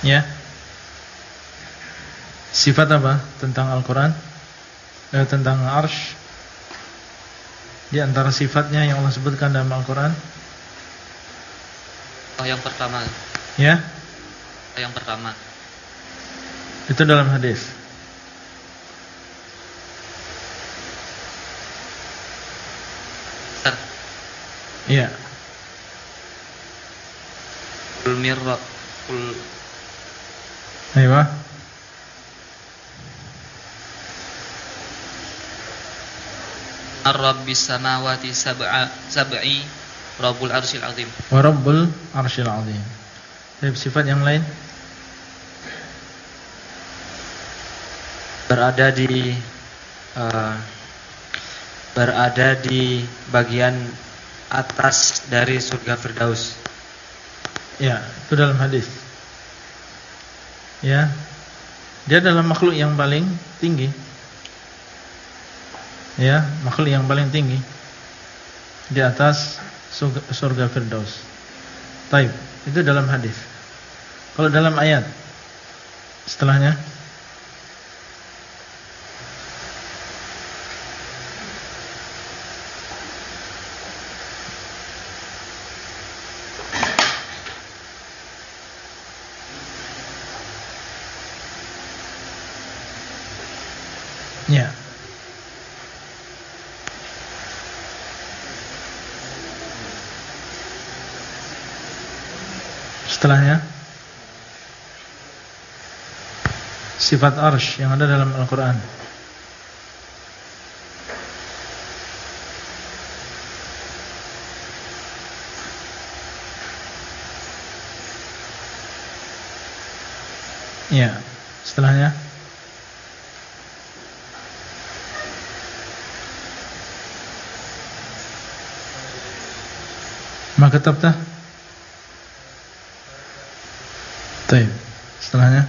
Ya. Sifat apa tentang Al-Quran? Tentang Arsh. Di antara sifatnya yang Allah sebutkan dalam Al-Quran. Oh, yang pertama. Ya. Yang pertama. Itu dalam hadis. Iya. Qul mirra qul. Ayo. Ar-Rabbis samawati sab'i Rabbul arsyil azim. Wa Rabbul arsyil azim. Jadi sifat yang lain berada di bagian atas dari surga Firdaus. Ya, itu dalam hadis. Ya. Dia adalah makhluk yang paling tinggi. Ya, makhluk yang paling tinggi di atas surga Firdaus. Taib, itu dalam hadis. Kalau dalam ayat setelahnya ya. Setelahnya sifat arsh yang ada dalam Al-Quran. Ya, setelahnya maka tabtah. Taib. Setelahnya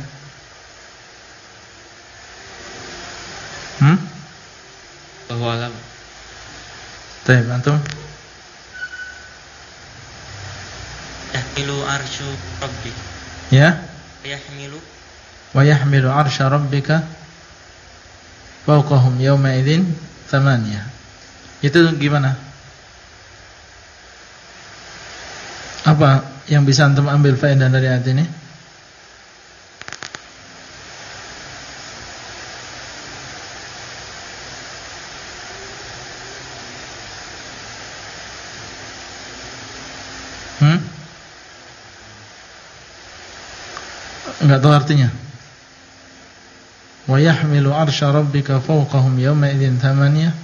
Allahu a'lam. Taib, antum? Yahmilu arsyu rabbik. Ya. Yahmilu Wa yahmilu arsya rabbika fawqahum yawma idzin thamaniyah. Itu gimana? Apa yang bisa antum ambil faedah dari ayat ini? Enggak tahu artinya. Wa yahmilu arsya rabbika fawqahum yawma idzin thamaniyah.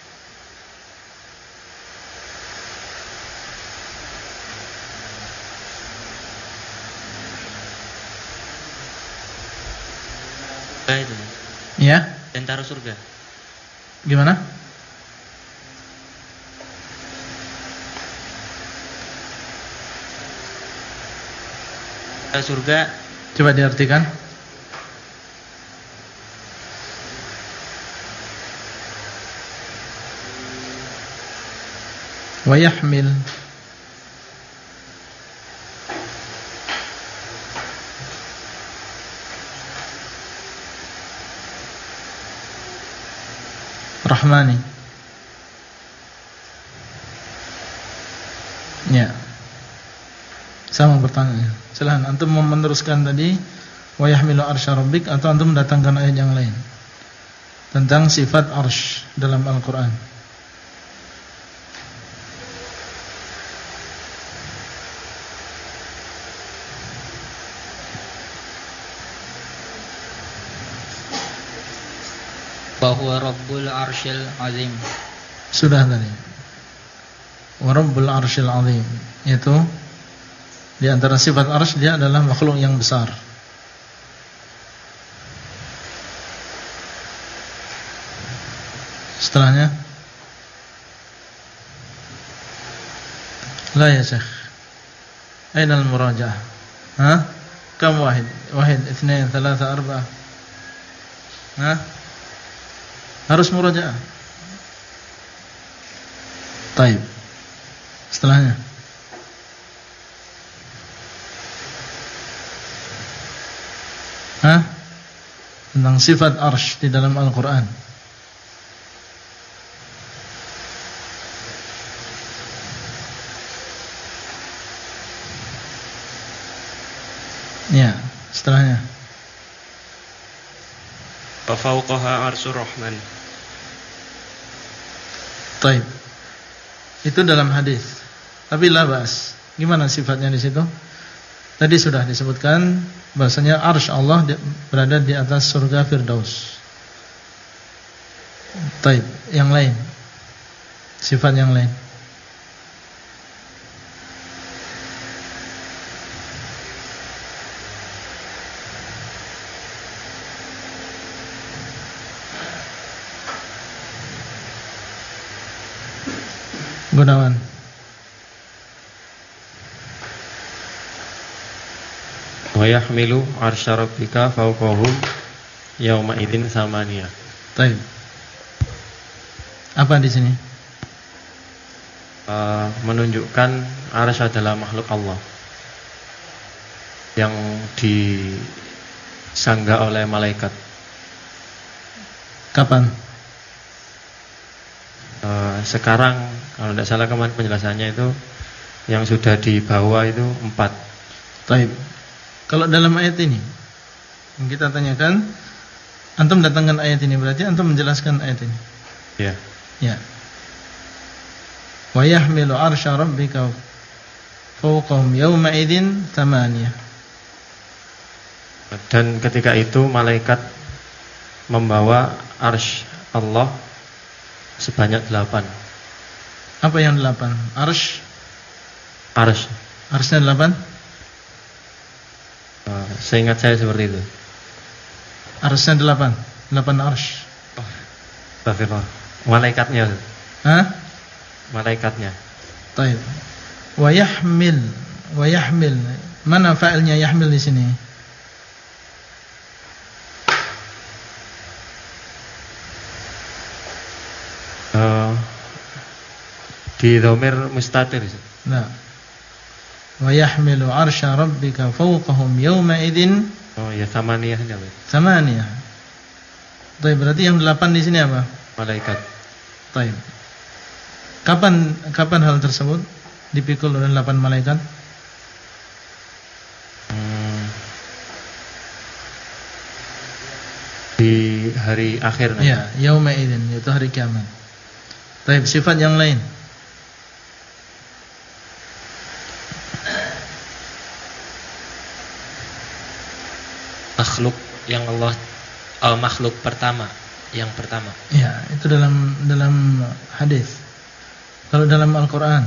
itu. Ya. Tentara surga. Gimana? Surga. Coba diartikan. Wa yahmil Rahmani. Ya. Sama pertanyaannya. Silahkan antum mau meneruskan tadi wa yahmilu arsya rabbik atau antum mendatangkan ayat yang lain tentang sifat arsy dalam Al-Qur'an. Bahwa Rabbul arsyil azim. Sudah tadi. Wa Rabbul arsyil azim, yaitu di antara sifat arsy dia adalah makhluk yang besar. Setelahnya la ya Syekh. Aina al-muraja'ah? Ha? Kam wahid? Wahid, ithnain, thalatha, arba'ah. Ha? Harus muraja'ah. Taib. Setelahnya Hah? Tentang sifat arsy di dalam Al-Qur'an. Ya, setelahnya. Wa fawqaha arsyur rahman. Taib. Itu dalam hadis. Tapi la ba'as. Gimana sifatnya di situ? Tadi sudah disebutkan bahasanya arsy Allah berada di atas surga Firdaus. Taib, yang lain. Sifat yang lain. Gunawan. Wa yahmilu arsya rabbika fawqahum yauma idzin samaniyah. Baik. Apa di sini? Menunjukkan arsy adalah makhluk Allah yang disangga oleh malaikat. Kapan? Sekarang kalau tidak salah kemarin penjelasannya itu yang sudah dibawa itu 4. Baik. Kalau dalam ayat ini yang kita tanyakan, antum datangkan ayat ini, berarti antum menjelaskan ayat ini. Ya. Ya. Wa yahmilu arsya rabbika fawqahum yawma idzin thamaniyah. Dan ketika itu malaikat membawa arsy Allah sebanyak 8. Apa yang 8? Arsy. Arsy-nya 8? Seingat saya seperti itu. Arsy-nya 8. 8 arsy. Astagfirullah. Malaikatnya. Hah? Malaikatnya. Baik. Wa yahmil. Mana fa'ilnya yahmil di sini? Di dhamir mustatir. Nah. Wa yahmilu arsya rabbika fawqahum yawma idzin. Oh ya, samaniyahnya. Samaniyah. Baik, berarti yang 8 di sini apa? Malaikat. Baik. Kapan hal tersebut dipikul oleh 8 malaikat? Di hari akhir. Ya, yauma idzin, yaitu hari kiamat. Baik, sifat yang lain. Makhluk yang Allah makhluk pertama, yang pertama. Ya, itu dalam hadis. Kalau dalam Al-Qur'an,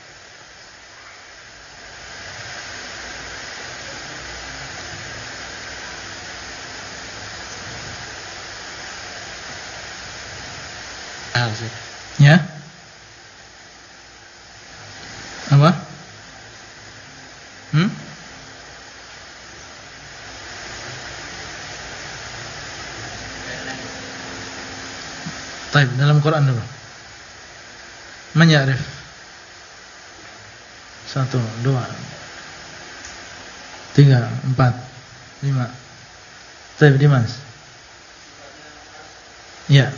ya. Apa? Baik, dalam Quran dulu. Man ya'rif? 1, 2, 3, 4, 5. Baik, Dimas. Ya.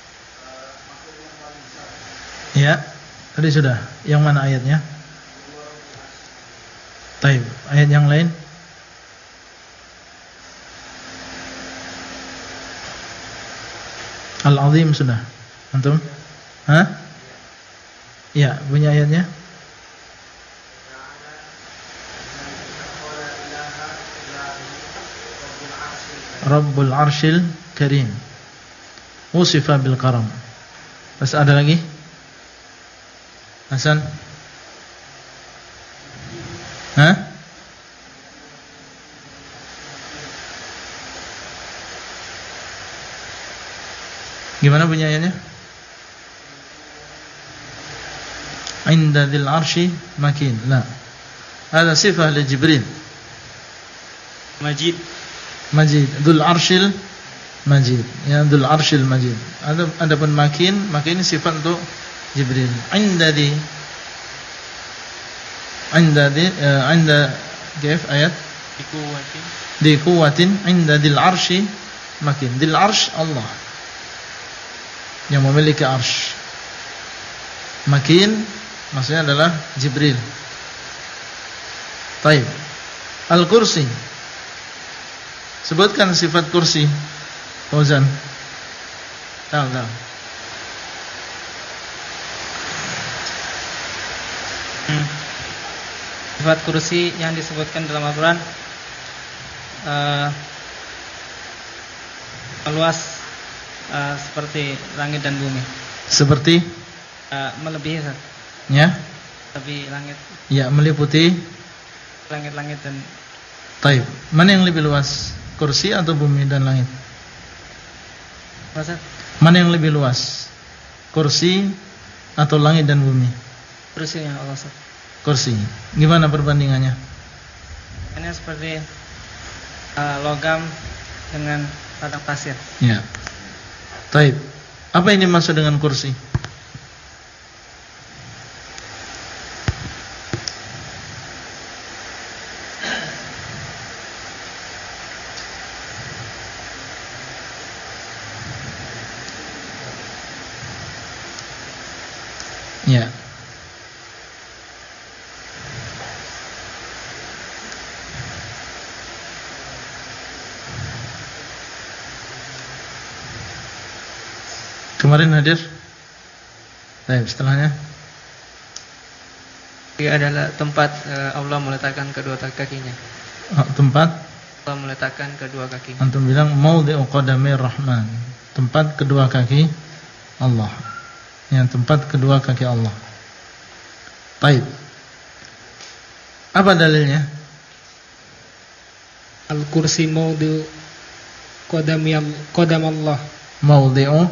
Ya, tadi sudah. Yang mana ayatnya? Baik, ayat yang lain? Al-Azim sudah. Antum? Hah? Ya, punya ayatnya? Rabbul Arsyil Karim. Usifa bil karam. Terus ada lagi? Hasan? Hah? Gimana punya ayatnya? Inda dzil arsy makin. La. Ada sifat li Jibril. Majid. Dzul arsyil Majid. Ya, dzul arsyil Majid. Adapun makin sifat untuk Jibril. Inda kif ayat Di quwwatin inda dil arsy makin. Dil arsy Allah yang memiliki arsy. Makin maksudnya adalah Jibril. Baik. Al-kursi. Sebutkan sifat kursi. Fauzan. Tahu. Sifat kursi yang disebutkan dalam Al-Quran luas seperti langit dan bumi. Seperti melebihi ya? Lebih langit. Ya, meliputi langit-langit dan. Taib. Mana yang lebih luas? Kursi atau bumi dan langit? Masa? Mana yang lebih luas? Kursi atau langit dan bumi? Kursinya Allah. Kursi. Gimana perbandingannya? Ini seperti logam dengan padang pasir. Ya. Taib. Apa ini maksud dengan kursi? Ya. Kemarin hadir. Baik, setelahnya. Dia adalah tempat Allah meletakkan kedua kakinya. Tempat Allah meletakkan kedua kakinya. antum bilang maudhi'u qadamir rahman. Tempat kedua kaki Allah. Yang tempat kedua kaki Allah. Baik. Apa dalilnya? Al-kursi maudhi'u qadam Allah. Maudhi'u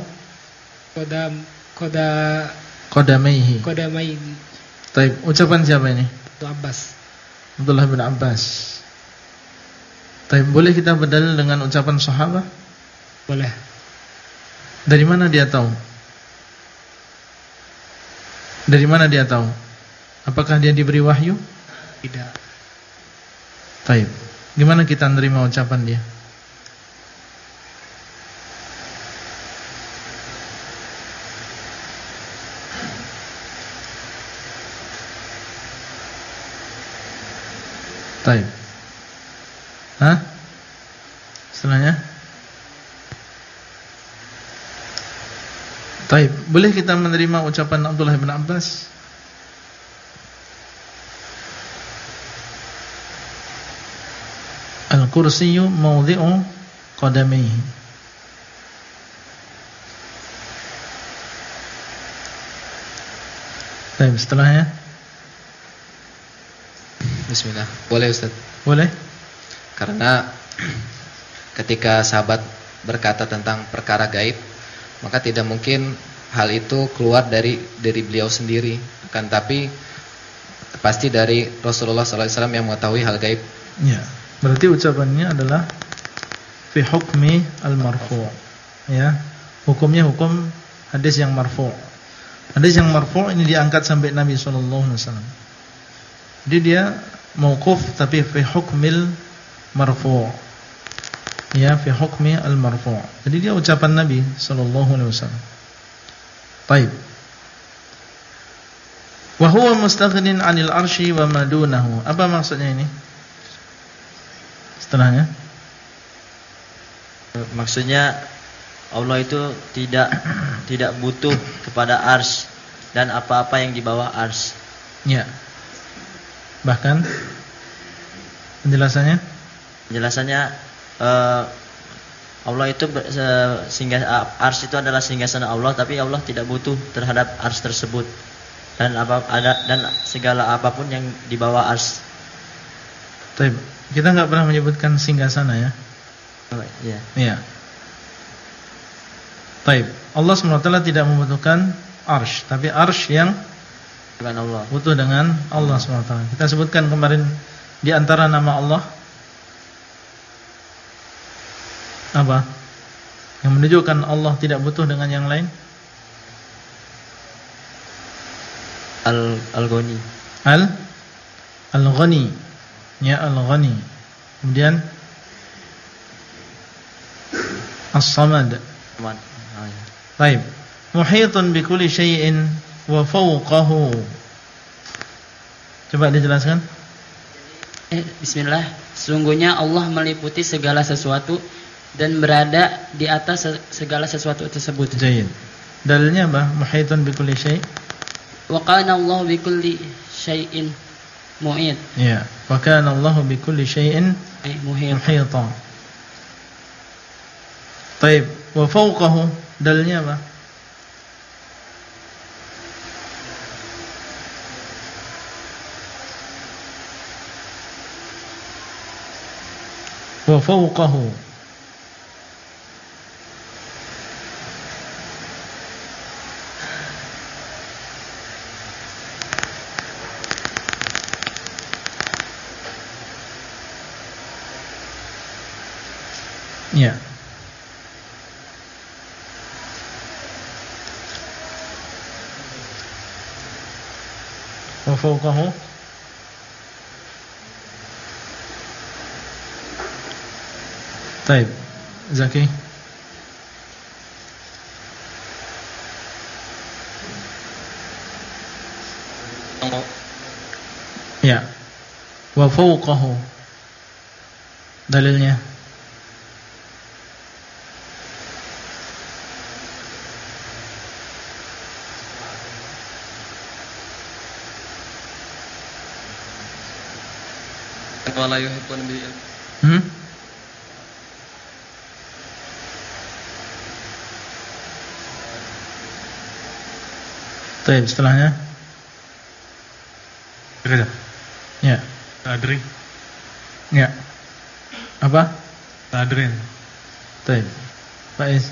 qadamaihi. Baik, ucapan siapa ini? Abdullah bin Abbas. Baik, boleh kita berdalil dengan ucapan sahabat? Boleh. Dari mana dia tahu? Dari mana dia tahu? Apakah dia diberi wahyu? Tidak. Baik. Gimana kita menerima ucapan dia? Baik. Setelahnya? Baik, boleh kita menerima ucapan Abdullah bin Abbas? Al-kursiyyu mawdhi'u qadamaihi. Baik, setelahnya? Bismillah. Boleh Ustaz? Boleh? Karena ketika sahabat berkata tentang perkara gaib, maka tidak mungkin hal itu keluar dari beliau sendiri, akan tapi pasti dari Rasulullah SAW yang mengetahui hal gaib. Ya, berarti ucapannya adalah fi hukmi al-marfu'. Ya, hukumnya hukum hadis yang marfu'. Hadis yang marfu' ini diangkat sampai Nabi SAW. Jadi dia mauquf tapi fi hukmil marfu'. Ya, fi hukmi al-marfu'. Jadi dia ucapan Nabi SAW. Baik. Wa huwa mustaghnin 'anil arsy wa ma dunahu. Apa maksudnya ini? Setelahnya. Maksudnya Allah itu tidak butuh kepada arsy dan apa-apa yang di bawah arsy. Ya. Bahkan penjelasannya? Penjelasannya Allah itu arsy itu adalah singgasana Allah, tapi Allah tidak butuh terhadap arsy tersebut dan segala apapun yang di bawah arsy. Baik. Kita enggak pernah menyebutkan singgasana ya. Oh, iya. Iya. Baik. Allah SWT tidak membutuhkan arsy, tapi arsy yang Bukan Allah. butuh dengan Allah SWT. Kita sebutkan kemarin di antara nama Allah apa? Yang menunjukkan Allah tidak butuh dengan yang lain? Al-Ghani. Al-Ghani. Ya, Al-Ghani. Kemudian As-Samad. Baik. Muhitun bikulli syai'in wa fawqahu. Coba dijelaskan. Bismillah. Sesungguhnya Allah meliputi segala sesuatu dan berada di atas segala sesuatu tersebut. Jayyid. Dalilnya apa? Muhitun bikulli syai'. Wa kana Allah bikulli syai'in muhit. Ya, wa kana Allah bikulli syai'in muhita. Baik, wa fawqahu dalilnya apa? Wa fawqahu. Ya. Wa fawqahu. Baik, Zaki. Ya. Wa fawqahu. Dalilnya. Wala yuhibbuna bihi. Baik, setelahnya. Ya. Tadri. Ya. Apa? Tadrin. Baik. Faiz.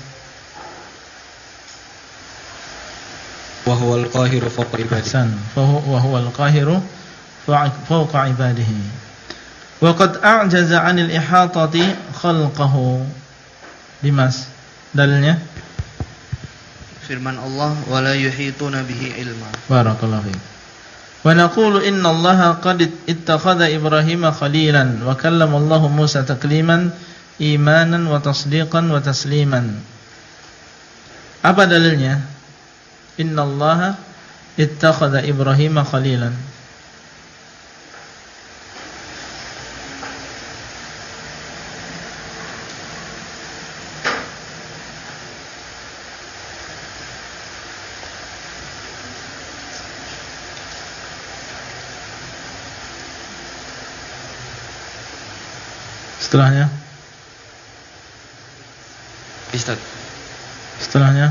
Wa huwal qahiru fawqa ibadihi. Ahsan. Wa huwal qahiru fawqa ibadihi. Wa qad a'jaza 'anil ihatati khalqahu. Dimas. Dalilnya? Firman Allah, wala yuhituna bihi ilma. Barakallahu fiik. Wa naqulu inna Allaha qad ittakhadha Ibrahima khalilan wa kallama Allahu Musa takliman imanan wa tasdiqan wa tasliman. Apa dalilnya? Inna Allaha ittakhadha Ibrahima khalilan. Setelahnya. Ustaz. Setelahnya.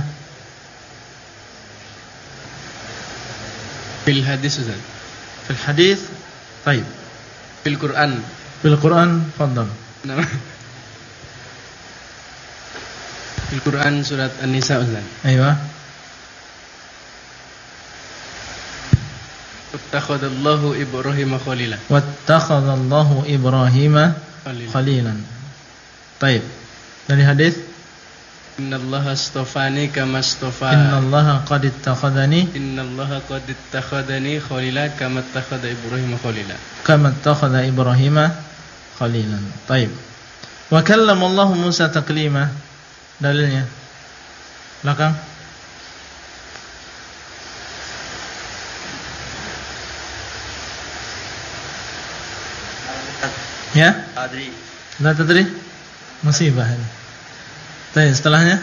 Fil hadis Ustaz. Fil hadis. Baik. Fil Quran. Fil Quran, fadhal. Nah. Fil Quran surat An-Nisa Ustaz. Aywa. Wattakhadallahu Ibrahima khalila. Wattakhadallahu Ibrahima khalilan. Baik. Dari hadis Innallaha astafani kama astafa. Innallaha qad ittakhadani. Innallaha qad ittakhadani khalila kama ittakhadha Ibrahima khalila. Kama ittakhadha Ibrahima khalilan. Baik. Wa kallama Allahu Musa taklima. Dalilnya. Belakang. Ya? Adri. La tadri? Musibah ini. Baik, setelahnya?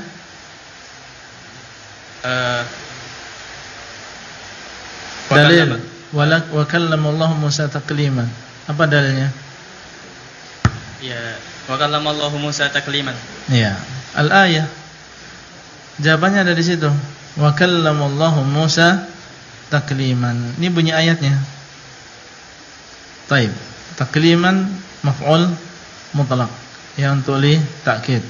Dalil wa kallama Allah Musa takliman. Apa dalilnya? Ya, wa kallama Allah Musa takliman. Ya, al-ayah. Jawabannya ada di situ. Wa kallama Allah Musa takliman. Ini bunyi ayatnya. Baik. Takliman maf'ul mutlaq yang untuk li ta'kid.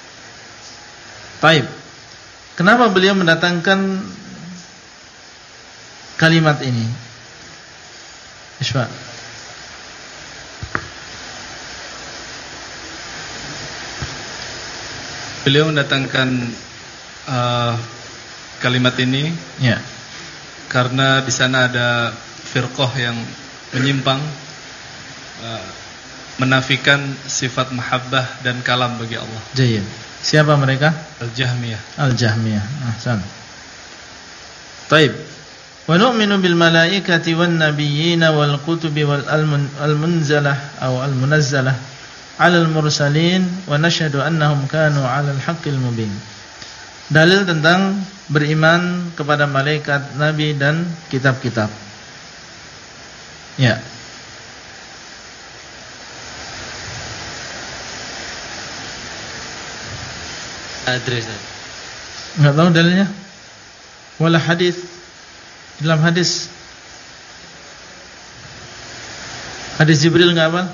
Baik. Kenapa beliau mendatangkan kalimat ini? Isfa. Beliau mendatangkan kalimat ini ya, karena di sana ada firqah yang menyimpang menafikan sifat mahabbah dan kalam bagi Allah. Jayyid. Siapa mereka? Al-Jahmiyah. Al-Jahmiyah. Ahsan. Baik. Wa nu'minu bil malaikati wan nabiyyin wal kutubi wal munzalah atau al munazzalah 'alal mursalin wa nashhadu annahum kanu 'alal haqqil mubin. Dalil tentang beriman kepada malaikat, nabi dan kitab-kitab. Ya. Adres. Enggak tahu dalilnya? Wala hadis. Dalam hadis Jibril enggak apa?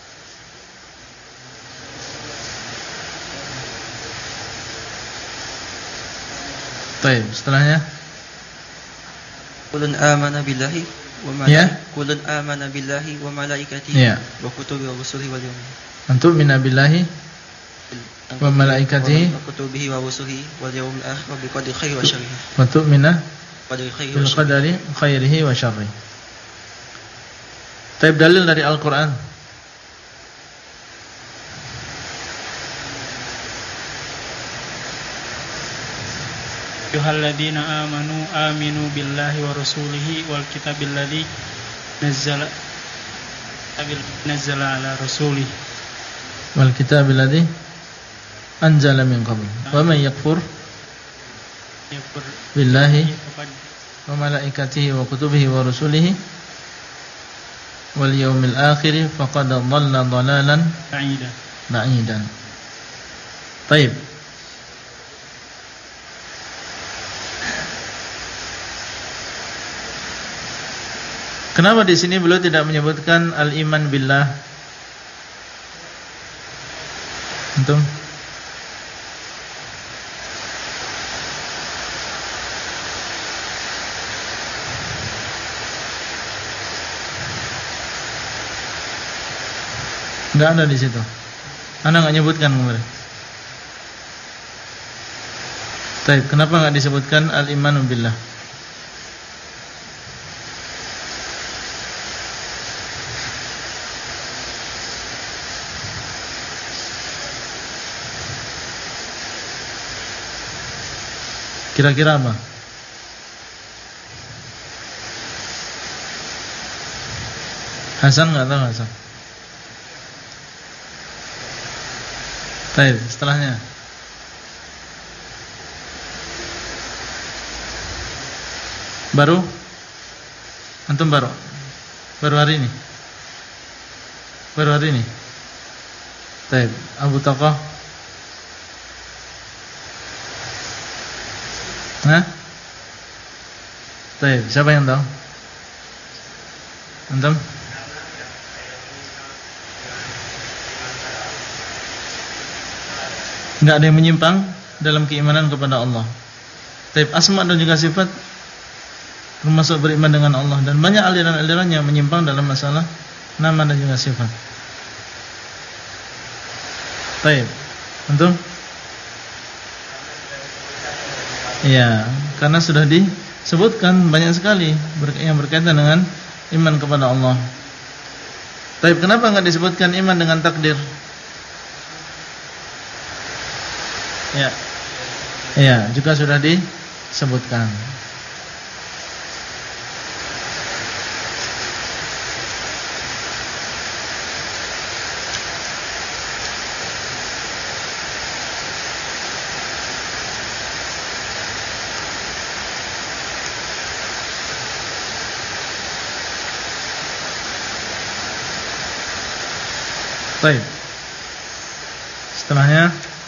Baik, setelahnya Qulun amana billahi wa Qulun amana billahi wa malaikatihi wa kutubihi wa rusulihi wal yawmil akhir. Antum min billahi wa malaikatihi wa kutubihi wa rusulihi wal yawmil akhir wa biqadri khairi wa syarrihi. Wa tu'mina bil qadari khairihi wa syarrihi. Taib dalil dari Al-Qur'an. Ayyuhalladzina aminu billahi wa rasulihi wal kitabil ladzi nazzala ala rasulih wal kitabil ladzi anzala min qabl wa man yakfur billahi wa malaikatihi wa kutubihi wa rusulihi wal yawmil akhir faqad dhalla dhalalan ba'idan. Baik. Kenapa di sini beliau tidak menyebutkan al-iman billah? Antum? Enggak ada di situ. Anda enggak nyebutkan kemarin. Baik, kenapa enggak disebutkan al-imanu billah? Kira-kira apa? Hasan enggak tahu Hasan. Baik, setelahnya. Baru? Antum baru? Baru hari ini? Baru hari ini? Baik, Abu Taqah. Hah? Baik, siapa yang tahu? Antum? Enggak ada yang menyimpang dalam keimanan kepada Allah. Taib asma dan juga sifat termasuk beriman dengan Allah, dan banyak aliran-aliran yang menyimpang dalam masalah nama dan juga sifat. Taib, antum? Iya, karena sudah disebutkan banyak sekali yang berkaitan dengan iman kepada Allah. Taib, kenapa enggak disebutkan iman dengan takdir? Ya. Ya, juga sudah disebutkan. Baik. Setelahnya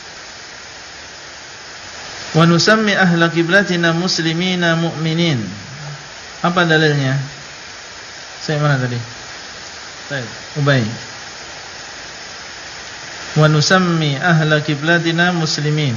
wa nusammi ahla qiblatina muslimina mu'minin. Apa dalilnya? Saya mana tadi? Baik, Ubay. Wa nusammi ahla qiblatina muslimin.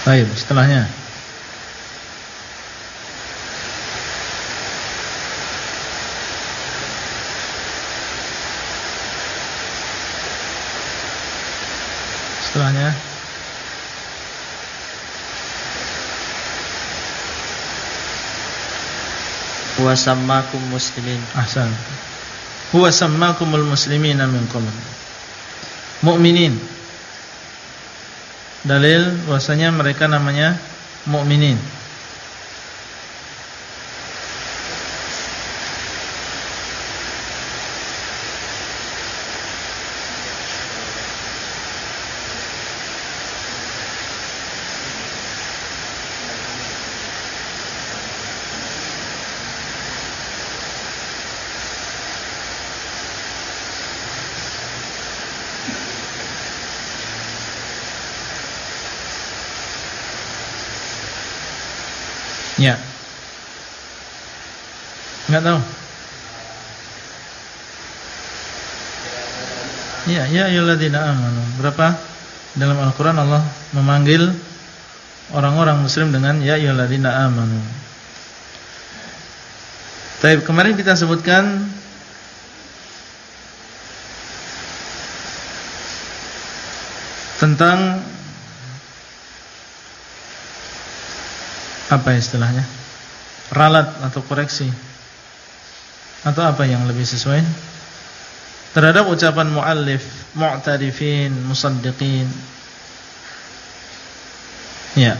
Baik, setelahnya. Setelahnya. Huwa sammakum muslimin. Ahsan. Huwa sammakumul muslimina min qabl. Mukminin. Dalil bahwasanya mereka namanya mukminin. Ya. Enggak tahu. Ya, ya ayyuhalladzina amanu. Berapa? Dalam Al-Qur'an Allah memanggil orang-orang muslim dengan ya ayyuhalladzina amanu. Baik, kemarin kita sebutkan tentang apa istilahnya? Ralat atau koreksi. Atau apa yang lebih sesuai? Terhadap ucapan muallif, mu'tarifin, musaddiqin. Ya.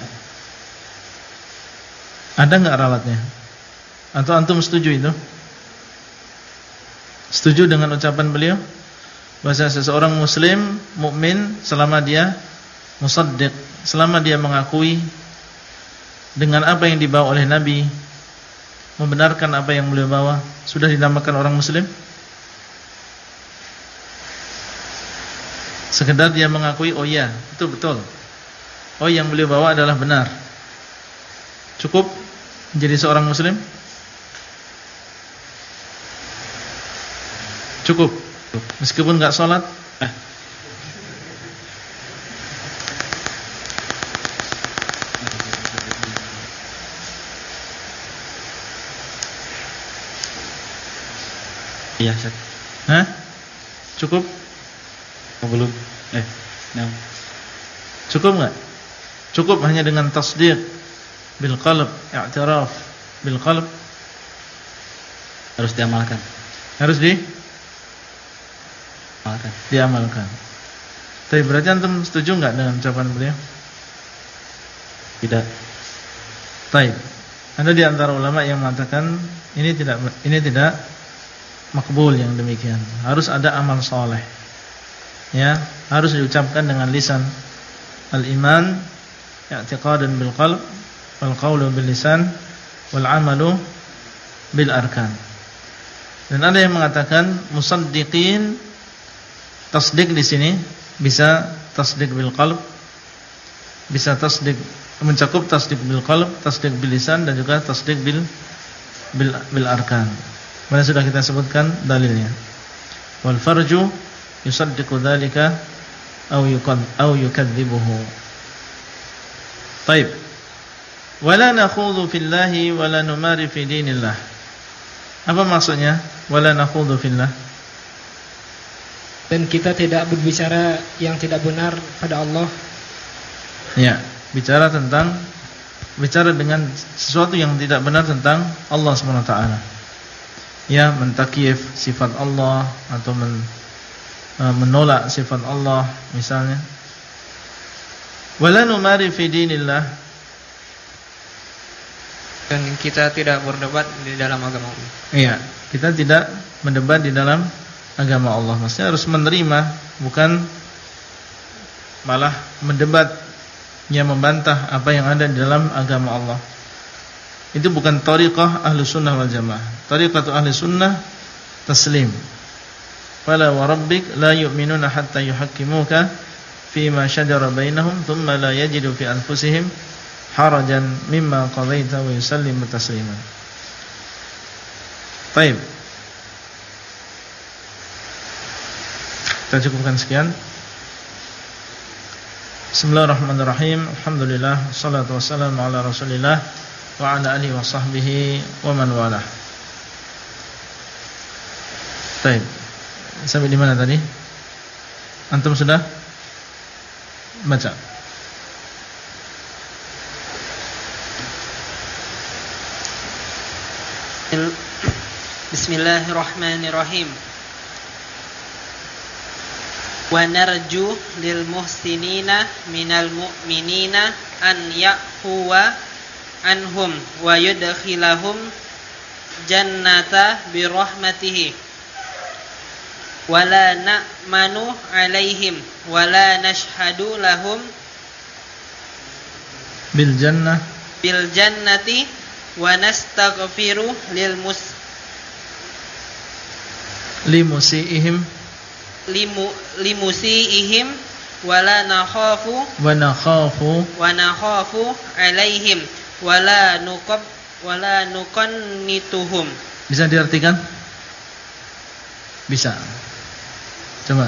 Ada enggak ralatnya? Atau antum setuju itu? Setuju dengan ucapan beliau? Bahwa seseorang muslim, mukmin selama dia musaddiq, selama dia mengakui dengan apa yang dibawa oleh Nabi, membenarkan apa yang beliau bawa, sudah dinamakan orang muslim? Sekedar dia mengakui, oh ya, itu betul, oh yang beliau bawa adalah benar, cukup menjadi seorang muslim? Cukup, meskipun enggak sholat? Iya, Ustaz. Hah? Cukup? Oh, belum. Nah. Cukup enggak? Cukup hanya dengan tasdiq bil qalb, i'tiraf bil qalb? Harus diamalkan. Harus diamalkan. Tapi berarti antum setuju enggak dengan ucapan beliau? Tidak. Baik. Ada di antara ulama yang mengatakan ini tidak makbul yang demikian. Harus ada amal soleh. Ya, harus diucapkan dengan lisan. Al-iman i'tiqadan bil qalb, wal qawlu bil lisan, wal amalu bil arkan. Dan ada yang mengatakan musaddiqin, tasdik di sini bisa tasdik bil qalb, bisa tasdik mencakup tasdik bil qalb, tasdik bil lisan, dan juga tasdik bil arkan. Mana sudah kita sebutkan dalilnya. Wal farju yusaddiqu dzalika aw yukadzibuhu. Baik. Wala nakhudhu fillahi wala numari fi dinillah. Apa maksudnya? Wala nakhudhu fillah. Dan kita tidak berbicara yang tidak benar pada Allah. Ya, bicara dengan sesuatu yang tidak benar tentang Allah Subhanahu wa taala. Ya, mentakyif sifat Allah atau menolak sifat Allah misalnya. Wala numari fi dinillah, dan kita tidak berdebat di dalam agama Allah. Iya, kita tidak mendebat di dalam agama Allah. Maksudnya harus menerima, bukan malah mendebat yang membantah apa yang ada di dalam agama Allah. Itu bukan thariqah ahli sunnah wal jamaah. Thariqatu ahli sunnah taslim. Fala wa rabbik la yu'minuna hatta yuhakkimuka fima shajara bainahum thumma la yajidu fi anfusihim harajan mimma qadaita wa yusallimu tasliman. Baik. Kita cukupkan sekian. Bismillahirrahmanirrahim. Alhamdulillah, wassalatu wassalamu ala Rasulillah wa ala alihi wa sahbihi wa man walah. Baik. Sampai di mana tadi? Antum sudah baca? Bismillahirrahmanirrahim. Wa narju lil muhsinina minal mu'minina an ya'fuwa anhum wa yudkhilahum jannata birahmatihi wa la na'manu alaihim wa la nashhadu lahum bil jannati wa nastaghfiru limusiihim wala nakhafu alaihim wala nuqannituhum. Bisa diartikan? Bisa. Coba.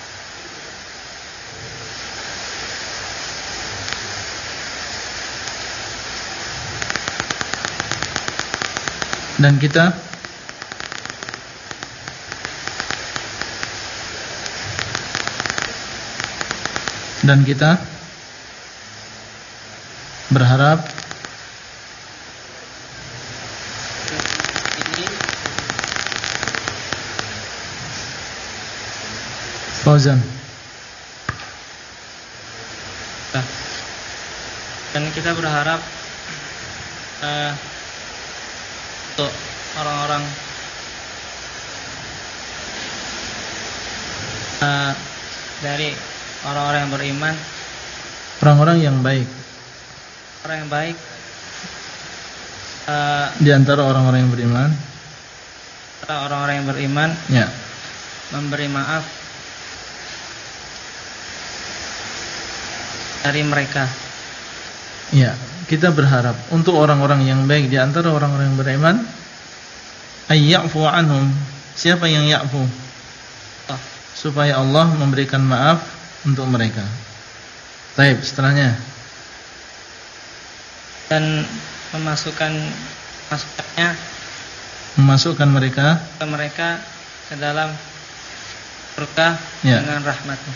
Dan kita berharap Fauzan. Dan kita berharap untuk orang-orang dari orang-orang yang beriman, orang-orang yang baik, di antara orang-orang yang beriman, ya, memberi maaf dari mereka. Ya, kita berharap untuk orang-orang yang baik di antara orang-orang yang beriman, ayyafu anhum. Siapa yang ya'fu? Supaya Allah memberikan maaf untuk mereka. Baik, setelahnya. Dan memasukkan mereka ke dalam surga, ya, dengan rahmat-Nya.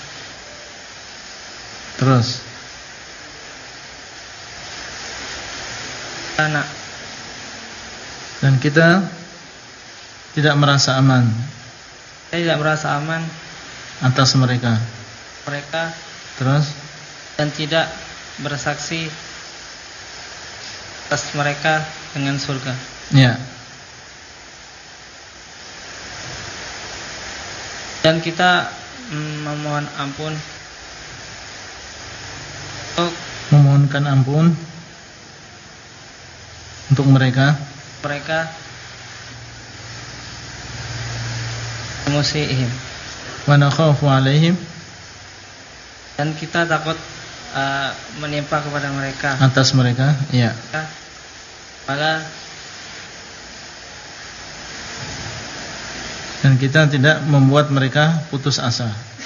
Terus. Dan kita tidak merasa aman. Atas mereka. Terus. Dan tidak bersaksi atas mereka dengan surga. Ya. Dan kita memohon ampun, memohonkan ampun untuk mereka musihim wa nakhafu alaihim, dan kita takut menimpa kepada mereka, atas mereka, ya. Dan kita tidak membuat mereka putus asa.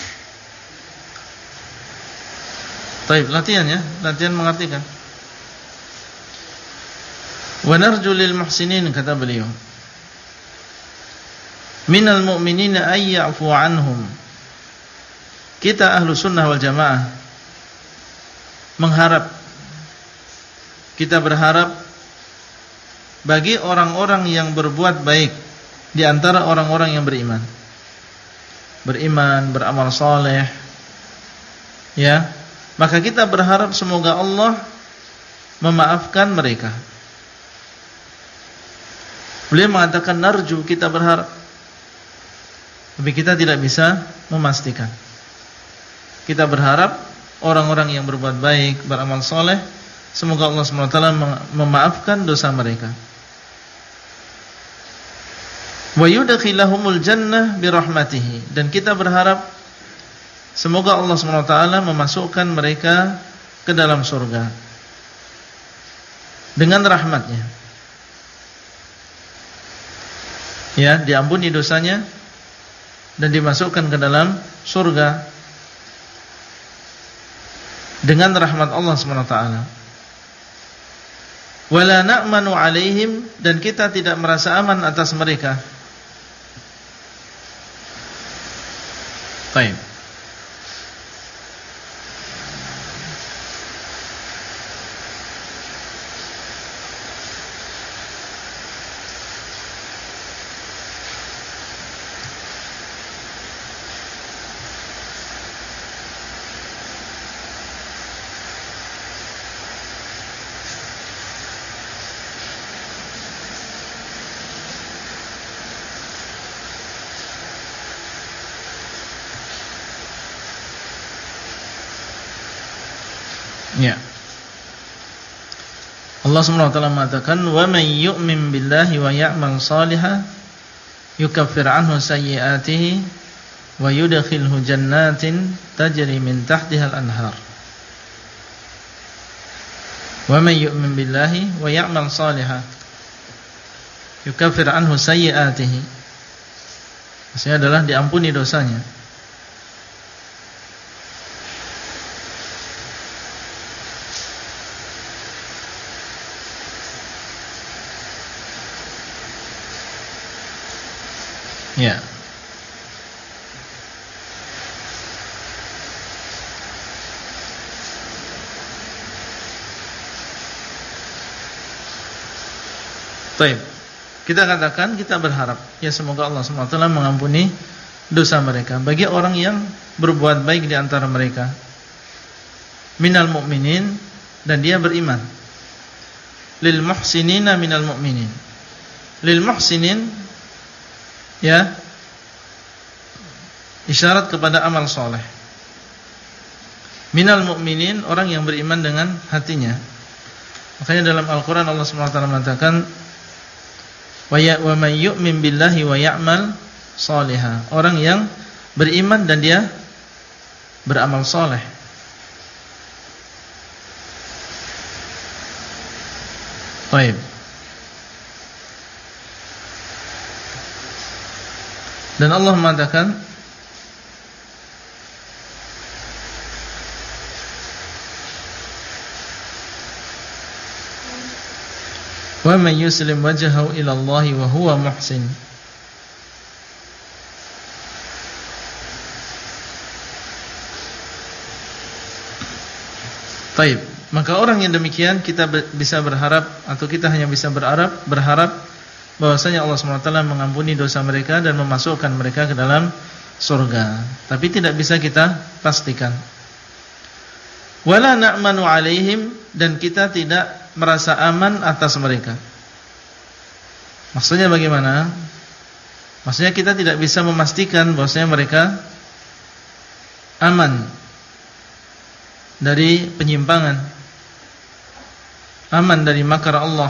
Baik, latihan ya, latihan mengartikan. Wa narju lil muhsinin, kata beliau, minal mu'minina ay ya'fu anhum. Kita ahlu sunnah wal jamaah mengharap, kita berharap bagi orang-orang yang berbuat baik di antara orang-orang yang beriman, beramal saleh, ya, maka kita berharap semoga Allah memaafkan mereka. Beliau mengatakan narju, kita berharap, tapi kita tidak bisa memastikan. Kita berharap orang-orang yang berbuat baik, beramal soleh, semoga Allah SWT memaafkan dosa mereka. Wa yudkhilahumul jannah birahmatihi, dan kita berharap semoga Allah SWT memasukkan mereka ke dalam surga dengan rahmatnya. Ya, diampuni dosanya dan dimasukkan ke dalam surga dengan rahmat Allah Subhanahu wa taala. Wala na'manu 'alaihim, dan kita tidak merasa aman atas mereka. Baik. Ya. Allah Subhanahu wa taala mengatakan, "Wa may yu'min billahi wa ya'mal shalihan yukaffir 'anhu sayyi'atihi wa yudkhilhu jannatin tajri min tahtiha al-anhar." Wa may yu'min billahi wa ya'mal shalihan yukaffir 'anhu sayyi'atihi. Maksudnya adalah diampuni dosanya. Ya. Baik. Kita katakan, kita berharap ya semoga Allah SWT mengampuni dosa mereka bagi orang yang berbuat baik di antara mereka. Minal mu'minin, dan dia beriman. Lil muhsinina minal mu'minin. Lil muhsinin, ya, isyarat kepada amal soleh. Minal mu'minin, orang yang beriman dengan hatinya. Makanya dalam Al-Quran Allah SWT mengatakan, wa may yu'min billahi wa ya'mal shalihan, orang yang beriman dan dia beramal soleh. Baik. Dan Allah mengatakan, wa man yuslim wajhahu ila Allah wa huwa muhsin. Baik, maka orang yang demikian kita bisa berharap, atau kita hanya bisa berharap bahwasanya Allah SWT mengampuni dosa mereka dan memasukkan mereka ke dalam surga. Tapi tidak bisa kita pastikan. Wala na'manu 'alaihim, dan kita tidak merasa aman atas mereka. Maksudnya bagaimana? Maksudnya kita tidak bisa memastikan bahwasanya mereka aman dari penyimpangan, aman dari makar Allah.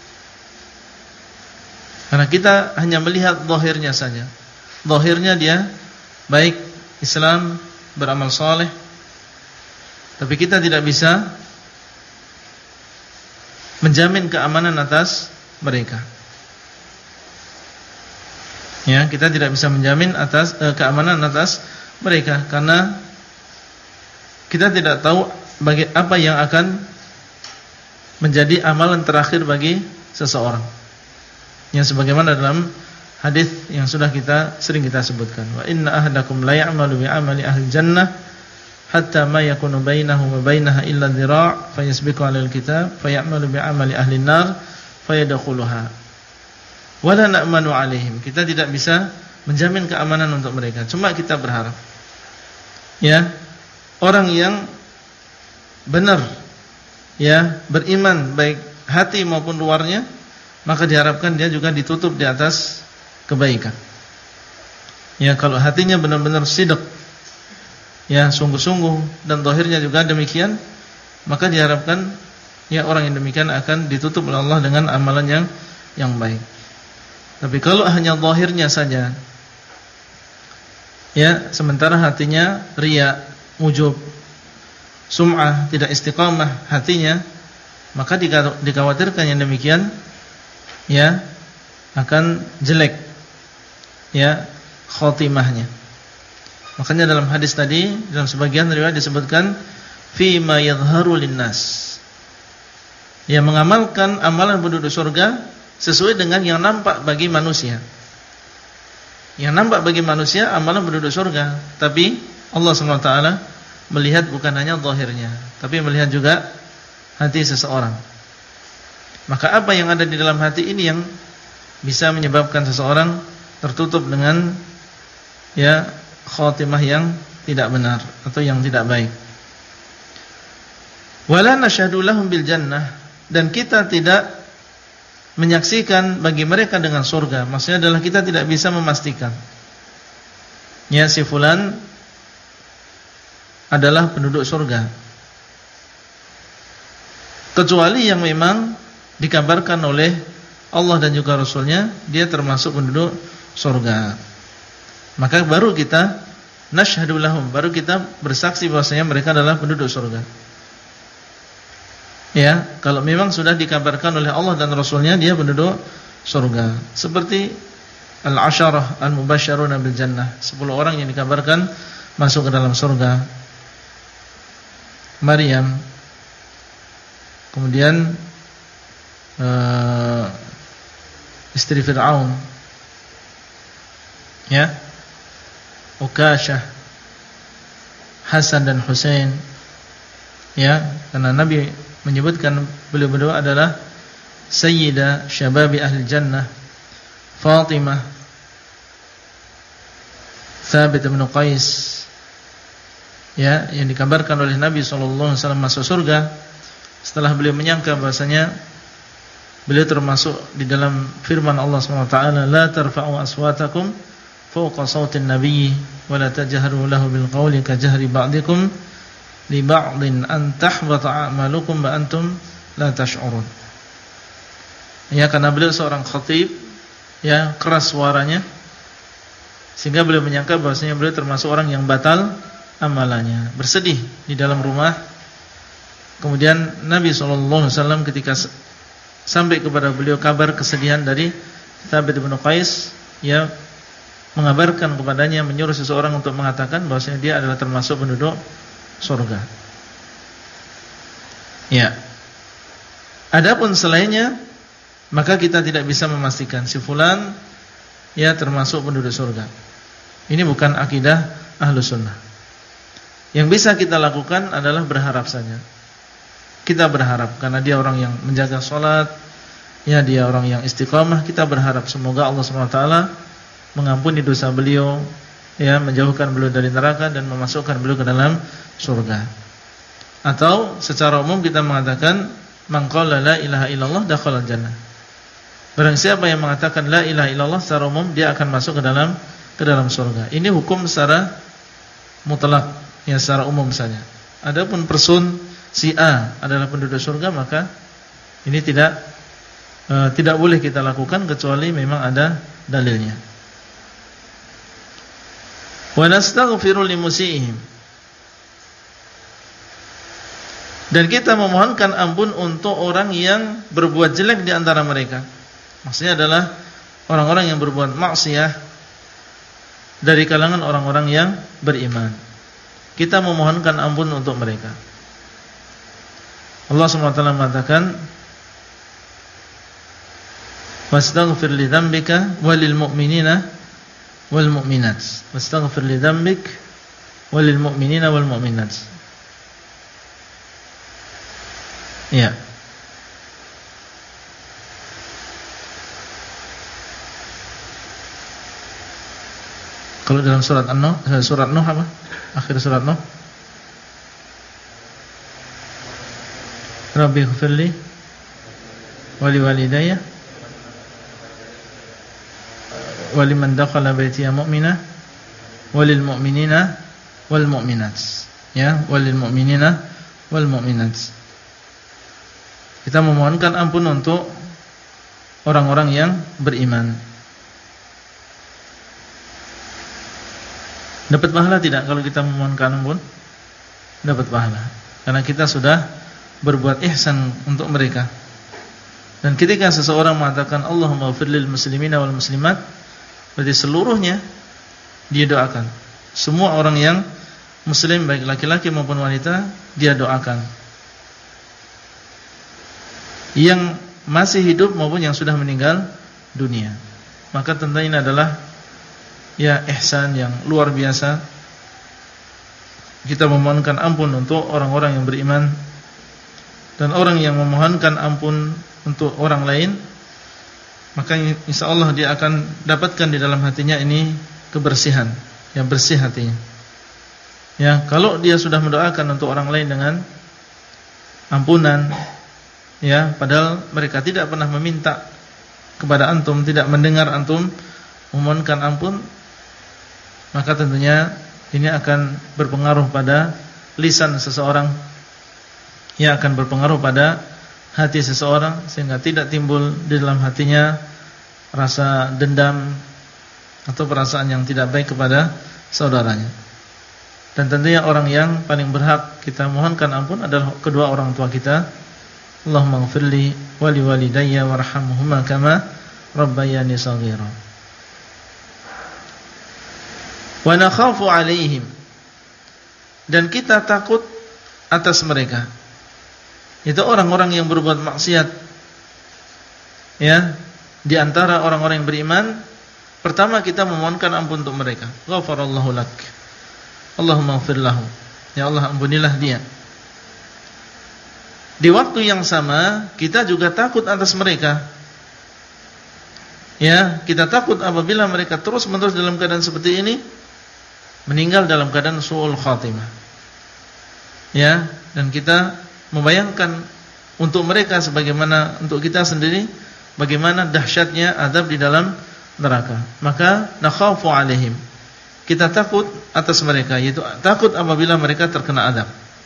Karena kita hanya melihat zahirnya saja. Zahirnya dia baik, Islam, beramal saleh. Tapi kita tidak bisa menjamin keamanan atas mereka. Ya, kita tidak bisa menjamin atas keamanan atas mereka karena kita tidak tahu apa yang akan menjadi amalan terakhir bagi seseorang. Yang sebagaimana dalam hadis yang sudah sering kita sebutkan, wa inna ahadakum la ya'malu bi 'amali ahli jannah hatta ma yakunu bainahu wa bainaha illa dhira' fayasbiqu 'alal kitab fayamalu bi 'amali ahli an-nar fayadkhuluha. Wa la na'manu 'alaihim. Kita tidak bisa menjamin keamanan untuk mereka, cuma kita berharap. Ya, orang yang benar, ya, beriman baik hati maupun luarnya, maka diharapkan dia juga ditutup di atas kebaikan. Ya, kalau hatinya benar-benar sidq, ya, sungguh-sungguh, dan zahirnya juga demikian, maka diharapkan ya orang yang demikian akan ditutup oleh Allah dengan amalan yang baik. Tapi kalau hanya zahirnya saja, ya, sementara hatinya riya, ujub, sum'ah, tidak istiqamah hatinya, maka dikhawatirkan yang demikian ya akan jelek ya khotimahnya. Makanya dalam hadis tadi, dalam sebagian riwayat disebutkan fima yadhharu linnas. Yang mengamalkan amalan penduduk surga sesuai dengan yang nampak bagi manusia. Yang nampak bagi manusia amalan penduduk surga, tapi Allah SWT melihat bukan hanya zahirnya, tapi melihat juga hati seseorang. Maka apa yang ada di dalam hati ini yang bisa menyebabkan seseorang tertutup dengan khatimah yang tidak benar atau yang tidak baik. Wala nashhadu lahum bil jannah, dan kita tidak menyaksikan bagi mereka dengan surga. Maksudnya adalah kita tidak bisa memastikan si fulan adalah penduduk surga, kecuali yang memang dikabarkan oleh Allah dan juga Rasulnya dia termasuk penduduk surga. Maka baru kita nashhadu lahum, baru kita bersaksi bahwasanya mereka adalah penduduk surga. Kalau memang sudah dikabarkan oleh Allah dan Rasulnya dia penduduk surga. Seperti al-asharah al-mubasysyaruna bil jannah, 10 orang yang dikabarkan masuk ke dalam surga. Maryam, kemudian istri Fir'aun, Ukasyah, Hasan dan Husain, karena Nabi menyebutkan beliau adalah Sayyida Syababi Ahli Jannah. Fatimah, Thabit bin Qais, yang dikabarkan oleh Nabi SAW masuk surga setelah beliau menyangka bahasanya beliau termasuk di dalam firman Allah SWT, la tarfa'u aswatakum fawqa sautin nabiyyi wa la tajharu lahu bil qawli ka jahri ba'dikum li ba'din an tahbata a'malukum wa antum la tash'urun. Karena beliau seorang khatib, keras suaranya, sehingga beliau menyangka bahwasanya beliau termasuk orang yang batal amalannya, bersedih di dalam rumah. Kemudian Nabi SAW ketika sampai kepada beliau kabar kesedihan dari Thabit bin Qais, mengabarkan kepadanya, menyuruh seseorang untuk mengatakan bahwasanya dia adalah termasuk penduduk surga. Adapun selainnya, maka kita tidak bisa memastikan si fulan termasuk penduduk surga. Ini bukan akidah Ahlus Sunnah. Yang bisa kita lakukan adalah berharap saja. Kita berharap karena dia orang yang menjaga sholat, dia orang yang istiqamah. Kita berharap semoga Allah SWT mengampuni dosa beliau, menjauhkan beliau dari neraka dan memasukkan beliau ke dalam surga. Atau secara umum kita mengatakan man qala la ilaha illallah dakhala jannah. Barang siapa yang mengatakan la ilaha illallah secara umum, dia akan masuk ke dalam surga. Ini hukum secara mutlak, secara umum saja. Adapun person si A adalah penduduk surga, maka ini tidak boleh kita lakukan kecuali memang ada dalilnya. Wa nastaghfiru limusiihim, dan kita memohonkan ampun untuk orang yang berbuat jelek di antara mereka. Maksudnya adalah orang-orang yang berbuat maksiat dari kalangan orang-orang yang beriman. Kita memohonkan ampun untuk mereka. Allah SWT mengatakan, wastaghfir li dzambika walil mu'minina wal mu'minat. Wastaghfir li dzambik walil mu'minina wal mu'minat. Kalau dalam surat Nuh apa? Akhir surat Nuh. Rabbi ighfirli wa liwalidayya wa liman dakhala baitiya mu'mina walil mu'minina wal mu'minat. Walil mu'minina wal mu'minat. Kita memohonkan ampun untuk orang-orang yang beriman. Dapat pahala tidak kalau kita memohonkan ampun? Dapat pahala, karena kita sudah berbuat ihsan untuk mereka. Dan ketika seseorang mengatakan Allahumma ighfir lil muslimina wal muslimat, berarti seluruhnya dia doakan. Semua orang yang muslim baik laki-laki maupun wanita dia doakan. Yang masih hidup maupun yang sudah meninggal dunia. Maka tentunya ini adalah ya ihsan yang luar biasa. Kita memohonkan ampun untuk orang-orang yang beriman, dan orang yang memohonkan ampun untuk orang lain, maka insyaallah dia akan dapatkan di dalam hatinya ini kebersihan, yang bersih hatinya. Ya, kalau dia sudah mendoakan untuk orang lain dengan ampunan, ya, padahal mereka tidak pernah meminta kepada antum, tidak mendengar antum memohonkan ampun, maka tentunya ini akan berpengaruh pada lisan seseorang, yang akan berpengaruh pada hati seseorang, sehingga tidak timbul di dalam hatinya rasa dendam atau perasaan yang tidak baik kepada saudaranya. Dan tentunya orang yang paling berhak kita mohonkan ampun adalah kedua orang tua kita. Allahumma ighfirli wa liwalidayya warhamhuma kama rabbayani shaghira. Wa nakhafu 'alaihim, dan kita takut atas mereka. Itu orang-orang yang berbuat maksiat. Ya, di antara orang-orang yang beriman, pertama kita memohonkan ampun untuk mereka. Ghafarallahu lak. Allahumma ighfir lahu. Ya Allah, ampunilah dia. Di waktu yang sama kita juga takut atas mereka. Ya, kita takut apabila mereka terus-menerus dalam keadaan seperti ini, meninggal dalam keadaan su'ul khatimah. Ya, dan kita membayangkan untuk mereka sebagaimana untuk kita sendiri bagaimana dahsyatnya azab di dalam neraka. Maka nakhafu 'alaihim. Kita takut atas mereka, yaitu takut apabila mereka terkena azab.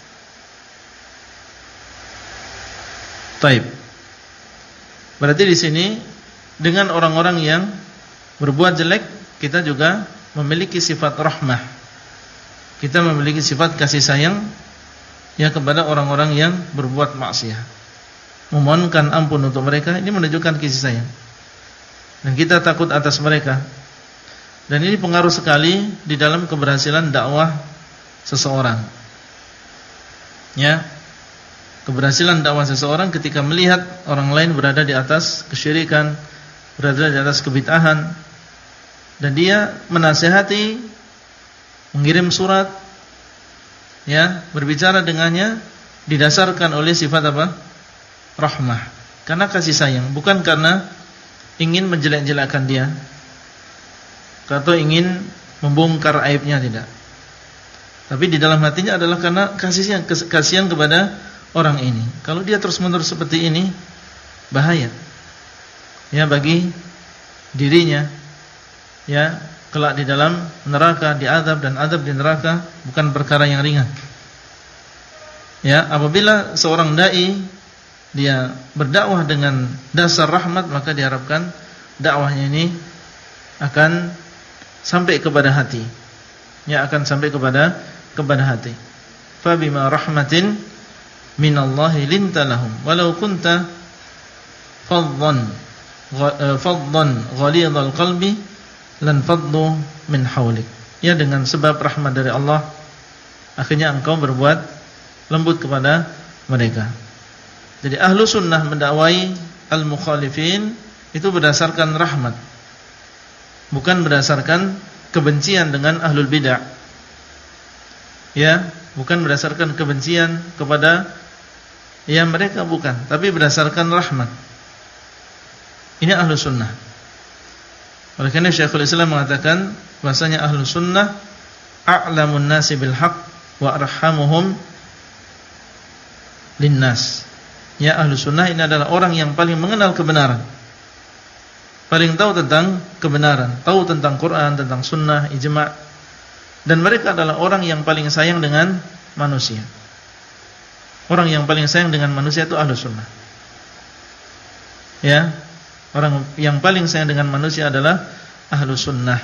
Taib. Berarti di sini dengan orang-orang yang berbuat jelek kita juga memiliki sifat rahmah. Kita memiliki sifat kasih sayang ya kepada orang-orang yang berbuat maksiat. Memohonkan ampun untuk mereka, ini menunjukkan kasih sayang. Dan kita takut atas mereka. Dan ini pengaruh sekali di dalam keberhasilan dakwah seseorang. Ya. Keberhasilan dakwah seseorang ketika melihat orang lain berada di atas kesyirikan, berada di atas kebid'ahan, dan dia menasihati, mengirim surat, ya, berbicara dengannya, didasarkan oleh sifat apa? Rahmah. Karena kasih sayang, bukan karena ingin menjelek-jelekkan dia atau ingin membongkar aibnya, tidak. Tapi di dalam hatinya adalah karena kasihan kepada orang ini. Kalau dia terus-menerus seperti ini, bahaya ya bagi dirinya. Ya, kelak di dalam neraka diazab, dan azab di neraka bukan perkara yang ringan. Ya, apabila seorang dai dia berdakwah dengan dasar rahmat, maka diharapkan dakwahnya ini akan sampai kepada hati. Ya, akan sampai kepada hati. Fa bima rahmatin minallahi linta lahum walau kunta faddan ghalidhal qalbi lan faddu min haulik. Ya, dengan sebab rahmat dari Allah akhirnya engkau berbuat lembut kepada mereka. Jadi ahlu sunnah mendakwai al-mukhalifin itu berdasarkan rahmat, bukan berdasarkan kebencian dengan ahlul bid'ah. Ya, bukan berdasarkan kebencian kepada ya mereka, bukan, tapi berdasarkan rahmat. Ini ahlu sunnah. Oleh karena Syekhul Islam mengatakan bahasanya ahlu sunnah a'lamun nasi bil haqq wa arhamuhum linnas. Ya, ahlu sunnah ini adalah orang yang paling mengenal kebenaran, paling tahu tentang kebenaran, tahu tentang Quran, tentang sunnah, ijma'. Dan mereka adalah orang yang paling sayang dengan manusia. Orang yang paling sayang dengan manusia itu ahlu sunnah. Ya, orang yang paling sayang dengan manusia adalah ahlu sunnah.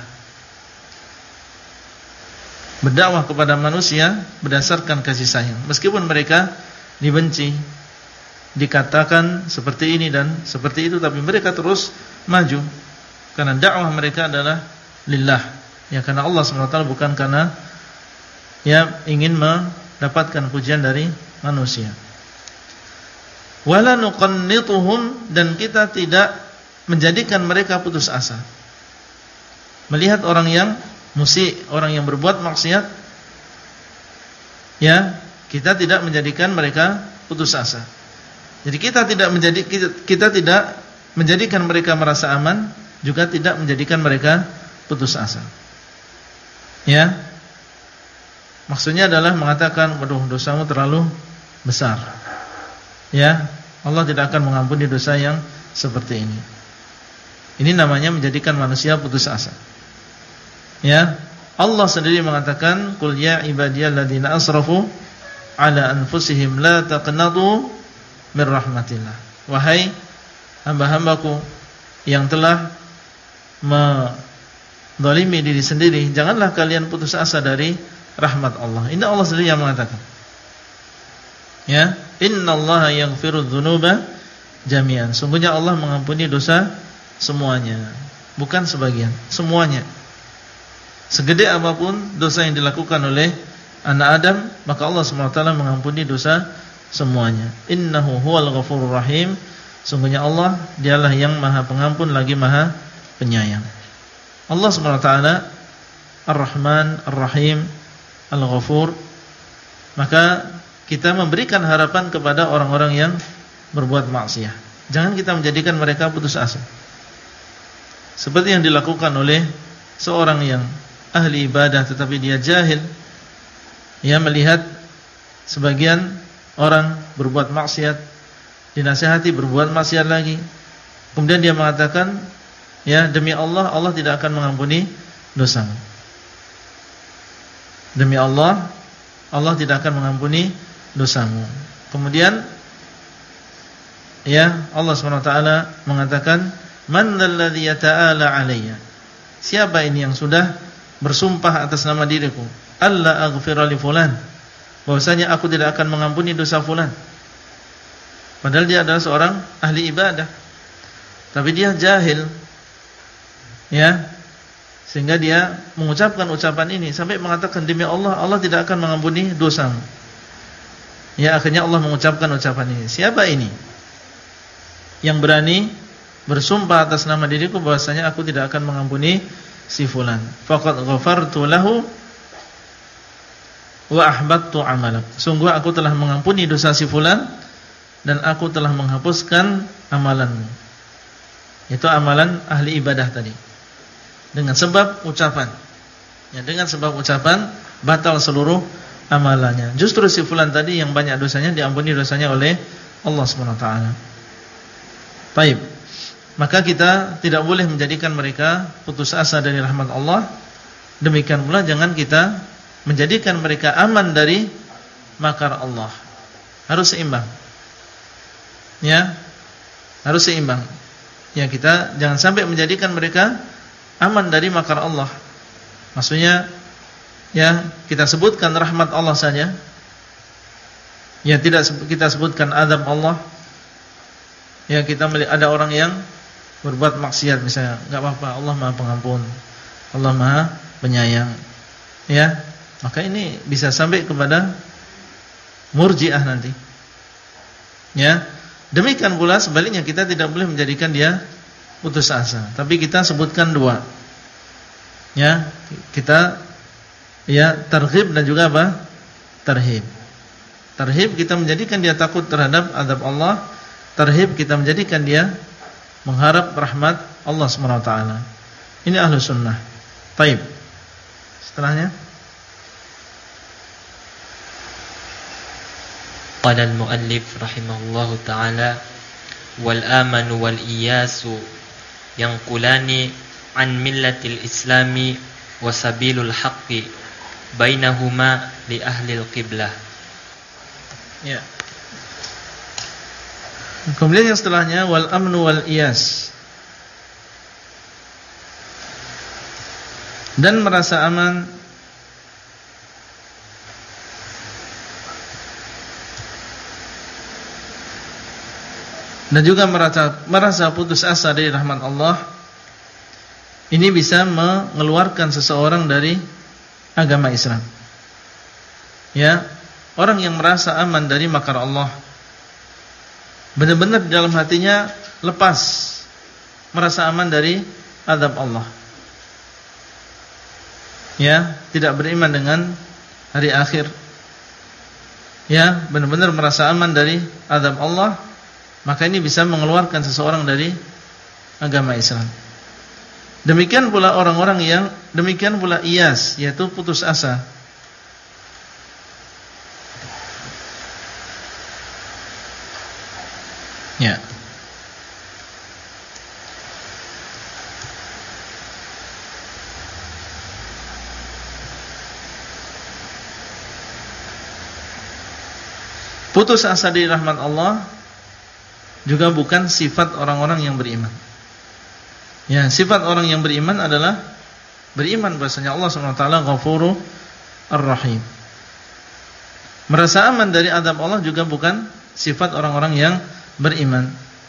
Berdakwah kepada manusia berdasarkan kasih sayang, meskipun mereka dibenci, dikatakan seperti ini dan seperti itu, tapi mereka terus maju karena dakwah mereka adalah lillah, ya, karena Allah SWT, bukan karena ingin mendapatkan pujian dari manusia. Wala nuqannituhum, dan kita tidak menjadikan mereka putus asa. Melihat orang yang musyi, orang yang berbuat maksiat, kita tidak menjadikan mereka putus asa. Jadi kita tidak menjadikan mereka merasa aman, juga tidak menjadikan mereka putus asa. Maksudnya adalah mengatakan, waduh, dosamu terlalu besar. Allah tidak akan mengampuni dosa yang seperti ini. Ini namanya menjadikan manusia putus asa. Allah sendiri mengatakan, qul ya ibadiyalladzina asrafu ala anfusihim la taqnatu mir rahmatillah. Wahai hamba-hambaku yang telah menzalimi diri sendiri, janganlah kalian putus asa dari rahmat Allah. Ini Allah sendiri yang mengatakan. Innallaha yaghfiru dzunuba jami'an. Sungguhnya Allah mengampuni dosa semuanya, bukan sebagian, semuanya. Segede apapun dosa yang dilakukan oleh anak Adam, maka Allah SWT mengampuni dosa semuanya. Innahu huwal ghafurur rahim. Sungguhnya Allah, dialah yang maha pengampun lagi maha penyayang. Allah SWT Ar-Rahman, Ar-Rahim, Al-Ghafur. Maka kita memberikan harapan kepada orang-orang yang berbuat maksiat. Jangan kita menjadikan mereka putus asa, seperti yang dilakukan oleh seorang yang ahli ibadah tetapi dia jahil. Melihat sebagian orang berbuat maksiat, dinasihati berbuat maksiat lagi, kemudian dia mengatakan, demi Allah, Allah tidak akan mengampuni dosamu. Demi Allah, Allah tidak akan mengampuni dosamu. Kemudian Allah SWT mengatakan, man dzalladzi yata'ala alayya. Siapa ini yang sudah bersumpah atas nama diriku, alla aghfira li fulan, bahwasanya aku tidak akan mengampuni dosa fulan. Padahal dia adalah seorang ahli ibadah, tapi dia jahil, sehingga dia mengucapkan ucapan ini sampai mengatakan, demi Allah, Allah tidak akan mengampuni dosamu. Akhirnya Allah mengucapkan ucapan ini. Siapa ini yang berani bersumpah atas nama diriku bahwasanya aku tidak akan mengampuni si fulan? Faqad ghafartu lahu wa ahbattu amalak. Sungguh aku telah mengampuni dosa si fulan dan aku telah menghapuskan amalanmu. Itu amalan ahli ibadah tadi. Dengan sebab ucapan. Dengan sebab ucapan batal seluruh amalannya. Justru si fulan tadi yang banyak dosanya diampuni dosanya oleh Allah SWT. Baik. Maka kita tidak boleh menjadikan mereka putus asa dari rahmat Allah. Demikian pula jangan kita menjadikan mereka aman dari makar Allah. Harus seimbang. Harus seimbang. Kita jangan sampai menjadikan mereka aman dari makar Allah. Maksudnya kita sebutkan rahmat Allah saja. Tidak kita sebutkan azab Allah. Kita melihat ada orang yang berbuat maksiat misalnya, enggak apa-apa, Allah Maha Pengampun, Allah Maha Penyayang. Maka ini bisa sampai kepada murji'ah nanti. Demikian pula sebaliknya, kita tidak boleh menjadikan dia putus asa, tapi kita sebutkan dua. Kita targhib dan juga apa? Tarhib. Tarhib kita menjadikan dia takut terhadap azab Allah. Tarhib kita menjadikan dia mengharap rahmat Allah SWT. Ini ahlu sunnah. Taib. Setelahnya, qala al-muallif rahimahullahu ta'ala, wal amanu wal iyasu yanqulani an millatil islami wa sabilul haqqi bainahuma li ahli al-qiblah. Kemudian yang setelahnya, wal amnu wal iyas, dan merasa aman dan juga merasa putus asa dari rahmat Allah. Ini bisa mengeluarkan seseorang dari agama Islam. Ya, orang yang merasa aman dari makar Allah, benar-benar di dalam hatinya lepas, merasa aman dari azab Allah. Ya, tidak beriman dengan hari akhir. Ya, benar-benar merasa aman dari azab Allah, maka ini bisa mengeluarkan seseorang dari agama Islam. Demikian pula orang-orang yang demikian pula iyas, yaitu putus asa. Ya. Putus asa dari rahmat Allah juga bukan sifat orang-orang yang beriman. Ya, sifat orang yang beriman adalah beriman bahwasanya Allah Subhanahu wa taala Ghafurur Ar-Rahim. Merasa aman dari azab Allah juga bukan sifat orang-orang yang beriman.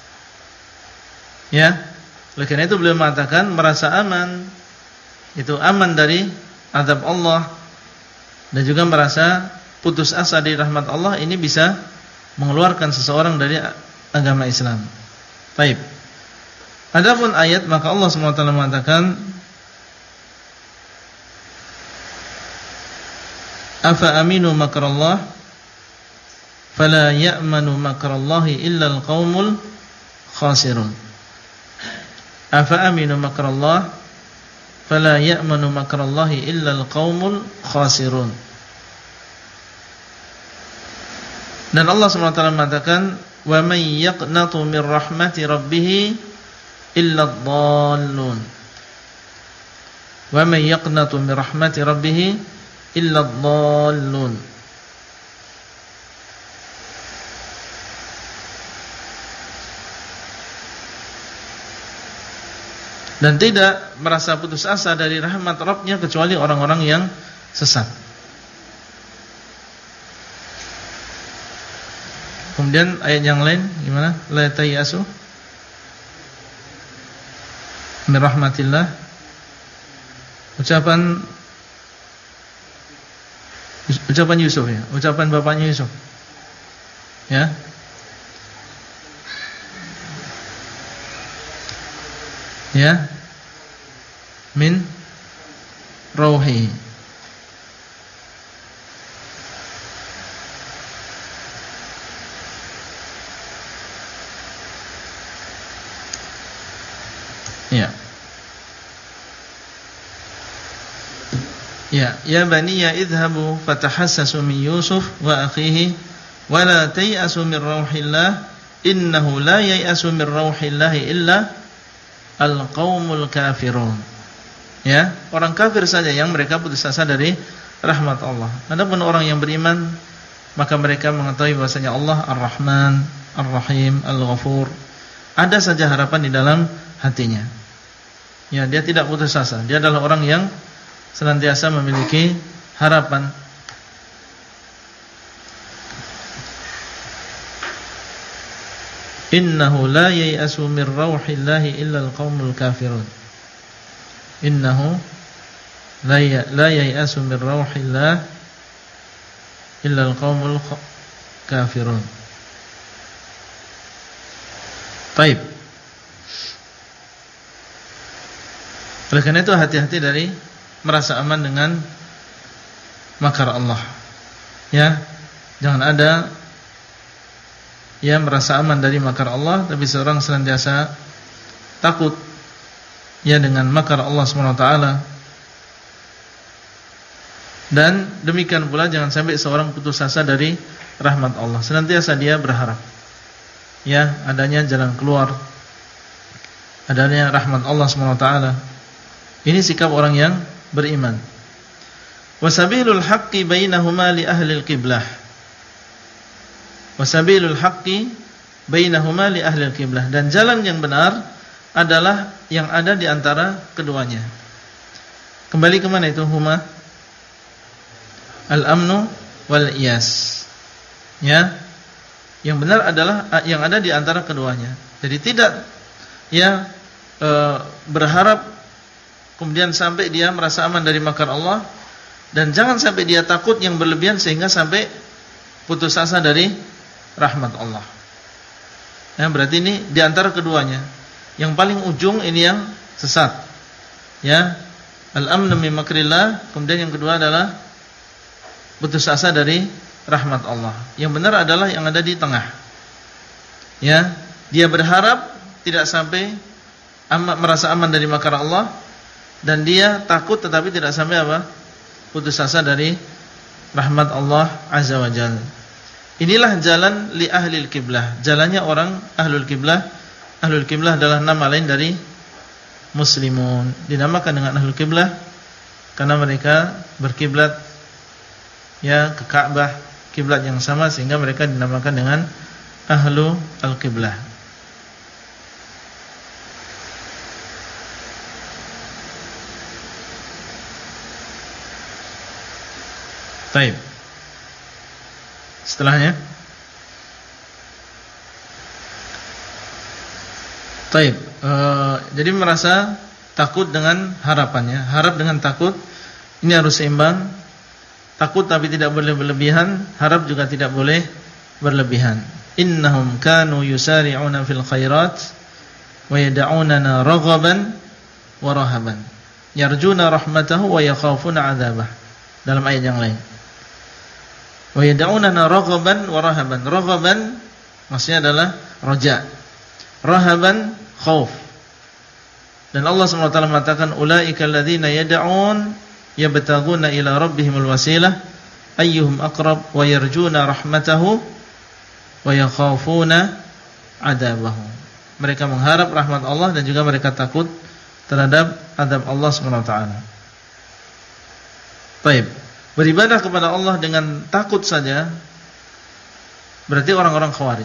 Ya, oleh karena itu beliau mengatakan merasa aman itu aman dari azab Allah dan juga merasa putus asa dari rahmat Allah, ini bisa mengeluarkan seseorang dari agama Islam. Baik. Adapun ayat, maka Allah SWT mengatakan, afa aminu makrallah fala ya'manu makrallahi illa al-qaumul khasirun. Afa aminu makrallah fala ya'manu makrallahi illa al-qaumul khasirun. Dan Allah SWT mengatakan, wa may yaqnatu min rahmati rabbih illa ad-dallun. Wa may yaqnatu min rahmati rabbih illa ad-dallun. Dan tidak merasa putus asa dari rahmat Rabbnya kecuali orang-orang yang sesat. Kemudian ayat yang lain gimana? La tayasu min rahmatillah. Ucapan Yusuf ya, ucapan bapaknya Yusuf. Ya. Ya. Min rauhi. Ya. Ya, ya baniya idhabu fatahassasu min Yusuf wa akhihi wa la tayasu min rauhillah innahu la yayasu min rauhillah illa al-qaumul kafirun. Ya, orang kafir saja yang mereka putus asa dari rahmat Allah. Adapun orang yang beriman, maka mereka mengetahui bahwasanya Allah Ar-Rahman, Ar-Rahim, Al-Ghafur. Ada saja harapan di dalam hatinya. Ya, dia tidak putus asa. Dia adalah orang yang senantiasa memiliki harapan. Innahu la yayasu min rauhillahi illa al-qaumul kafirun. Innahu la yayasu min rauhillah illa al-qaumul kafirun. Baik. Oleh karena itu hati-hati dari merasa aman dengan makar Allah. Ya, jangan ada yang merasa aman dari makar Allah, tapi seorang senantiasa takut ya dengan makar Allah SWT. Dan demikian pula jangan sampai seorang putus asa dari rahmat Allah. Senantiasa dia berharap ya adanya jalan keluar, adanya rahmat Allah SWT. Ini sikap orang yang beriman. Wasabilul haqqi bainahuma li ahli al-qiblah. Wasabilul haqqi bainahuma li ahli al-qiblah. Dan jalan yang benar adalah yang ada di antara keduanya. Kembali ke mana itu huma? Al-amnu wal iyas. Ya. Yang benar adalah yang ada di antara keduanya. Jadi tidak ya berharap kemudian sampai dia merasa aman dari makar Allah, Dan jangan sampai dia takut yang berlebihan sehingga sampai putus asa dari rahmat Allah. Ya, berarti ini di antara keduanya. Yang paling ujung ini yang sesat. Ya, al-amn min makrillah, kemudian yang kedua adalah putus asa dari rahmat Allah. Yang benar adalah yang ada di tengah. Ya, dia berharap tidak sampai merasa aman dari makar Allah, dan dia takut tetapi tidak sampai putus asa dari rahmat Allah Azza wa Jalla. Inilah jalan li ahlil kiblah, jalannya orang ahlul kiblah. Ahlul kiblah adalah nama lain dari muslimun. Dinamakan dengan ahlul kiblah karena mereka berkiblat ya ke Ka'bah, kiblat yang sama, sehingga mereka dinamakan dengan ahlu al-kiblah. Baik. Setelahnya. Baik. Jadi merasa takut dengan harapannya, harap dengan takut. Ini harus seimbang. Takut tapi tidak boleh berlebihan, harap juga tidak boleh berlebihan. Innahum kanu yusari'una fil khairat wa yad'unana raghaban wa rahaban. Yarjuna rahmatahu wa yakhafuna 'adzabah. Dalam ayat yang lain. Wa yad'unana raghaban wa rahaban. Raghaban maksudnya adalah raja. Rahaban khauf. Dan Allah SWT mengatakan ulaika alladzina yad'un yabtaguna ila rabbihimul wasilah ayyuhum aqrab wa yarjuna rahmatahu wa yakhafuna 'adzabahu. Mereka mengharap rahmat Allah dan juga mereka takut terhadap azab Allah SWT. Baik. Beribadah kepada Allah dengan takut saja berarti orang-orang Khawarij.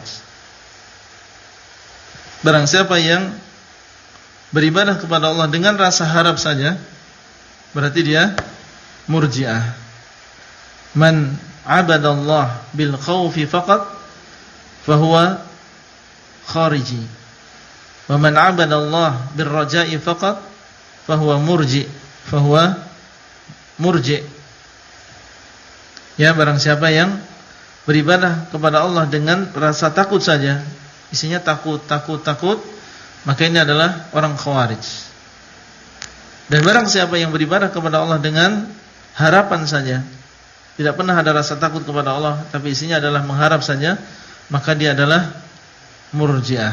Barang siapa yang beribadah kepada Allah dengan rasa harap saja berarti dia Murji'ah. Man 'abadallah bil khaufi faqat fahuwa khariji. Wa man 'abadallah bir raja'i faqat fahuwa murji'. Fahuwa murji'. Ya, barang siapa yang beribadah kepada Allah dengan rasa takut saja, isinya takut, maka ini adalah orang Khawarij. Dan barang siapa yang beribadah kepada Allah dengan harapan saja, tidak pernah ada rasa takut kepada Allah, tapi isinya adalah mengharap saja, maka dia adalah Murji'ah.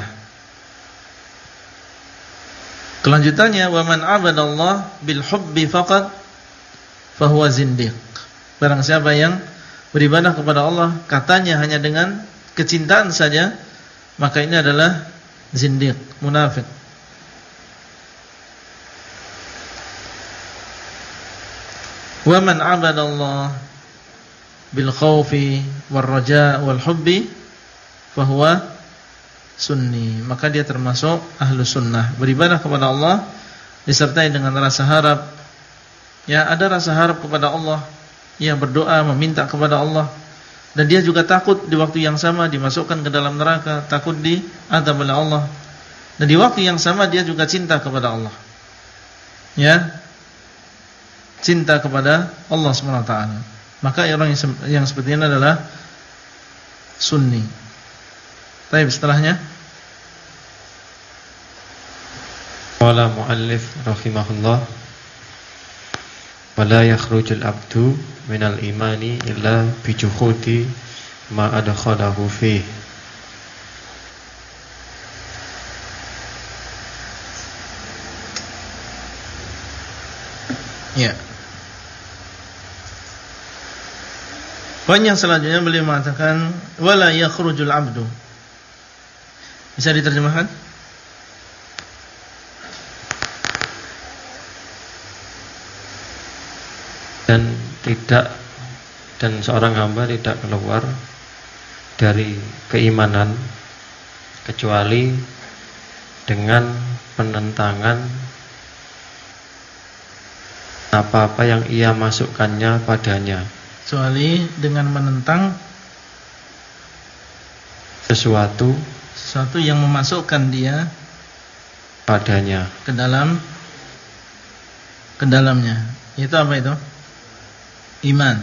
Kelanjutannya, wa man 'abadallah bil hubbi faqat fahuwa zindiq. Barang siapa yang beribadah kepada Allah katanya hanya dengan kecintaan saja, maka ini adalah zindiq, munafik. Wa man 'abadallah bil khaufi war raja' wal hubbi fahuwa sunni. Maka dia termasuk ahlu sunnah. Beribadah kepada Allah disertai dengan rasa harap. Ya, ada rasa harap kepada Allah. Ia berdoa meminta kepada Allah, dan dia juga takut di waktu yang sama dimasukkan ke dalam neraka, takut diazab oleh Allah, dan di waktu yang sama dia juga cinta kepada Allah. Ya, cinta kepada Allah SWT. Maka orang yang seperti ini adalah sunni. Baik, setelahnya qala muallif rahimahullah wala yakhrujul abdu minal imani illa bijuhudi ma adkhalahu fih. Ya. Poin yang selanjutnya beliau mengatakan wala yakhrujul abdu. Bisa diterjemahkan? Dan seorang hamba tidak keluar dari keimanan kecuali dengan penentangan apa-apa yang ia masukkannya padanya, kecuali dengan menentang sesuatu yang memasukkan dia padanya ke dalamnya. Itu apa itu? iman.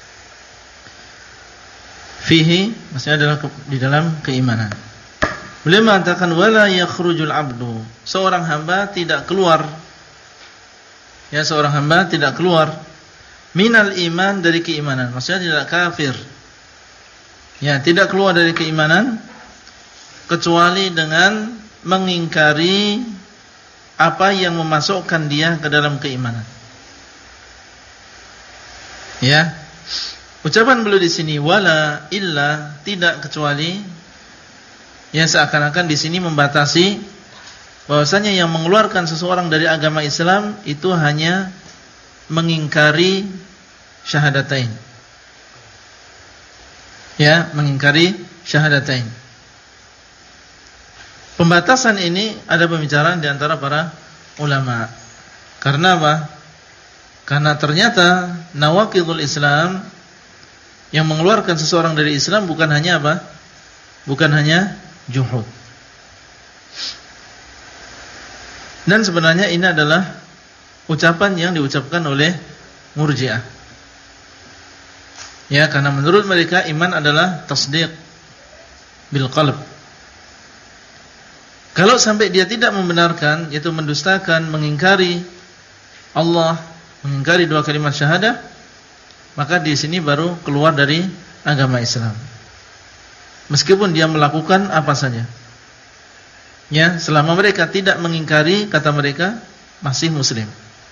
Fihi maksudnya adalah di dalam keimanan. Beliau mengatakan wala yakhrujul abdu, seorang hamba tidak keluar, ya, seorang hamba tidak keluar minal iman, dari keimanan, maksudnya tidak kafir, ya, tidak keluar dari keimanan kecuali dengan mengingkari apa yang memasukkan dia ke dalam keimanan. Ya, ucapan beliau di sini wala illa, tidak kecuali, ya, seakan-akan di sini membatasi bahwasanya yang mengeluarkan seseorang dari agama Islam itu hanya mengingkari syahadatain. Ya, mengingkari syahadatain. Pembatasan ini ada pembicaraan di antara para ulama. Karena apa? Karena ternyata nawaqidul Islam, yang mengeluarkan seseorang dari Islam bukan hanya apa? Bukan hanya juhud. Dan sebenarnya ini adalah ucapan yang diucapkan oleh Murji'ah. Ya, karena menurut mereka iman adalah tasdiq bil qalb. Kalau sampai dia tidak membenarkan, yaitu mendustakan, mengingkari Allah, mengingkari dua kalimat syahadah, maka di sini baru keluar dari agama Islam. Meskipun dia melakukan apa saja, ya, selama mereka tidak mengingkari, kata mereka masih muslim.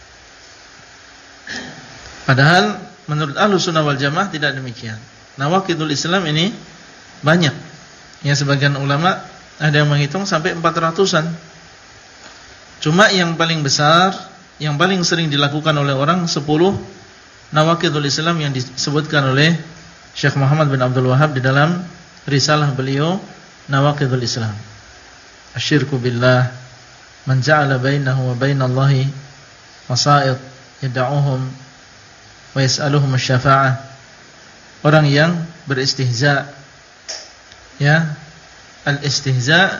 Padahal menurut Ahlussunnah wal Jamaah tidak demikian. Nawaqidul Islam ini banyak. Ya, sebagian ulama ada yang menghitung sampai 400-an. Cuma yang paling besar, yang paling sering dilakukan oleh orang 10 nawaqidul Islam yang disebutkan oleh Syekh Muhammad bin Abdul Wahhab di dalam risalah beliau Nawaqidul Islam. Asyirku billah, man ja'ala bainahu wa bainallahi wasa'id yad'uhum wa yas'aluhum asy-syafa'ah. Orang yang beristihza, ya, al-istihza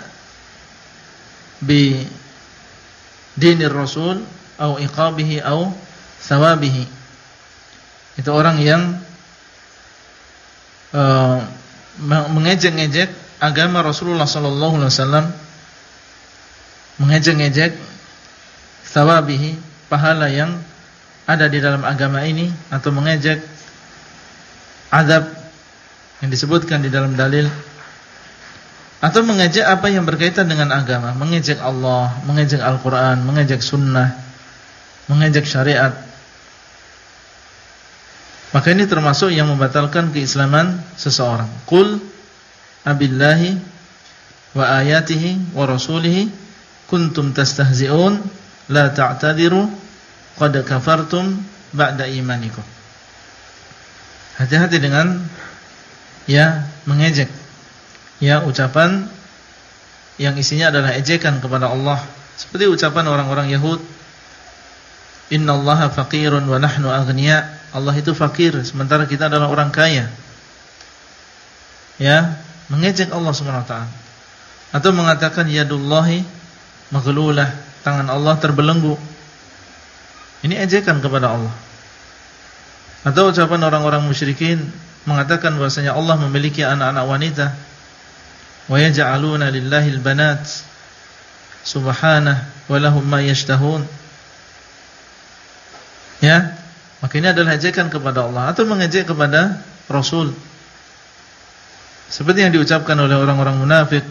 bi dinir rasul au iqabihi au thawabihi. Itu orang yang mengejek-ngejek agama Rasulullah sallallahu alaihi wasallam, mengejek-ngejek thawabihi, pahala yang ada di dalam agama ini, atau mengejek azab yang disebutkan di dalam dalil, atau mengejek apa yang berkaitan dengan agama, mengejek Allah, mengejek Al-Quran, mengejek sunnah, mengejek syariat. Maka ini termasuk yang membatalkan keislaman seseorang. Qul abillahi wa ayatihi wa rasulihi kuntum tastahzi'un la ta'tadiru qad kafartum ba'da imanikum. Hati-hati dengan, ya, mengejek, ya, ucapan yang isinya adalah ejekan kepada Allah, seperti ucapan orang-orang Yahud, innallaha faqirun wa nahnu aghnia. Allah itu fakir sementara kita adalah orang kaya. Ya, mengejek Allah Subhanahu wa taala. Atau mengatakan yadullahi maghlulah, tangan Allah terbelenggu. Ini ejekan kepada Allah. Atau ucapan orang-orang musyrikin mengatakan bahwasanya Allah memiliki anak-anak wanita. Wa yaj'aluna lillahi albanat subhanahu wa lahum ma yashtahun. Ya, maka ini adalah ejekan kepada Allah atau mengejek kepada Rasul, seperti yang diucapkan oleh orang-orang munafik,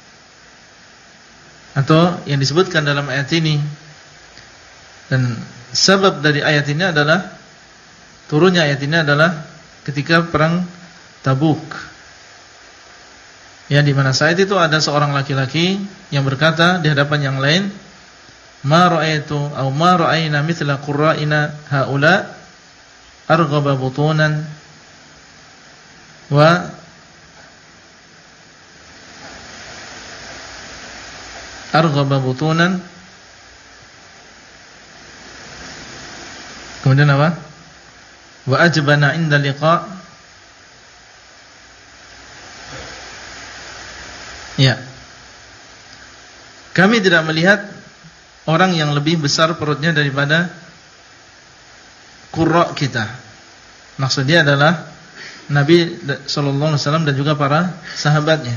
atau yang disebutkan dalam ayat ini. Dan sebab dari ayat ini adalah, turunnya ayat ini adalah ketika perang Tabuk, ya, di mana saat itu ada seorang laki-laki yang berkata di hadapan yang lain, ma ra'aitu aw ma ra'ayna mithla qurra'ina haula arghaba butunan wa arghaba butunan. Kemudian apa? Wa ajbana inda liqa. Ya, kami tidak melihat orang yang lebih besar perutnya daripada qurra kita. Maksud dia adalah Nabi sallallahu alaihi wasallam dan juga para sahabatnya.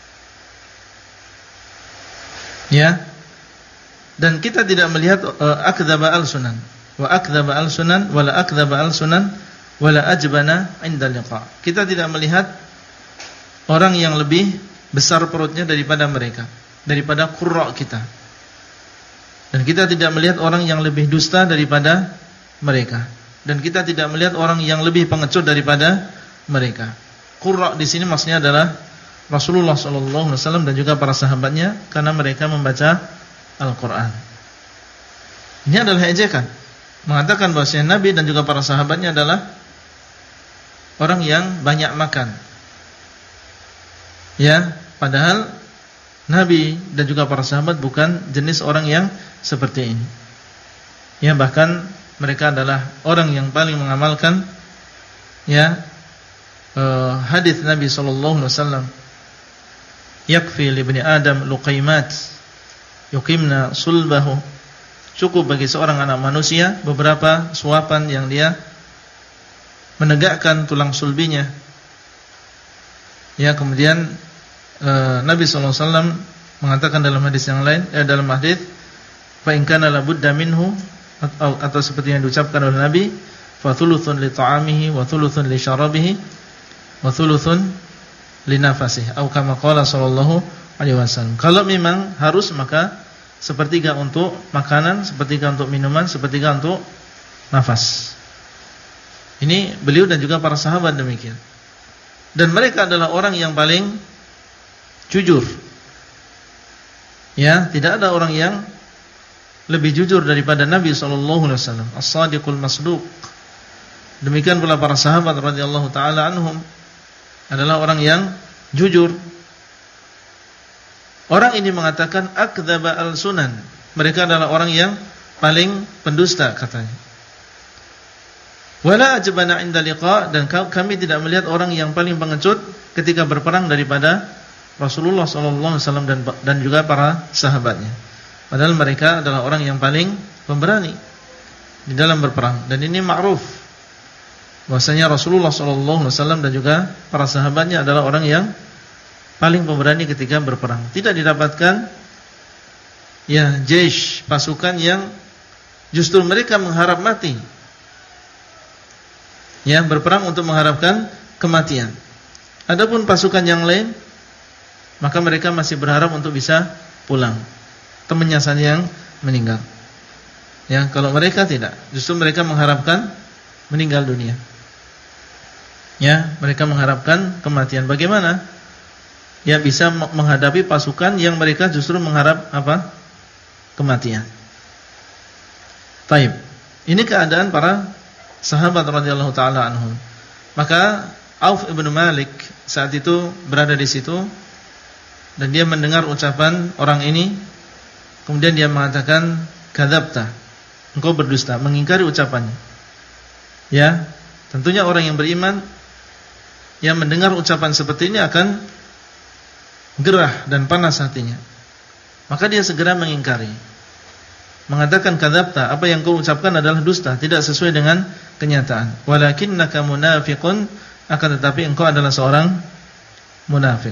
Ya. Dan kita tidak melihat akdzaba al-sunan wa akdzaba al-sunan wala akdzaba al-sunan wala ajbana 'inda liqa. Kita tidak melihat orang yang lebih besar perutnya daripada mereka, daripada qurra kita. Dan kita tidak melihat orang yang lebih dusta daripada mereka. Dan kita tidak melihat orang yang lebih pengecut daripada mereka. Qurra di sini maksudnya adalah Rasulullah sallallahu alaihi wasallam dan juga para sahabatnya, karena mereka membaca Al-Qur'an. Ini adalah ejekan, mengatakan bahwasanya Nabi dan juga para sahabatnya adalah orang yang banyak makan. Ya, padahal Nabi dan juga para sahabat bukan jenis orang yang seperti ini. Ya, bahkan mereka adalah orang yang paling mengamalkan ya hadis Nabi sallallahu alaihi wasallam, yakfi li ibni adam luqaimat yuqimna sulbahu. Cukup bagi seorang anak manusia beberapa suapan yang dia menegakkan tulang sulbinya. Ya, kemudian Nabi sallallahu alaihi wasallam mengatakan dalam hadis yang lain, dalam hadis fa in kana la budda minhu, atau seperti yang diucapkan oleh Nabi, fa thuluthun li ta'amihi wa thuluthun li syarabihi wa thuluthun li nafasihi, atau kama qala sallallahu alaihi wasallam. Kalau memang harus, maka sepertiga untuk makanan, sepertiga untuk minuman, sepertiga untuk nafas. Ini beliau dan juga para sahabat demikian. Dan mereka adalah orang yang paling jujur. Ya, tidak ada orang yang lebih jujur daripada Nabi sallallahu alaihi wasallam, as-sadiqul masduq. Demikian pula para sahabat radhiyallahu taala anhum adalah orang yang jujur. Orang ini mengatakan akdzaba al-sunan. Mereka adalah orang yang paling pendusta katanya. Wala ajbana 'inda liqa, dan kami tidak melihat orang yang paling pengecut ketika berperang daripada Rasulullah sallallahu alaihi wasallam dan juga para sahabatnya. Padahal mereka adalah orang yang paling pemberani di dalam berperang. Dan ini ma'ruf bahwasanya Rasulullah sallallahu alaihi wasallam dan juga para sahabatnya adalah orang yang paling pemberani ketika berperang. Tidak didapatkan ya jaish, pasukan yang justru mereka mengharap mati. Ya, berperang untuk mengharapkan kematian. Adapun pasukan yang lain, maka mereka masih berharap untuk bisa pulang. Temannya saja yang meninggal. Ya, kalau mereka tidak, justru mereka mengharapkan meninggal dunia. Ya, mereka mengharapkan kematian. Bagaimana? Ya, bisa menghadapi pasukan yang mereka justru mengharap apa? Kematian. Taib. Ini keadaan para sahabat radhiyallahu taala anhum. Maka Auf ibn Malik saat itu berada di situ dan dia mendengar ucapan orang ini. Kemudian dia mengatakan, kadzabta, engkau berdusta, mengingkari ucapannya. Ya, tentunya orang yang beriman yang mendengar ucapan seperti ini akan gerah dan panas hatinya. Maka dia segera mengingkari, mengatakan kadzabta, apa yang kau ucapkan adalah dusta, tidak sesuai dengan kenyataan. Walakinnaka munafiqun, akan tetapi engkau adalah seorang munafik.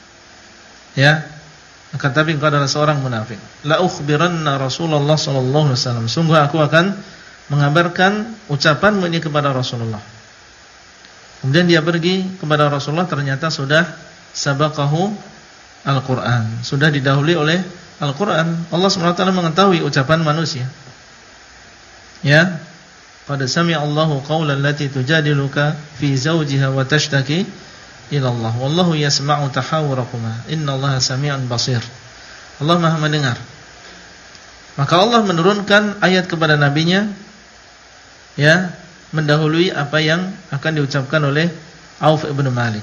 Ya, akan tetapi engkau adalah seorang munafik. La ukhbiranna Rasulullah sallallahu alaihi wasallam, sungguh aku akan mengabarkan ucapanmu ini kepada Rasulullah. Kemudian dia pergi kepada Rasulullah, ternyata sudah sabaqahu Al-Quran, sudah didahului oleh Al-Quran. Allah SWT mengetahui ucapan manusia. Ya, qad sami'a Allahu qawlan allati tujadiluka fi zawjiha wa tashtaki ila Allah wallahu yasma'u tahawurakuma innallaha sami'un basir. Allah Maha mendengar. Maka Allah menurunkan ayat kepada nabinya, ya, mendahului apa yang akan diucapkan oleh Auf ibn Malik.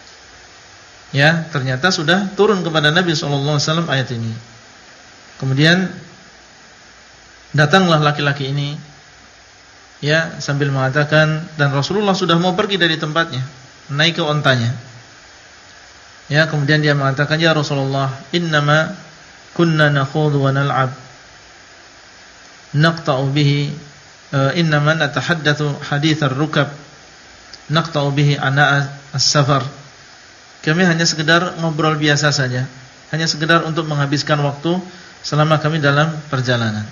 Ya, ternyata sudah turun kepada Nabi SAW ayat ini. Kemudian datanglah laki-laki ini, ya, sambil mengatakan, dan Rasulullah sudah mau pergi dari tempatnya, naik ke ontanya. Ya, kemudian dia mengatakan, ya Rasulullah, innama kunna nakhudhu wa nal'ab naqta'u bihi innama natahaddatsu haditsar rukab naqta'u bihi ana as-safar. Kami hanya sekedar ngobrol biasa saja, hanya sekedar untuk menghabiskan waktu selama kami dalam perjalanan.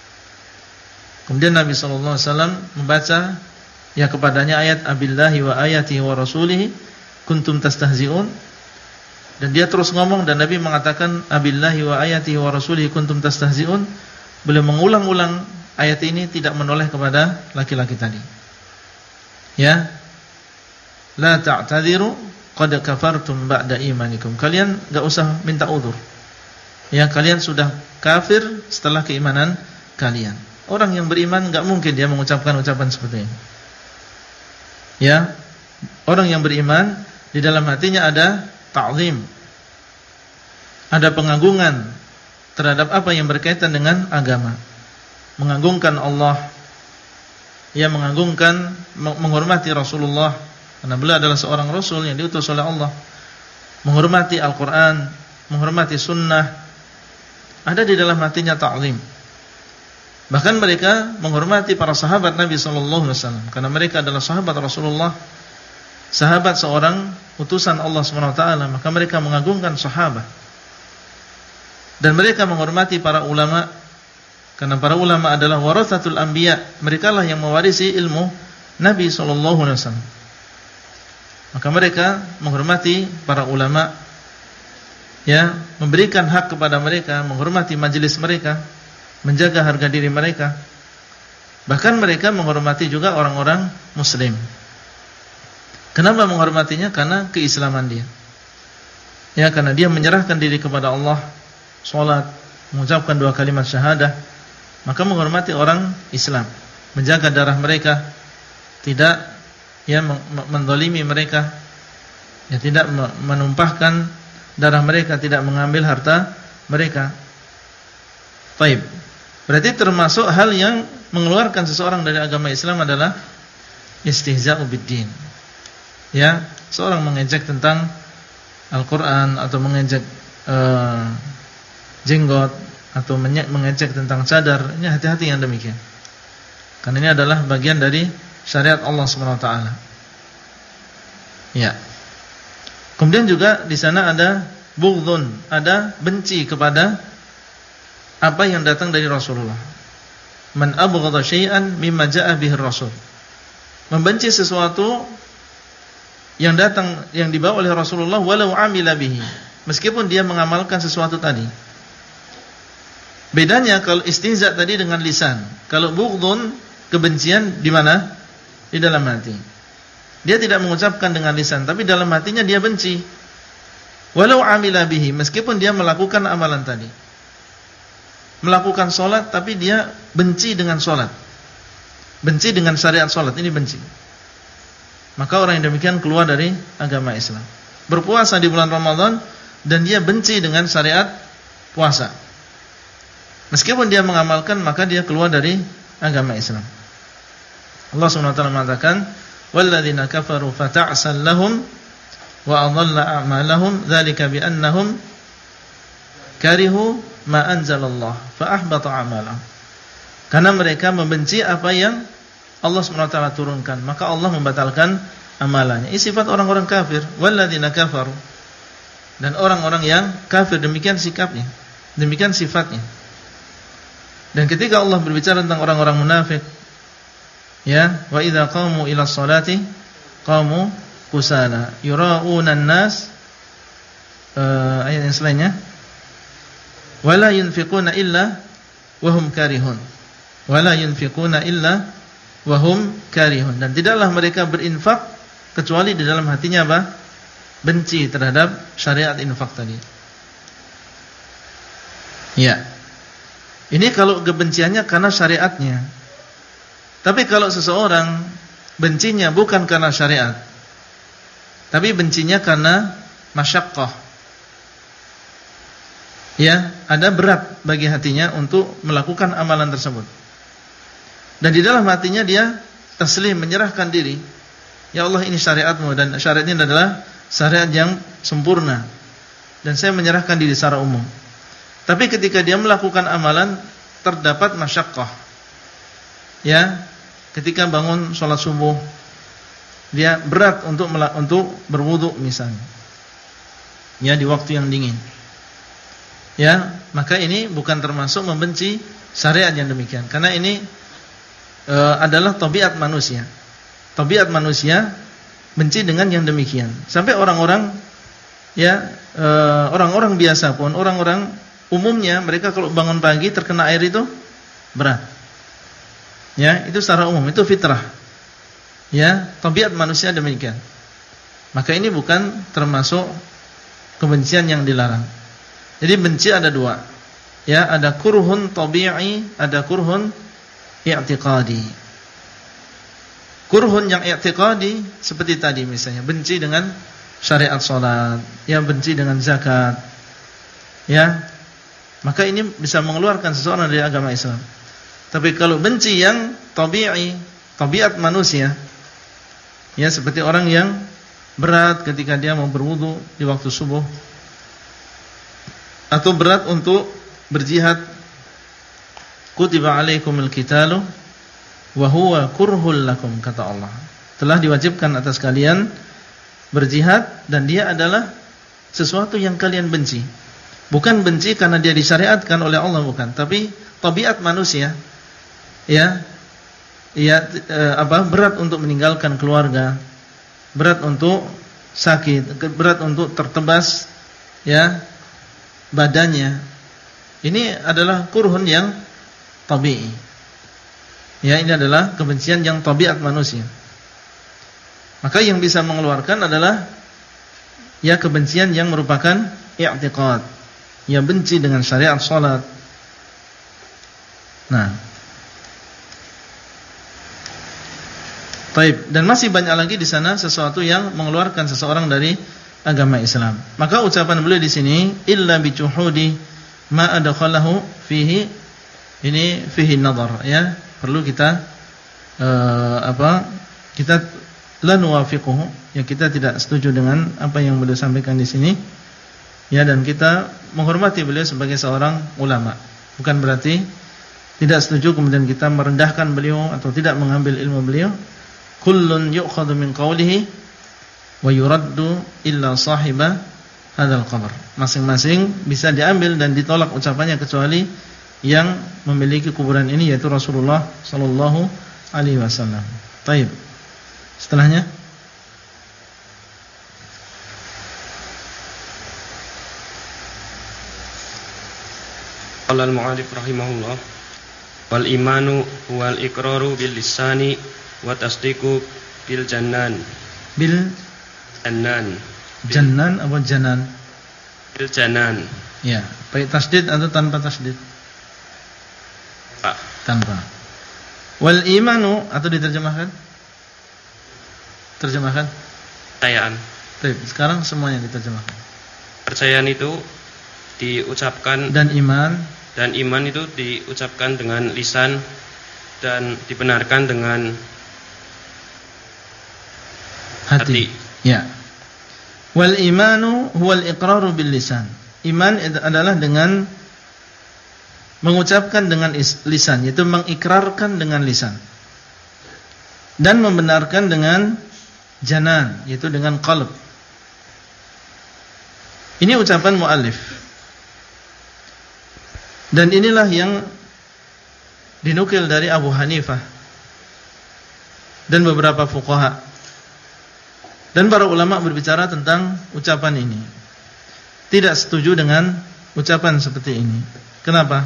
Kemudian Nabi sallallahu alaihi wasallam membaca ya kepadanya ayat abillahi wa ayatihi wa rasulihi kuntum tastahzi'un. Dan dia terus ngomong dan Nabi mengatakan abillahi wa ayatihi wa rasulihi kuntum tastahzi'un. Beliau mengulang-ulang ayat ini tidak menoleh kepada laki-laki tadi. Ya. La ta'tadiru qad kafartum ba'da imanikum. Kalian enggak usah minta udzur. Ya, kalian sudah kafir setelah keimanan kalian. Orang yang beriman enggak mungkin dia mengucapkan ucapan seperti ini. Ya. Orang yang beriman di dalam hatinya ada ta'zim, ada pengagungan terhadap apa yang berkaitan dengan agama, mengagungkan Allah, ya mengagungkan, menghormati Rasulullah karena beliau adalah seorang Rasul yang diutus oleh Allah, menghormati Al-Quran, menghormati Sunnah, ada di dalam hatinya ta'zim. Bahkan mereka menghormati para sahabat Nabi sallallahu alaihi wasallam karena mereka adalah sahabat Rasulullah, sahabat seorang utusan Allah SWT, maka mereka mengagungkan sahabat. Dan mereka menghormati para ulama karena para ulama adalah warathatul anbiya, mereka lah yang mewarisi ilmu Nabi SAW. Maka mereka menghormati para ulama, ya, memberikan hak kepada mereka, menghormati majelis mereka, menjaga harga diri mereka. Bahkan mereka menghormati juga orang-orang muslim. Kenapa menghormatinya? Karena keislaman dia. Ya, karena dia menyerahkan diri kepada Allah, salat, mengucapkan 2 kalimat syahadah, maka menghormati orang Islam, menjaga darah mereka, tidak ya menzalimi mereka, ya tidak menumpahkan darah mereka, tidak mengambil harta mereka. Baik. Berarti termasuk hal yang mengeluarkan seseorang dari agama Islam adalah istihza'u biddin. Ya, seorang mengejek tentang Al-Quran atau mengejek jenggot atau mengejek tentang cadar, ini hati-hati yang demikian. Karena ini adalah bagian dari syariat Allah SWT. Ya. Kemudian juga di sana ada bughdun, ada benci kepada apa yang datang dari Rasulullah. Man abghadha syai'an mimma ja'a bihi Rasul. Membenci sesuatu yang datang, yang dibawa oleh Rasulullah, walau amila bihi, meskipun dia mengamalkan sesuatu tadi. Bedanya kalau istihza tadi dengan lisan. Kalau bughdun, kebencian di mana? Di dalam hati. Dia tidak mengucapkan dengan lisan, tapi dalam hatinya dia benci. Walau amila bihi, meskipun dia melakukan amalan tadi. Melakukan solat, tapi dia benci dengan solat, benci dengan syariat solat, ini benci. Maka orang yang demikian keluar dari agama Islam. Berpuasa di bulan Ramadan dan dia benci dengan syariat puasa, meskipun dia mengamalkan, maka dia keluar dari agama Islam. Allah SWT mengatakan, walladzina kafaru fata'sal lahum wa adalla a'malahum dzalika bi annahum karihu ma anzalallah fa ahbata a'malahum. Karena mereka membenci apa yang Allah SWT turunkan, maka Allah membatalkan amalannya. Ini sifat orang-orang kafir, walladzina kafaru. Dan orang-orang yang kafir demikian sikapnya, demikian sifatnya. Dan ketika Allah berbicara tentang orang-orang munafik, ya, wa idza qamu ila sholati qamu kusala yura'una an-nas, ayat yang selainnya, wala yunfiquna illa wahum karihun, wala yunfiquna illa wahum karihun. Dan tidaklah mereka berinfak kecuali di dalam hatinya apa? Benci terhadap syariat infak tadi. Ya. Ini kalau kebenciannya karena syariatnya. Tapi kalau seseorang bencinya bukan karena syariat, tapi bencinya karena masyaqqah, ya, ada berat bagi hatinya untuk melakukan amalan tersebut. Dan di dalam hatinya dia taslim, menyerahkan diri. Ya Allah, ini syariatmu dan syariat ini adalah syariat yang sempurna, dan saya menyerahkan diri secara umum. Tapi ketika dia melakukan amalan terdapat masyaqqah, ya, ketika bangun sholat subuh, dia berat untuk berwudu misalnya, ya, di waktu yang dingin, ya, maka ini bukan termasuk membenci syariat yang demikian, karena ini adalah tabiat manusia. Tabiat manusia benci dengan yang demikian. Sampai orang-orang, ya, orang-orang biasa pun, orang-orang umumnya mereka kalau bangun pagi terkena air itu berat. Ya, itu secara umum, itu fitrah. Ya, tabiat manusia demikian. Maka ini bukan termasuk kebencian yang dilarang. Jadi benci ada dua. Ya, ada kurhun tabi'i, ada kurhun i'tiqadi. Kurhun yang i'tiqadi seperti tadi misalnya, benci dengan syariat salat, ya, benci dengan zakat. Ya. Maka ini bisa mengeluarkan seseorang dari agama Islam. Tapi kalau benci yang tabi'i, tabiat manusia, ya, seperti orang yang berat ketika dia mau berwudu di waktu subuh, atau berat untuk berjihad, kutiba alaikumul qitalu wa huwa kurhul lakum, kata Allah. Telah diwajibkan atas kalian berjihad dan dia adalah sesuatu yang kalian benci. Bukan benci karena dia disyariatkan oleh Allah, bukan, tapi tabiat manusia, ya, berat untuk meninggalkan keluarga, berat untuk sakit, berat untuk tertebas, ya, badannya. Ini adalah kurhun yang tabi'i. Ya, ini adalah kebencian yang tabiat manusia. Maka yang bisa mengeluarkan adalah, ya, kebencian yang merupakan i'tiqad, ya, benci dengan syariat salat. Nah, baik, dan masih banyak lagi di sana sesuatu yang mengeluarkan seseorang dari agama Islam. Maka ucapan beliau di sini, illa bi juhudi ma adkhalahu fihi, ini fihi nadhar, ya, perlu kita kita la nuwafiquhu, ya, kita tidak setuju dengan apa yang beliau sampaikan di sini, ya, dan kita menghormati beliau sebagai seorang ulama. Bukan berarti tidak setuju kemudian kita merendahkan beliau atau tidak mengambil ilmu beliau. Kullun yu'khadhu min qawlihi wa yuraddu illa sahiba hadzal qabr. Masing-masing bisa diambil dan ditolak ucapannya kecuali yang memiliki kuburan ini, yaitu Rasulullah sallallahu alaihi wasallam. Baik. Setelahnya, qala al-mu'allif rahimahullah, wal imanu wal iqraru bil lisani wa tasdiqu bil jannan. Bil jannan. Jannan atau janan? Bil jannan. Ya, pakai tasdid atau tanpa tasdid? Tanpa. Wal imanu, atau diterjemahkan? Terjemahkan? Percayaan. Baik, sekarang semuanya diterjemahkan. Percayaan itu diucapkan, dan iman itu diucapkan dengan lisan dan dibenarkan dengan hati. Ya. Wal imanu huwal iqraru bil lisan. Iman adalah dengan mengucapkan dengan lisan, yaitu mengikrarkan dengan lisan, dan membenarkan dengan janan, yaitu dengan qalb. Ini ucapan muallif. Dan inilah yang dinukil dari Abu Hanifah dan beberapa fuqaha. Dan para ulama berbicara tentang ucapan ini. Tidak setuju dengan ucapan seperti ini. Kenapa?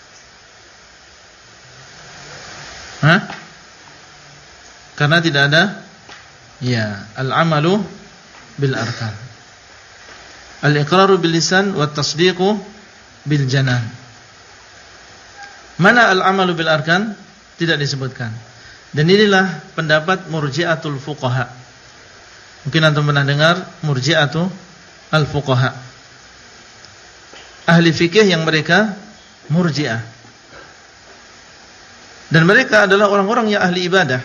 Karena tidak ada, ya, al-amalu bil arkan. Al-iqraru bil lisan wa tasdiqu bil janan. Mana al-amalu bil arkan? Tidak disebutkan. Dan inilah pendapat murji'atul fuqaha. Mungkin antum pernah dengar murji'atu al-fuqaha. Ahli fikih yang mereka murji'ah. Dan mereka adalah orang-orang yang ahli ibadah.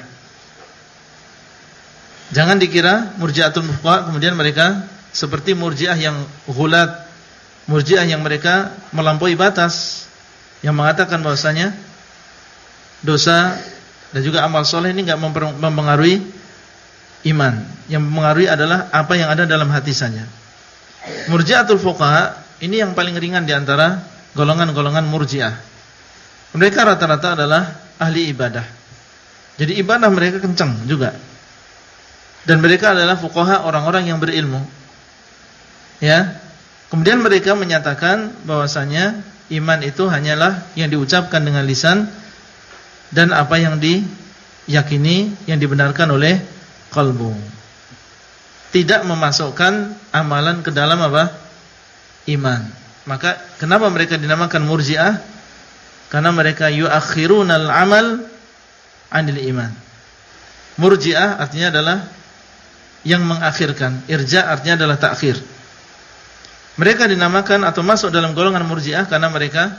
Jangan dikira murji'atul fuqaha kemudian mereka seperti murji'ah yang ghulat, murji'ah yang mereka melampaui batas, yang mengatakan bahwasanya dosa dan juga amal soleh ini enggak mempengaruhi iman. Yang mempengaruhi adalah apa yang ada dalam hati saja. Murji'atul fuqaha ini yang paling ringan di antara golongan-golongan murji'ah. Mereka rata-rata adalah ahli ibadah. Jadi ibadah mereka kencang juga. Dan mereka adalah fuqaha, orang-orang yang berilmu. Ya. Kemudian mereka menyatakan bahwasanya iman itu hanyalah yang diucapkan dengan lisan dan apa yang diyakini, yang dibenarkan oleh qalbu. Tidak memasukkan amalan ke dalam apa? Iman. Maka kenapa mereka dinamakan murji'ah? Karena mereka yuakhirunal amal 'anil iman. Murji'ah artinya adalah yang mengakhirkan. Irja artinya adalah ta'khir. Mereka dinamakan atau masuk dalam golongan murji'ah karena mereka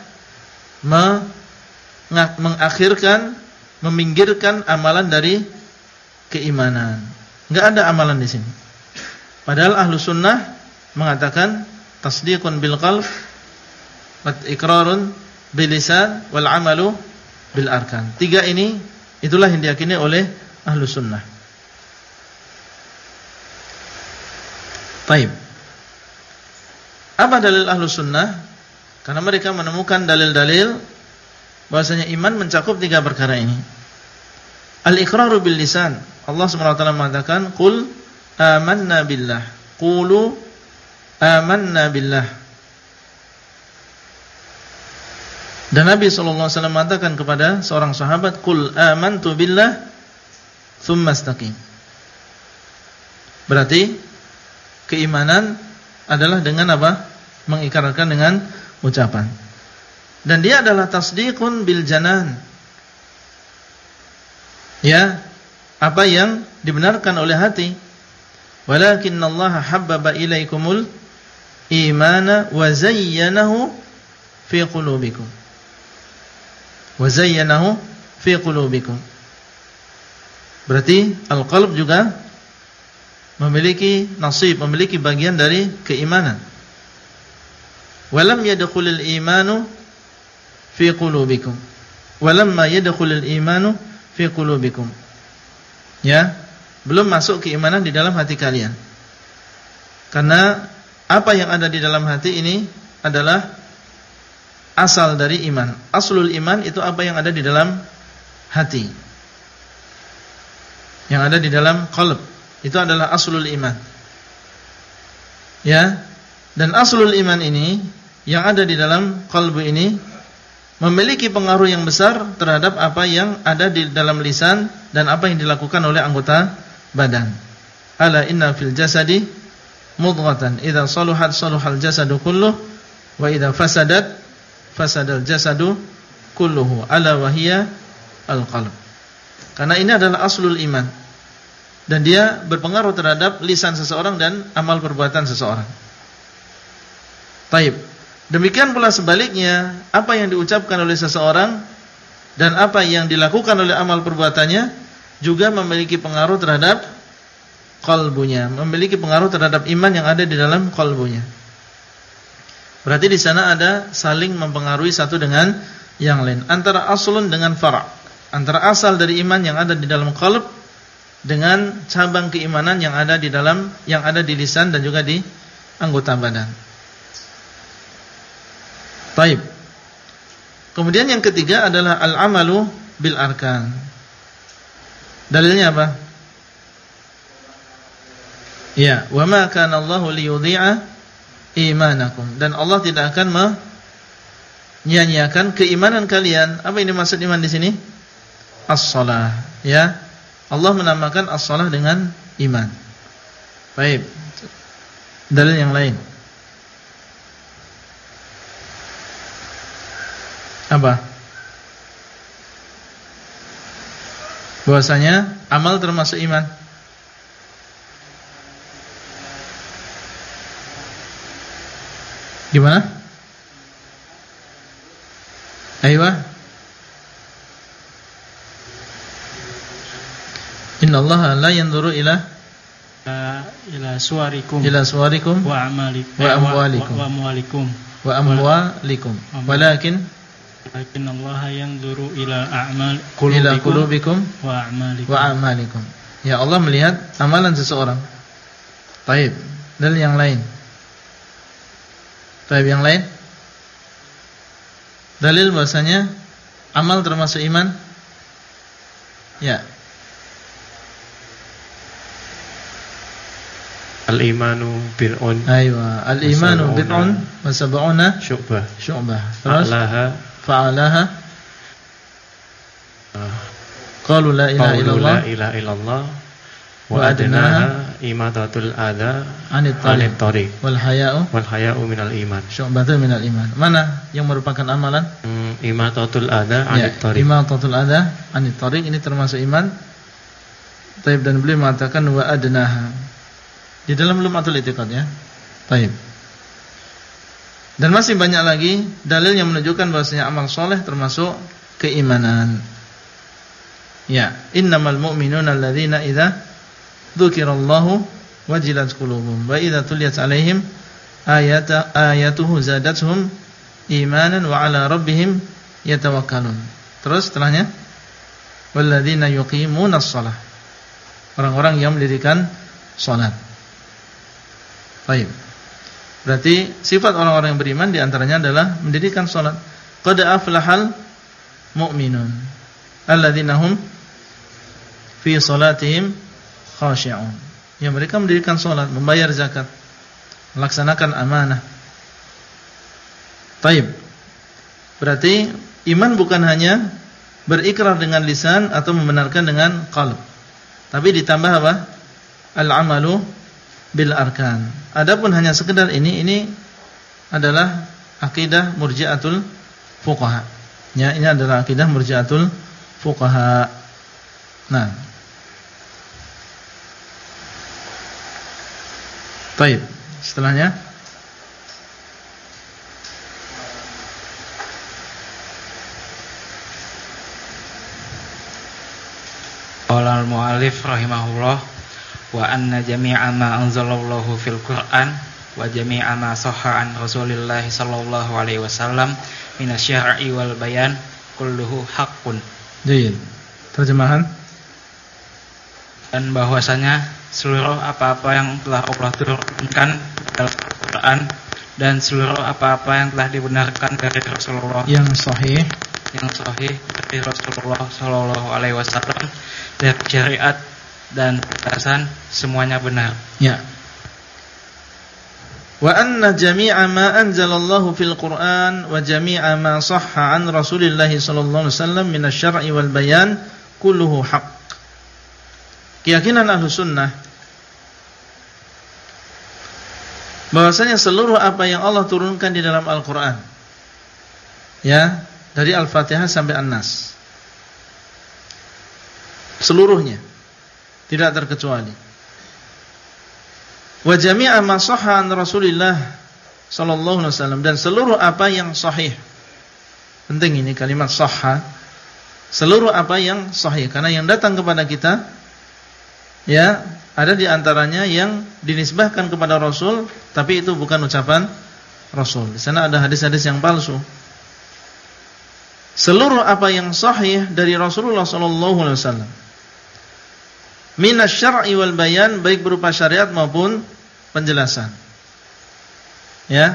mengakhirkan, meminggirkan amalan dari keimanan. Enggak ada amalan di sini. Padahal ahlu sunnah mengatakan tasdiqun bil qalb wa iqrarun bil lisan wal amalu bil arkan. Tiga ini itulah yang diyakini oleh ahlu sunnah. Baik. Apa dalil ahlu sunnah? Karena mereka menemukan dalil-dalil bahwasanya iman mencakup tiga perkara ini. Al-iqraru bil lisan. Allah SWT mengatakan, "Qul amanna billah." Qulu amanna billah. Dan Nabi SAW mengatakan kepada seorang sahabat, "Qul amantu billah tsumma istaqim." Berarti keimanan adalah dengan apa? Mengikrarkan dengan ucapan. Dan dia adalah tasdiqun bil janan. Ya, apa yang dibenarkan oleh hati. Walakinnallaha habbaba ilaikumul imana wa zayyanahu fi qulubikum. Wa zayyanahu fi qulubikum. Berarti al-qalb juga memiliki nasib, memiliki bagian dari keimanan. Walam yadkhulul imanu fi qulubikum. Walamma yadkhulul imanu fi qulubikum. Ya, belum masuk keimanan di dalam hati kalian. Karena apa yang ada di dalam hati ini adalah asal dari iman. Aslul iman itu apa yang ada di dalam hati. Yang ada di dalam qalb. Itu adalah aslul iman. Ya. Dan aslul iman ini yang ada di dalam qalbu ini memiliki pengaruh yang besar terhadap apa yang ada di dalam lisan dan apa yang dilakukan oleh anggota badan. Ala inna fil jasadi mudghatan idza saluhat saluhal jasadu kulluh wa idza fasadat fasadal jasadu kulluhu ala wa hiya al-qalb. Karena ini adalah aslul iman. Dan dia berpengaruh terhadap lisan seseorang dan amal perbuatan seseorang. Baik. Demikian pula sebaliknya, apa yang diucapkan oleh seseorang dan apa yang dilakukan oleh amal perbuatannya juga memiliki pengaruh terhadap qalbunya, memiliki pengaruh terhadap iman yang ada di dalam qalbunya. Berarti di sana ada saling mempengaruhi satu dengan yang lain, antara aslun dengan fara', antara asal dari iman yang ada di dalam qalb dengan cabang keimanan yang ada di dalam, yang ada di lisan dan juga di anggota badan. Baik. Kemudian yang ketiga adalah al-amalu bil arkan. Dalilnya apa? Ya, wa ma kana Allahu liyudhi'a imanakum. Dan Allah tidak akan menyia-nyiakan keimanan kalian. Apa ini maksud iman di sini? As-shalah, ya. Allah menamakan as-shalah dengan iman. Baik. Dalil yang lain. Apa? Bahwasanya amal termasuk iman. Gimana? Aywa. Innallaha la yanzuru ila suwarikum wa amwalikum walakin Allah yanzuru ila qulubikum wa a'malikum. Ya, Allah melihat amalan seseorang. Baik. Dalil yang lain. Baik, yang lain. Dalil bahasanya amal termasuk iman. Ya. Al-imanu bid'un. Aywa, al-imanu bid'un wa sab'una syu'bah. Terus fa'alaha qalu la ilaha illallah wa adnaha imatatul adha 'anit thariq wal haya'u minal iman. Syu'batun minal iman. Mana yang merupakan amalan? Imatatul adha 'anit thariq. Imatatul adha 'anit thariq ini termasuk iman. Taib, dan beliau mengatakan wa adnaha. Di dalam Lum'atul I'tiqad, ya. Baik. Dan masih banyak lagi dalil yang menunjukkan bahwasanya amal soleh termasuk keimanan. Ya, innamal mu'minuna alladzina idza dzukirallahu wajilat qulubuhum wa idza tuliyat 'alaihim ayatuhu zadatuhum imanan wa 'ala rabbihim yatawakkalun. Terus setelahnya walladzina yuqimunas shalah. Orang-orang yang mendirikan salat. Baik. Berarti sifat orang-orang yang beriman diantaranya adalah mendirikan salat. Qad aflahal mu'minun alladzina hum fi salatihim khashi'un. Yang mereka mendirikan salat, membayar zakat, melaksanakan amanah. Baik. Berarti iman bukan hanya berikrar dengan lisan atau membenarkan dengan qalb, tapi ditambah apa? Al-amalu bil arkan. Adapun hanya sekedar ini adalah akidah murji'atul fuqaha. Ya, ini adalah akidah murji'atul fuqaha. Nah. Baik, setelahnya qala al-mu'allif rahimahullah wa anna jami'a ma anzalallahu fil Qur'an wa jami'a ma sahha an Rasulillah sallallahu alaihi wasallam minasy-syar'i wal bayan kulluhu haqqun. Baik. Terjemahan. Dan bahwasanya seluruh apa-apa yang telah Allah turunkan dalam Al-Qur'an dan seluruh apa-apa yang telah dibenarkan dari Rasulullah yang sahih dari Rasulullah sallallahu alaihi wasallam dari syariat dan batasan semuanya benar. Ya. Wa anna jami'a ma anzalallahu fil Qur'an wa jami'a ma sahha an Rasulillah sallallahu alaihi wasallam minasy-syar'i wal bayan kulluhu haqq. Keyakinan Ahlus Sunnah bahwasanya seluruh apa yang Allah turunkan di dalam Al-Qur'an, ya, dari Al-Fatihah sampai An-Nas, seluruhnya tidak terkecuali. Wa jami'a ma sahha an Rasulillah sallallahu alaihi wasallam, dan seluruh apa yang sahih. Penting ini kalimat sahha. Seluruh apa yang sahih, karena yang datang kepada kita, ya, ada di antaranya yang dinisbahkan kepada Rasul tapi itu bukan ucapan Rasul. Di sana ada hadis-hadis yang palsu. Seluruh apa yang sahih dari Rasulullah sallallahu alaihi wasallam minasy-syar'i wal bayan, baik berupa syariat maupun penjelasan. Ya.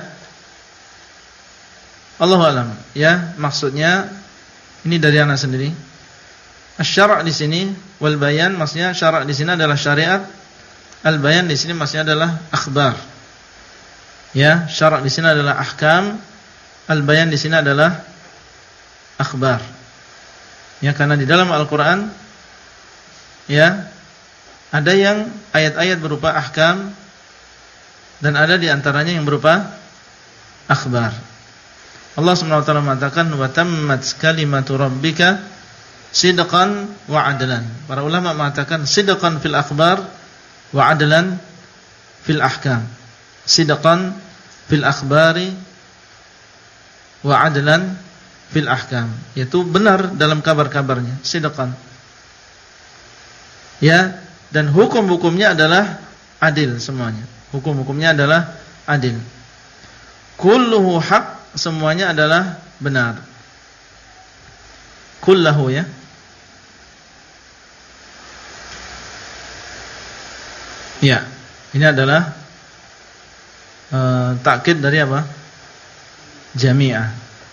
Allahu a'lam. Ya, maksudnya ini dari ana sendiri. Asy-syara' di sini wal bayan maksudnya syara' di sini adalah syariat, al bayan di sini maksudnya adalah akhbar. Ya, syara' di sini adalah ahkam, al bayan di sini adalah akhbar. Ya, karena di dalam Al-Qur'an, ya, ada yang ayat-ayat berupa ahkam dan ada di antaranya yang berupa akhbar. Allah Subhanahu wa taala mengatakan wa tammat kalimatu rabbika sidqan wa adlan. Para ulama mengatakan sidqan fil akhbar wa adlan fil ahkam. Sidqan fil akhbari wa adlan fil ahkam, yaitu benar dalam kabar-kabarnya, sidqan. Ya, dan hukum-hukumnya adalah adil semuanya. Hukum-hukumnya adalah adil. Kulluhu haq, semuanya adalah benar. Kullahu, ya. Ya, ini adalah takkid dari apa? Jami'ah.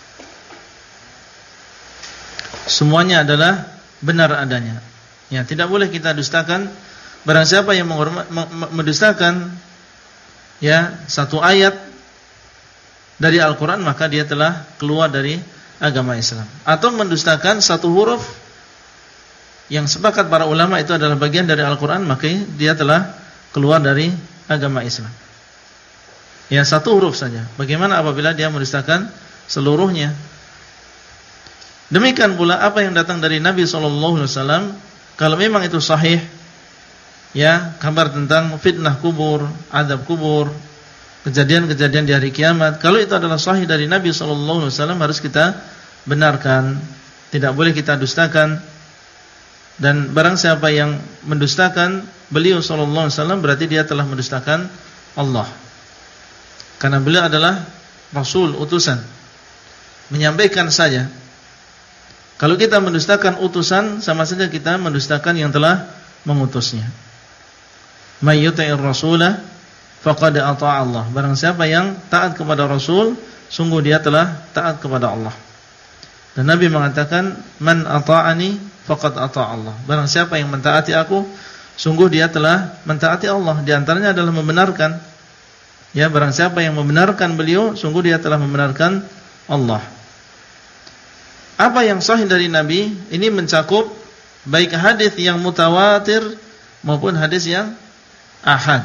Semuanya adalah benar adanya. Ya, tidak boleh kita dustakan. Barang siapa yang mendustakan ya satu ayat dari Al-Quran, maka dia telah keluar dari agama Islam. Atau mendustakan satu huruf yang sepakat para ulama itu adalah bagian dari Al-Quran, maka dia telah keluar dari agama Islam. Ya, satu huruf saja. Bagaimana apabila dia mendustakan seluruhnya? Demikian pula apa yang datang dari Nabi SAW, kalau memang itu sahih, ya, kabar tentang fitnah kubur, adab kubur, kejadian-kejadian di hari kiamat, kalau itu adalah sahih dari Nabi SAW, harus kita benarkan, tidak boleh kita dustakan. Dan barang siapa yang mendustakan beliau SAW, berarti dia telah mendustakan Allah, karena beliau adalah Rasul, utusan, menyampaikan saja. Kalau kita mendustakan utusan, sama saja kita mendustakan yang telah mengutusnya. May yuti'ir rasulah faqad ata'a Allah. Barang siapa yang taat kepada Rasul, sungguh dia telah taat kepada Allah. Dan Nabi mengatakan, man ata'ani faqad ata'a Allah. Barang siapa yang mentaati aku, sungguh dia telah mentaati Allah. Di antaranya adalah membenarkan. Ya, barang siapa yang membenarkan beliau, sungguh dia telah membenarkan Allah. Apa yang sahih dari Nabi ini mencakup baik hadis yang mutawatir maupun hadis yang ahad.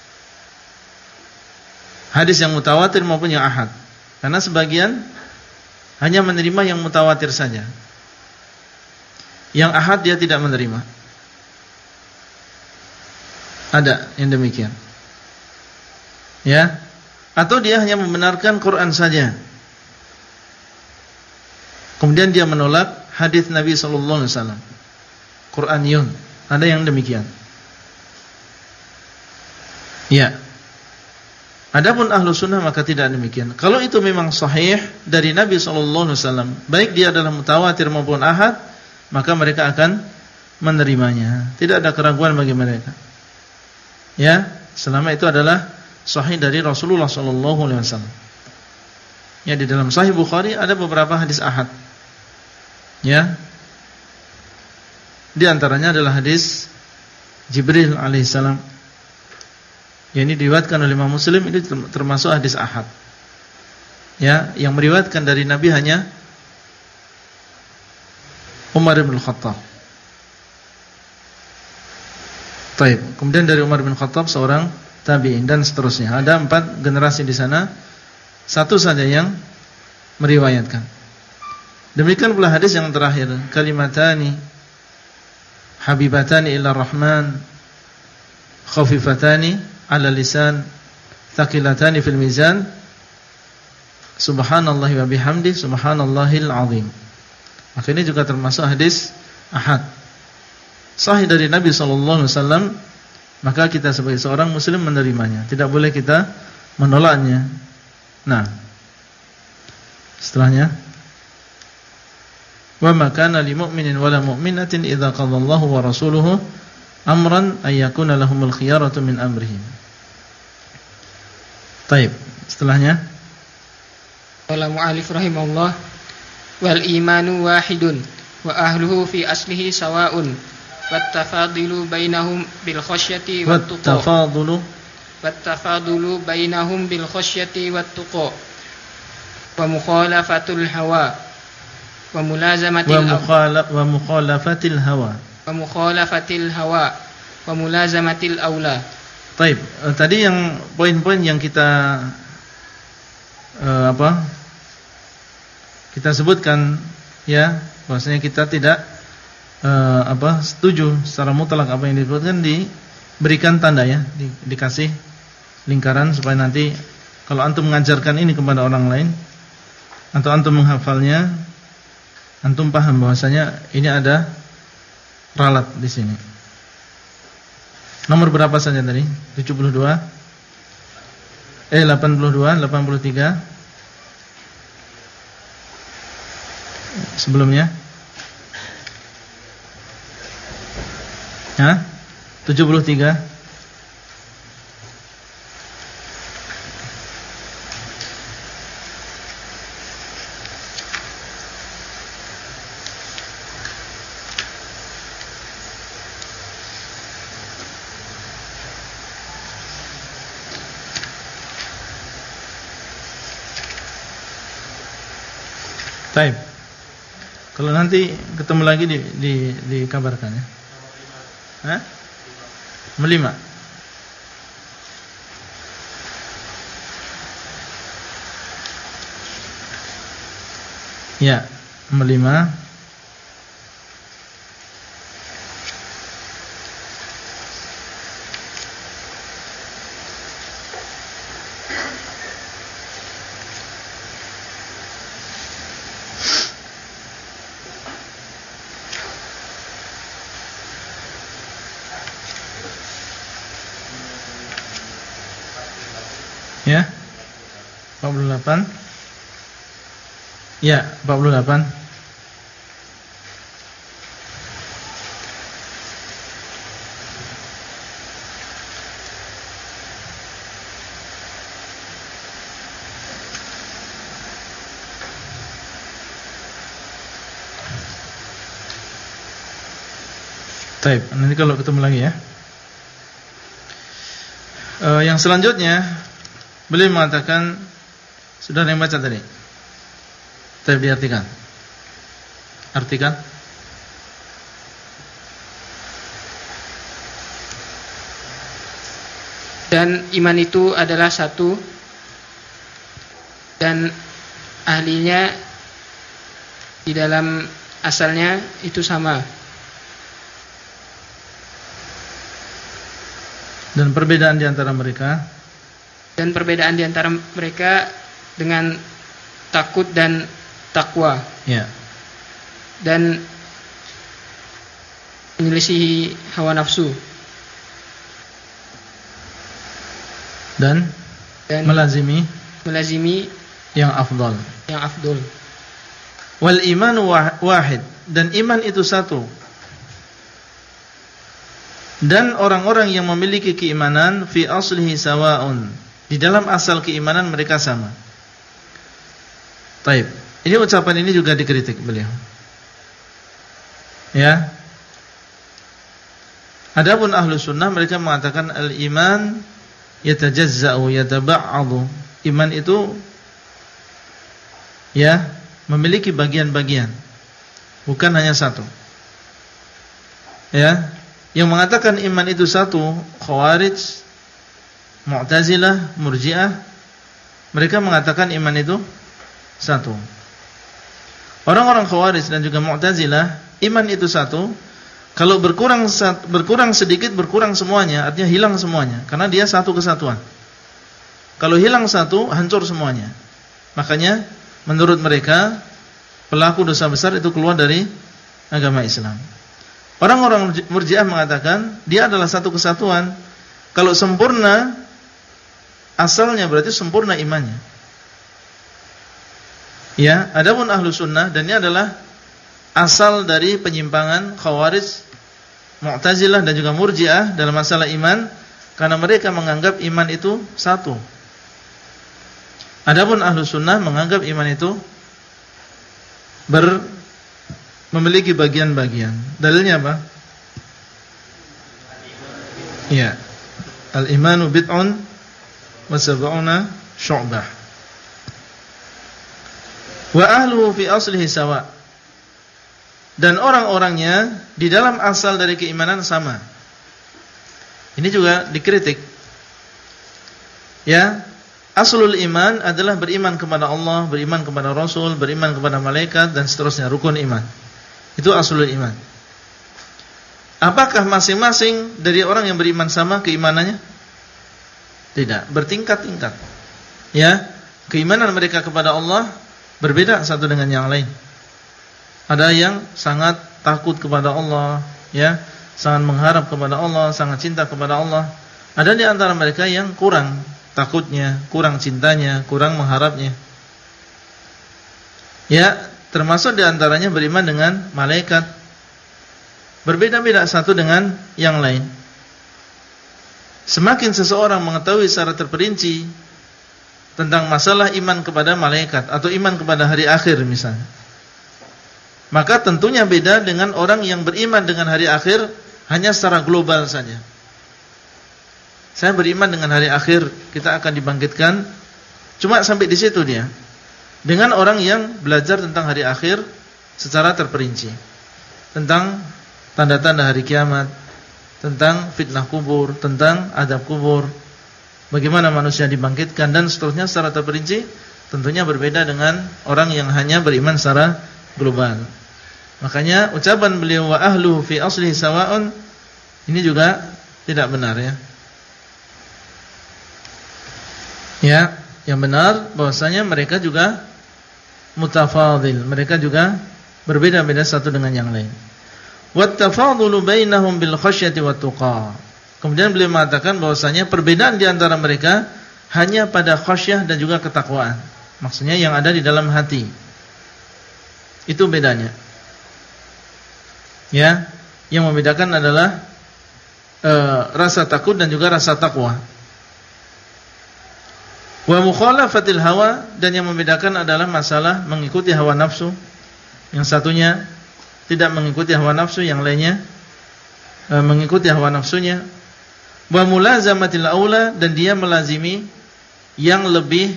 Hadis yang mutawatir maupun yang ahad. Karena sebagian hanya menerima yang mutawatir saja. Yang ahad dia tidak menerima. Ada yang demikian. Ya. Atau dia hanya membenarkan Quran saja. Kemudian dia menolak hadis Nabi sallallahu alaihi wasallam. Quraniyun. Ada yang demikian. Ya. Adapun ahlu sunnah maka tidak demikian. Kalau itu memang sahih dari Nabi sallallahu alaihi wasallam, baik dia adalah mutawatir maupun ahad, maka mereka akan menerimanya. Tidak ada keraguan bagi mereka. Ya, selama itu adalah sahih dari Rasulullah sallallahu alaihi wasallam. Ya, di dalam Sahih Bukhari ada beberapa hadis ahad. Ya. Di antaranya adalah hadis Jibril alaihissalam. Ya, ini diriwayatkan oleh Imam Muslim, ini termasuk hadis ahad. Ya, yang meriwayatkan dari Nabi hanya Umar bin Khattab. Baik, kemudian dari Umar bin Khattab seorang tabi'in dan seterusnya. Ada 4 generasi di sana. Satu saja yang meriwayatkan. Demikian pula hadis yang terakhir, kalimatani habibatani ila rahman khafifatani ala lisan thaqilatani fil mizan subhanallahi wa bihamdi subhanallahil azim. Maka ini juga termasuk hadis ahad, sahih dari Nabi sallallahu alaihi wasallam. Maka kita sebagai seorang muslim menerimanya, tidak boleh kita menolaknya. Nah, setelahnya, wa ma kana lil mu'minin wala mu'minatin idza qadallahu wa rasuluhu amran ay yakuna lahumul khiyaratu min amrihim. Baik, setelahnya, qala mu'allif rahimahullah, wal imanu wahidun wa ahluhu fi aslihi sawa'un wat tafadilu bainahum bil khasyati wat tuqa. Wattafadulu bainahum bil khasyati wat tuqa wa mukhalafatul hawa wa mulazamatil hawa wa mulazamatil aula. Baik, tadi yang poin-poin yang kita kita sebutkan, ya, bahwasanya kita tidak setuju secara mutlak apa yang disebutkan, diberikan tanda, ya, dikasih lingkaran supaya nanti kalau antum mengajarkan ini kepada orang lain atau antum menghafalnya, antum paham bahwasanya ini ada ralat di sini. Nomor berapa saja tadi? 72 82 83 sebelumnya. 73 Baik. Kalau nanti ketemu lagi dikabarkan ya. Hah? Melima. Ya, melima. Ya, 48. Ya, 48. Baik, nanti kalau ketemu lagi ya. Yang selanjutnya beliau mengatakan, sudah yang baca tadi. Tapi diartikan. Artikan. Dan iman itu adalah satu, dan ahlinya di dalam asalnya itu sama. Dan perbedaan di antara mereka. Dan perbedaan di antara mereka dengan takut dan takwa. Ya. Dan menyelisihi hawa nafsu. Dan melazimi yang afdal. Yang afdal. Wal imanu wahid, dan iman itu satu. Dan orang-orang yang memiliki keimanan fi aslihi sawa'un, di dalam asal keimanan mereka sama. Taib. Ini ucapan ini juga dikritik beliau. Ya. Adapun ahlu sunnah mereka mengatakan al-iman yatajazza'u yataba'adu. Iman itu ya memiliki bagian-bagian, bukan hanya satu. Ya. Yang mengatakan iman itu satu, Khawarij, Mu'tazilah, Murji'ah, mereka mengatakan iman itu satu. Orang-orang Khawarij dan juga Mu'tazilah, iman itu satu. Kalau berkurang sedikit, berkurang semuanya, artinya hilang semuanya, karena dia satu kesatuan. Kalau hilang satu, hancur semuanya. Makanya menurut mereka pelaku dosa besar itu keluar dari agama Islam. Orang-orang Murji'ah mengatakan dia adalah satu kesatuan. Kalau sempurna asalnya berarti sempurna imannya. Ya, adapun ahlu sunnah, dan ini adalah asal dari penyimpangan Khawarij, Mu'tazilah dan juga Murji'ah dalam masalah iman, karena mereka menganggap iman itu satu. Adapun ahlu sunnah menganggap iman itu memiliki bagian-bagian. Dalilnya apa? Ya. Al-imanu bid'un wa sab'una syu'bah. Wa ahluhu fi aslihi sawa. Dan orang-orangnya di dalam asal dari keimanan sama. Ini juga dikritik. Ya, aslul iman adalah beriman kepada Allah, beriman kepada Rasul, beriman kepada malaikat dan seterusnya, rukun iman. Itu aslul iman. Apakah masing-masing dari orang yang beriman sama keimanannya? Tidak, bertingkat-tingkat. Ya, keimanan mereka kepada Allah berbeda satu dengan yang lain. Ada yang sangat takut kepada Allah, ya, sangat mengharap kepada Allah, sangat cinta kepada Allah. Ada di antara mereka yang kurang takutnya, kurang cintanya, kurang mengharapnya. Ya, termasuk di antaranya beriman dengan malaikat. Berbeda-beda satu dengan yang lain. Semakin seseorang mengetahui secara terperinci tentang masalah iman kepada malaikat atau iman kepada hari akhir misalnya, maka tentunya beda dengan orang yang beriman dengan hari akhir hanya secara global saja. Saya beriman dengan hari akhir, kita akan dibangkitkan, cuma sampai di situ dia. dengan orang yang belajar tentang hari akhir secara terperinci, tentang tanda-tanda hari kiamat, tentang fitnah kubur, tentang adab kubur, bagaimana manusia dibangkitkan dan seterusnya secara terperinci. Tentunya berbeda dengan orang yang hanya beriman secara global. Makanya ucapan beliau wa ahlu fi asli sawa'un ini juga tidak benar ya. Ya, yang benar bahwasanya mereka juga mutafadil, mereka juga berbeda-beda satu dengan yang lain. Wat tafadulu bainahum bil khasyati wat tuqa. Kemudian beliau mengatakan bahwasanya perbedaan di antara mereka hanya pada khasyah dan juga ketakwaan. Maksudnya yang ada di dalam hati. Itu bedanya. Ya, yang membedakan adalah rasa takut dan juga rasa takwa. Wa mukhalafatil hawa, dan yang membedakan adalah masalah mengikuti hawa nafsu. Yang satunya tidak mengikuti hawa nafsu, yang lainnya mengikuti hawa nafsunya. Wa mulazamatil aula, dan dia melazimi yang lebih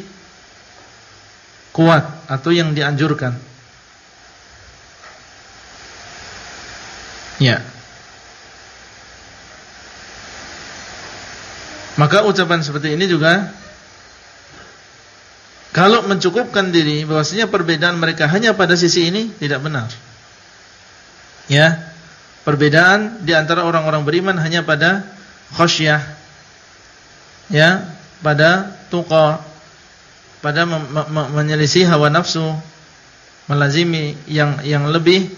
kuat atau yang dianjurkan. Ya. Maka ucapan seperti ini juga kalau mencukupkan diri bahwasanya perbedaan mereka hanya pada sisi ini, tidak benar. Ya. Perbedaan di antara orang-orang beriman hanya pada khasyah. Ya, pada tuqa, pada menyelisih hawa nafsu, melazimi yang lebih,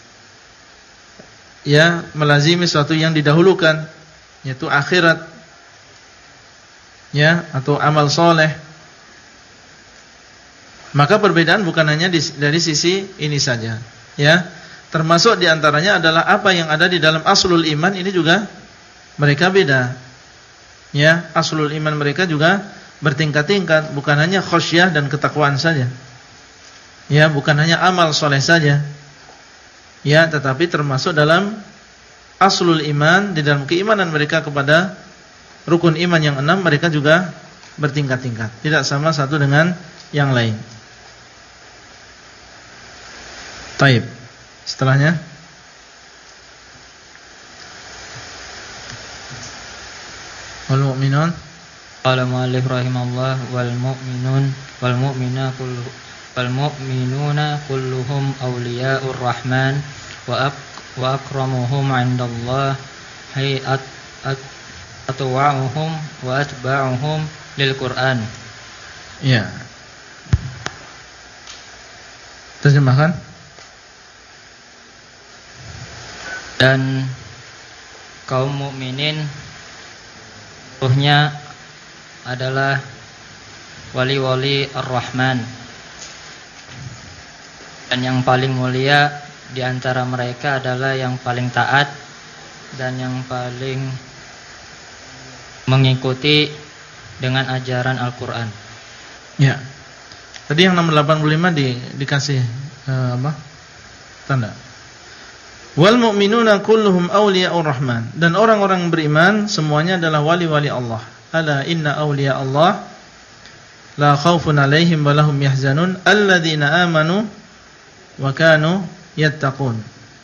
ya, melazimi sesuatu yang didahulukan, yaitu akhirat, ya, atau amal soleh. Maka perbedaan bukan hanya dari sisi ini saja, ya. Termasuk di antaranya adalah apa yang ada di dalam aslul iman, ini juga mereka beda. Ya, aslul iman mereka juga bertingkat-tingkat, bukan hanya khasyah dan ketakwaan saja. Ya, bukan hanya amal soleh saja. Ya, tetapi termasuk dalam aslul iman, di dalam keimanan mereka kepada rukun iman yang 6, mereka juga bertingkat-tingkat, tidak sama satu dengan yang lain. Taib. Setelahnya wal mu'minun, qala mu'allif rahimahullah, wal mu'minuna kulluhum awliya'ur rahman wa akramuhum 'indallah atwa'uhum wa atba'uhum lil Qur'an. Ya. Terjemahkan. Dan kaum mukminin ruhnya adalah wali-wali Ar-Rahman, dan yang paling mulia di antara mereka adalah yang paling taat dan yang paling mengikuti dengan ajaran Al-Qur'an. Ya. Tadi yang nomor 85 dikasih apa? Tanda. Wal mu'minuna kulluhum awliya'ur rahman, dan orang-orang beriman semuanya adalah wali-wali Allah. Ala inna awliya Allah la khaufun 'alaihim wa lahum yahzanun alladzina amanu wa kanu yattaqun.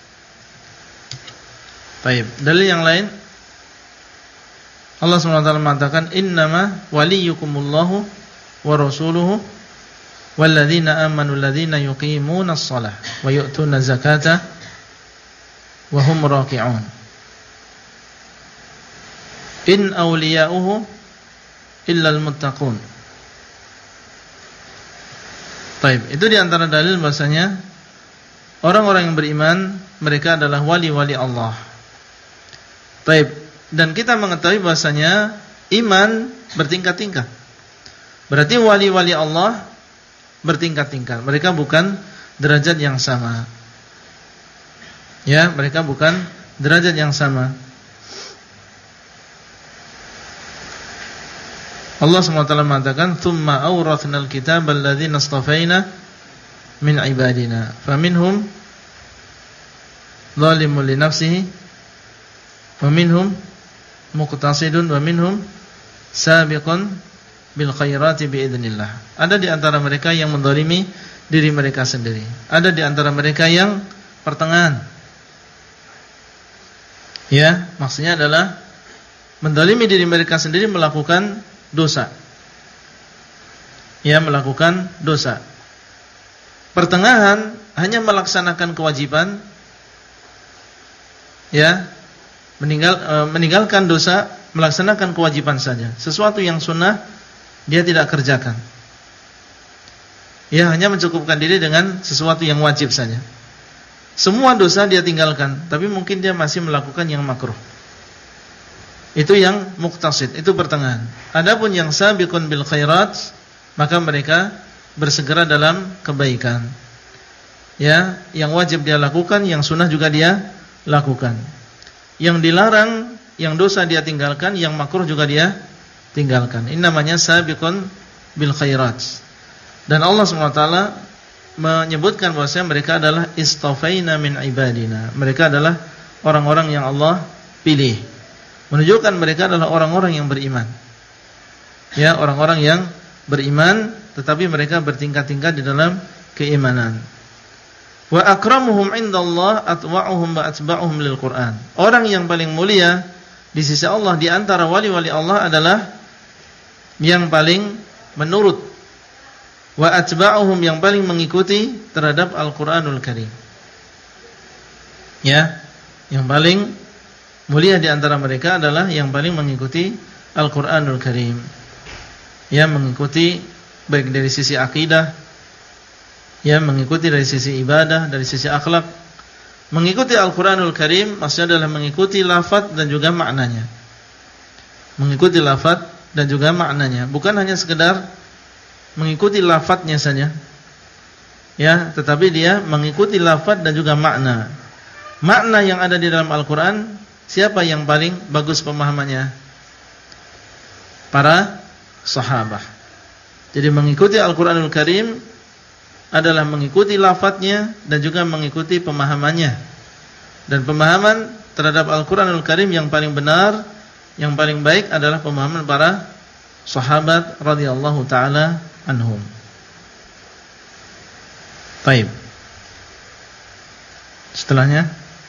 Baik, dalil yang lain Allah SWT mengatakan innama waliyukumullahu wa rasuluhu walladzina amanu alladzina yuqimunas shalah wa yu'tunaz zakata wa hum raki'un. In awliya'uhu illal muttaqun. Baik, itu di antara dalil bahasanya orang-orang yang beriman mereka adalah wali-wali Allah. Baik, dan kita mengetahui bahasanya iman bertingkat-tingkat. Berarti wali-wali Allah bertingkat-tingkat. Mereka bukan derajat yang sama. Ya, mereka bukan derajat yang sama. Allah SWT mengatakan, "Tsumma awrathnal kitaba alladzina istafaina min ibadina, faminhum zalimun li nafsihi wa minhum muqtasidun wa minhum sabiqun bil khairati biidznillah. Ada di antara mereka yang menzalimi diri mereka sendiri. Ada di antara mereka yang pertengahan. Ya, maksudnya adalah menzalimi diri mereka sendiri melakukan dosa. Ya, melakukan dosa. Pertengahan hanya melaksanakan kewajiban. Ya, meninggalkan dosa, melaksanakan kewajiban saja. Sesuatu yang sunnah dia tidak kerjakan. Ya, hanya mencukupkan diri dengan sesuatu yang wajib saja. Semua dosa dia tinggalkan, tapi mungkin dia masih melakukan yang makruh. Itu yang muqtasid, itu pertengahan. Adapun yang sabiqun bil khairat, maka mereka bersegera dalam kebaikan. Ya, yang wajib dia lakukan, yang sunnah juga dia lakukan. Yang dilarang, yang dosa dia tinggalkan, yang makruh juga dia tinggalkan. Ini namanya sabiqun bil khairat. Dan Allah SWT menyebutkan bahwasanya mereka adalah istafaina min ibadina. Mereka adalah orang-orang yang Allah pilih. Menunjukkan mereka adalah orang-orang yang beriman. Ya, orang-orang yang beriman, tetapi mereka bertingkat-tingkat di dalam keimanan. Wa akramuhum indallah atwa'uhum wa atba'uhum lil Qur'an. Orang yang paling mulia di sisi Allah di antara wali-wali Allah adalah yang paling menurut, wa atba'uhum yang paling mengikuti terhadap Al-Qur'anul Karim. Ya, yang paling mulia di antara mereka adalah yang paling mengikuti Al-Qur'anul Karim. Ya, mengikuti baik dari sisi akidah, ya, mengikuti dari sisi ibadah, dari sisi akhlak. Mengikuti Al-Qur'anul Karim maksudnya adalah mengikuti lafaz dan juga maknanya. Mengikuti lafaz dan juga maknanya, bukan hanya sekedar mengikuti lafadznya saja. Ya, tetapi dia mengikuti lafaz dan juga makna. Makna yang ada di dalam Al-Qur'an, siapa yang paling bagus pemahamannya? Para sahabat. Jadi mengikuti Al-Qur'anul Karim adalah mengikuti lafadznya dan juga mengikuti pemahamannya. Dan pemahaman terhadap Al-Qur'anul Karim yang paling benar, yang paling baik adalah pemahaman para sahabat radhiyallahu taala anhum. Baik. Setelahnya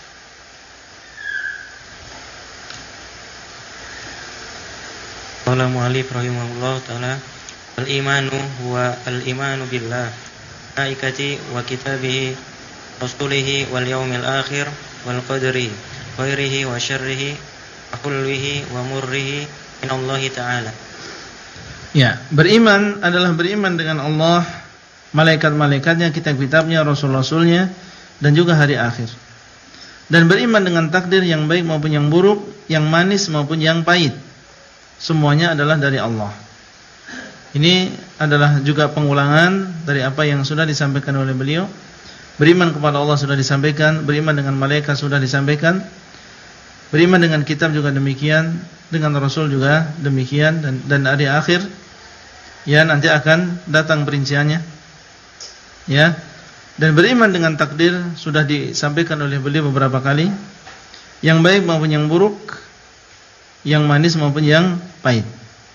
qala mu'allif rahimahullah taala al-imanu huwa al-imanu billah malaikati wa kitabihi rasulihi wal yaumil akhir wal qadri khairihi wa syarrihi wa hulwihi wa murrihi minallahi ta'ala. Ya, beriman adalah beriman dengan Allah, malaikat-malaikatnya, kitab-kitabnya, rasul-rasulnya, dan juga hari akhir. Dan beriman dengan takdir yang baik maupun yang buruk, yang manis maupun yang pahit. Semuanya adalah dari Allah. Ini adalah juga pengulangan dari apa yang sudah disampaikan oleh beliau. Beriman kepada Allah sudah disampaikan, beriman dengan malaikat sudah disampaikan, beriman dengan kitab juga demikian, dengan rasul juga demikian, dan hari akhir ya nanti akan datang perinciannya. Ya. Dan beriman dengan takdir sudah disampaikan oleh beliau beberapa kali, yang baik maupun yang buruk, yang manis maupun yang pahit.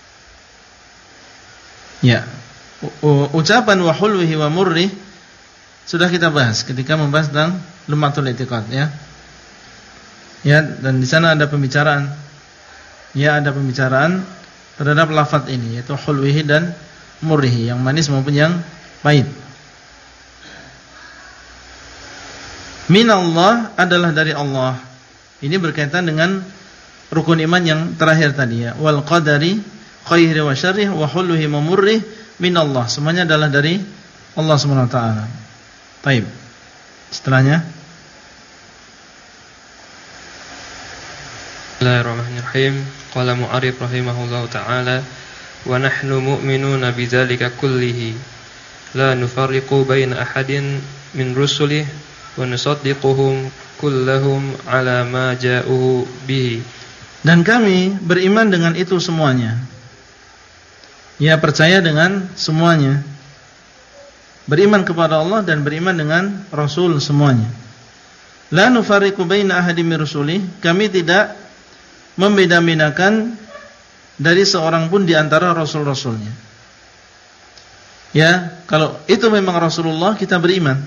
Ya. Ucapan wa hulwihi wa murrih sudah kita bahas ketika membahas tentang Lum'atul I'tiqad, ya. Ya, dan di sana ada pembicaraan. Ya, ada pembicaraan terhadap lafaz ini, yaitu hulwihi dan murrihi, yang manis maupun yang pahit. Minallah adalah dari Allah. Ini berkaitan dengan rukun iman yang terakhir tadi, ya. Wal qadari khairi wa syarrih wa hulwihi wa murrih minallah. Semuanya adalah dari Allah Subhanahu wa taala. Baik. Setelahnya Bismillahirrahmanirrahim. Qala mu'arrif rahimahullahu ta'ala wa nahnu mu'minuna bidzalika kullihi la nufarriqu baina ahadin min rusulihi wa nusaddiquhum kullahum ala ma ja'u bihi. Dan kami beriman dengan itu semuanya. Ya, percaya dengan semuanya. Beriman kepada Allah dan beriman dengan Rasul semuanya. La nufarriqu baina ahadin min rusulihi, kami tidak membeda-bedakan dari seorang pun di antara rasul-rasulnya. Ya, kalau itu memang Rasulullah, kita beriman.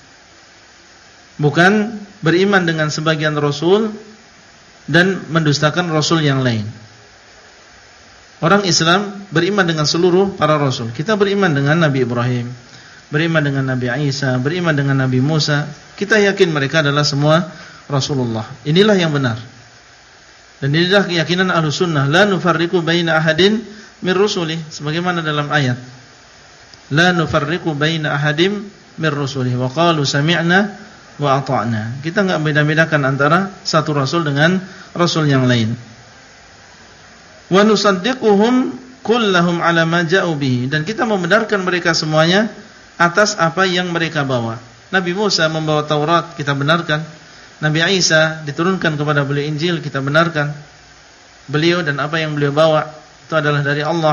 Bukan beriman dengan sebagian rasul dan mendustakan rasul yang lain. Orang Islam beriman dengan seluruh para rasul. Kita beriman dengan Nabi Ibrahim, beriman dengan Nabi Isa, beriman dengan Nabi Musa. Kita yakin mereka adalah semua Rasulullah. Inilah yang benar. Dan inilah keyakinan Ahlus Sunnah, la nufarriqu baina ahadin min rusulih, sebagaimana dalam ayat. La nufarriqu baina ahadim min rusulih wa qalu sami'na wa ata'na. Kita enggak beda-bedakan antara satu rasul dengan rasul yang lain. Wa nusaddiquhum kullahum ala ma ja'u bihi, dan kita membenarkan mereka semuanya atas apa yang mereka bawa. Nabi Musa membawa Taurat, kita benarkan. Nabi Isa diturunkan kepada beliau Injil, kita benarkan. Beliau dan apa yang beliau bawa itu adalah dari Allah.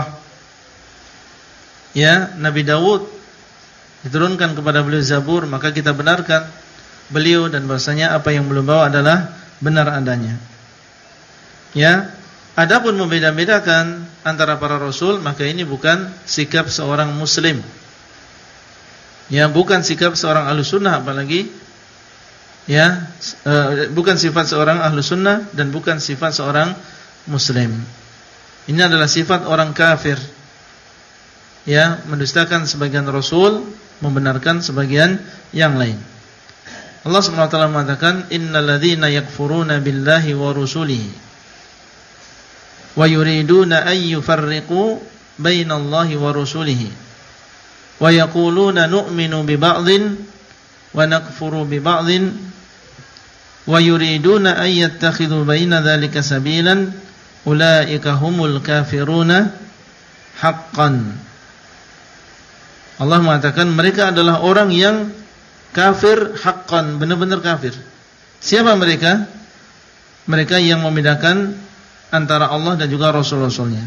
Ya, Nabi Daud diturunkan kepada beliau Zabur, maka kita benarkan beliau dan bahasanya apa yang beliau bawa adalah benar adanya. Ya, adapun membeda-bedakan antara para rasul, maka ini bukan sikap seorang muslim. Ya, bukan sikap seorang Ahlus Sunnah, apalagi ya, bukan sifat seorang Ahlus Sunnah dan bukan sifat seorang muslim. Ini adalah sifat orang kafir. Ya, mendustakan sebagian rasul, membenarkan sebagian yang lain. Allah Subhanahu wa taala mengatakan, "Innal ladzina yakfuruna billahi wa rusulihi wa yuriduna an yufarriqu bainallahi wa rusulihi wa yaquluna nu'minu bi ba'dhin wa nakfuru bi ba'dhin wa yuriduna an yattakhidhu baina dzalika sabilan ulaika humul kafiruna haqqan." Allah mengatakan mereka adalah orang yang kafir haqqan, benar-benar kafir. Siapa mereka? Mereka yang membedakan antara Allah dan juga rasul-rasulnya.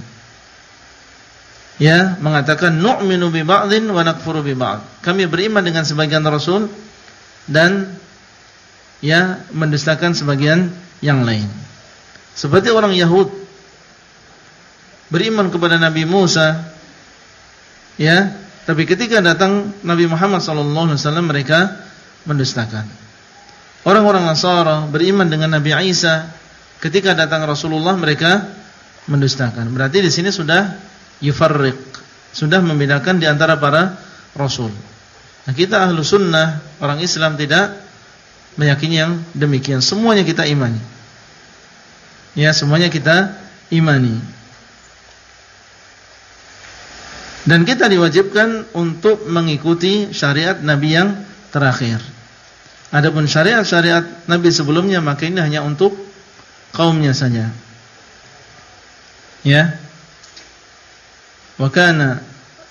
Ya, mengatakan nu'minu bi ba'dhin wa nakfuru bi ba'd. Kami beriman dengan sebagian rasul dan ya mendustakan sebagian yang lain. Seperti orang Yahud beriman kepada Nabi Musa, ya, tapi ketika datang Nabi Muhammad SAW mereka mendustakan. Orang-orang Nasara beriman dengan Nabi Isa, ketika datang Rasulullah mereka mendustakan. Berarti di sini sudah yufarriq, sudah membedakan di antara para rasul. Nah, kita ahlu sunnah, orang Islam tidak meyakini yang demikian. Semuanya kita imani. Ya, semuanya kita imani. Dan kita diwajibkan untuk mengikuti syariat Nabi yang terakhir. Adapun syariat-syariat Nabi sebelumnya, maka ini hanya untuk kaumnya saja. Ya. Wa kana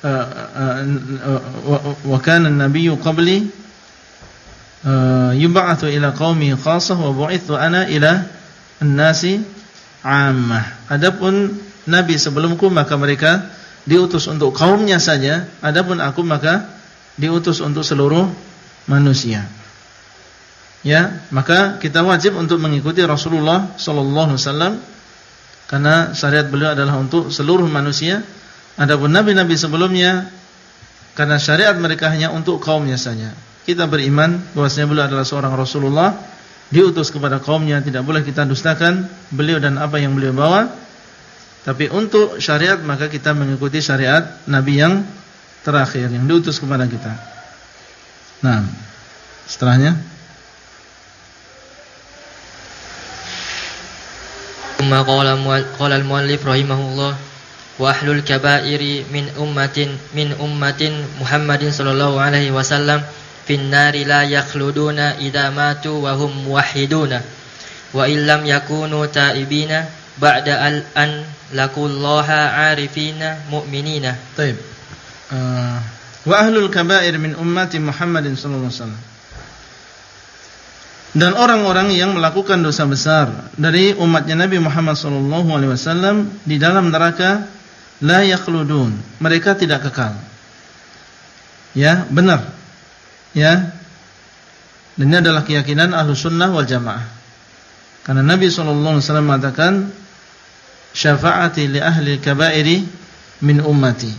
an-nabiyyu qabli yub'atsu ila qaumi khassah wa bu'itsu ana ila an-nasi 'ammah. Adapun nabi sebelumku maka mereka diutus untuk kaumnya saja, adapun aku maka diutus untuk seluruh manusia. Ya, maka kita wajib untuk mengikuti Rasulullah sallallahu alaihi wasallam karena syariat beliau adalah untuk seluruh manusia. Adapun nabi-nabi sebelumnya karena syariat mereka hanya untuk kaumnya saja. Kita beriman bahwasanya beliau adalah seorang Rasulullah, diutus kepada kaumnya, tidak boleh kita dustakan beliau dan apa yang beliau bawa. Tapi untuk syariat maka kita mengikuti syariat Nabi yang terakhir yang diutus kepada kita. Nah, setelahnya qala al-muallif rahimahullah wa ahlul kaba'iri min ummatin Muhammadin sallallahu alaihi wasallam fin nari la yakhluduna idza matu wa hum muwahhiduna wa illam yakunu taibina ba'da an laqullaha 'arifina mu'minina. Baik. Wa ahlul kaba'ir min ummati Muhammadin sallallahu alaihi wasallam. Dan orang-orang yang melakukan dosa besar dari umatnya Nabi Muhammad sallallahu alaihi wasallam di dalam neraka la yakhludun, mereka tidak kekal. Ya, benar. Ya. Dan ini adalah keyakinan Ahlus Sunnah wal Jamaah. Karena Nabi sallallahu alaihi wasallam mengatakan syafaati li ahli kabairi min ummati.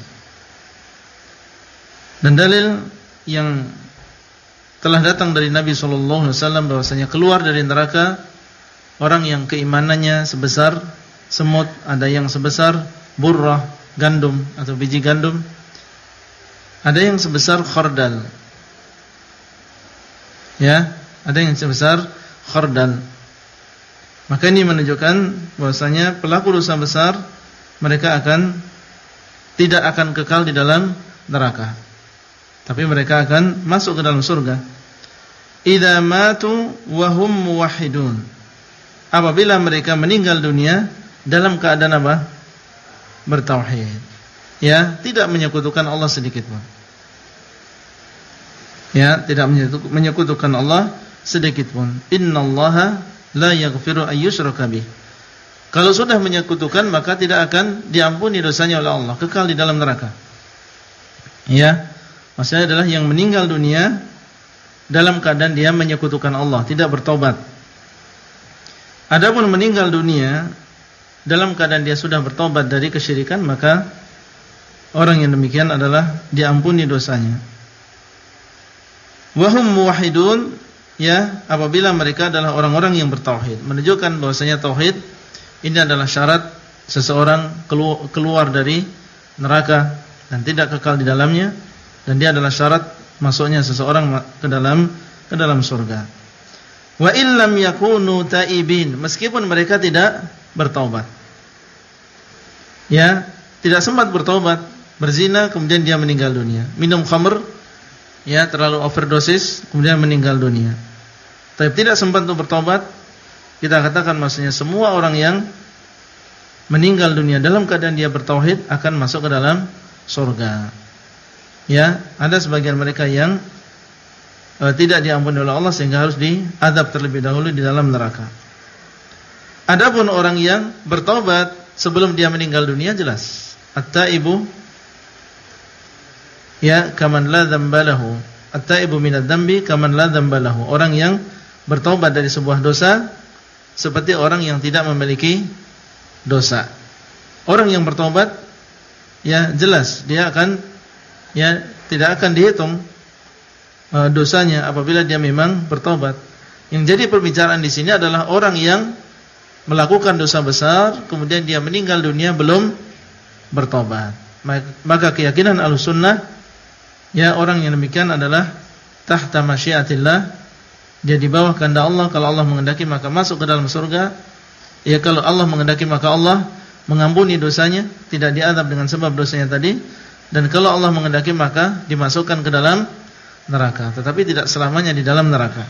Dan dalil yang telah datang dari Nabi sallallahu alaihi wasallam bahwasanya keluar dari neraka orang yang keimanannya sebesar semut, ada yang sebesar burrah, gandum atau biji gandum, ada yang sebesar khardal. Ya, ada yang sebesar khardal. Maka ini menunjukkan bahwasanya pelaku dosa besar mereka tidak akan kekal di dalam neraka, tapi mereka akan masuk ke dalam surga. Idza matu wa hum muwahhidun. Apabila mereka meninggal dunia dalam keadaan apa? Bertauhid. Ya, tidak menyekutukan Allah sedikit pun. Ya, tidak menyekutukan Allah sedikit pun. Innallaha la yaghfiru ayyushraka bih. Kalau sudah menyekutukan maka tidak akan diampuni dosanya oleh Allah, kekal di dalam neraka. Ya, maksudnya adalah yang meninggal dunia dalam keadaan dia menyekutukan Allah, tidak bertobat. Adapun meninggal dunia dalam keadaan dia sudah bertobat dari kesyirikan, maka orang yang demikian adalah diampuni dosanya. Wa hum muwahhidun, ya, apabila mereka adalah orang-orang yang bertauhid, menunjukkan bahwasanya tauhid ini adalah syarat seseorang keluar dari neraka dan tidak kekal di dalamnya, dan dia adalah syarat masuknya seseorang ke dalam surga. Wa illam yakunu taibin, meskipun mereka tidak bertaubat. Ya, tidak sempat bertaubat, berzina kemudian dia meninggal dunia, minum khamr, ya, terlalu overdosis kemudian meninggal dunia. Tapi tidak sempat untuk bertobat, kita katakan maksudnya semua orang yang meninggal dunia dalam keadaan dia bertauhid akan masuk ke dalam surga. Ya, ada sebagian mereka yang tidak diampuni oleh Allah sehingga harus diazab terlebih dahulu di dalam neraka. Adapun orang yang bertobat sebelum dia meninggal dunia, jelas at-taibu, ya, kaman la dzamba lahu. At-taibu minadz dzambi kaman la dzamba lahu. Orang yang bertaubat dari sebuah dosa seperti orang yang tidak memiliki dosa. Orang yang bertaubat, ya, jelas dia akan, ya, tidak akan dihitung dosanya apabila dia memang bertaubat. Yang jadi perbicaraan di sini adalah orang yang melakukan dosa besar kemudian dia meninggal dunia belum bertaubat. Maka keyakinan Ahlussunnah, ya, orang yang demikian adalah tahta masyiatillah. Dia di bawah kehendak Allah. Kalau Allah menghendaki maka masuk ke dalam surga. Ya, kalau Allah menghendaki maka Allah mengampuni dosanya, tidak diazab dengan sebab dosanya tadi. Dan kalau Allah menghendaki maka dimasukkan ke dalam neraka, tetapi tidak selamanya di dalam neraka.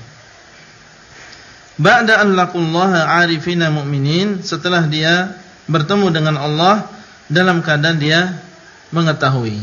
Ba'da an laqullaha 'arifina mu'minin, setelah dia bertemu dengan Allah dalam keadaan dia mengetahui.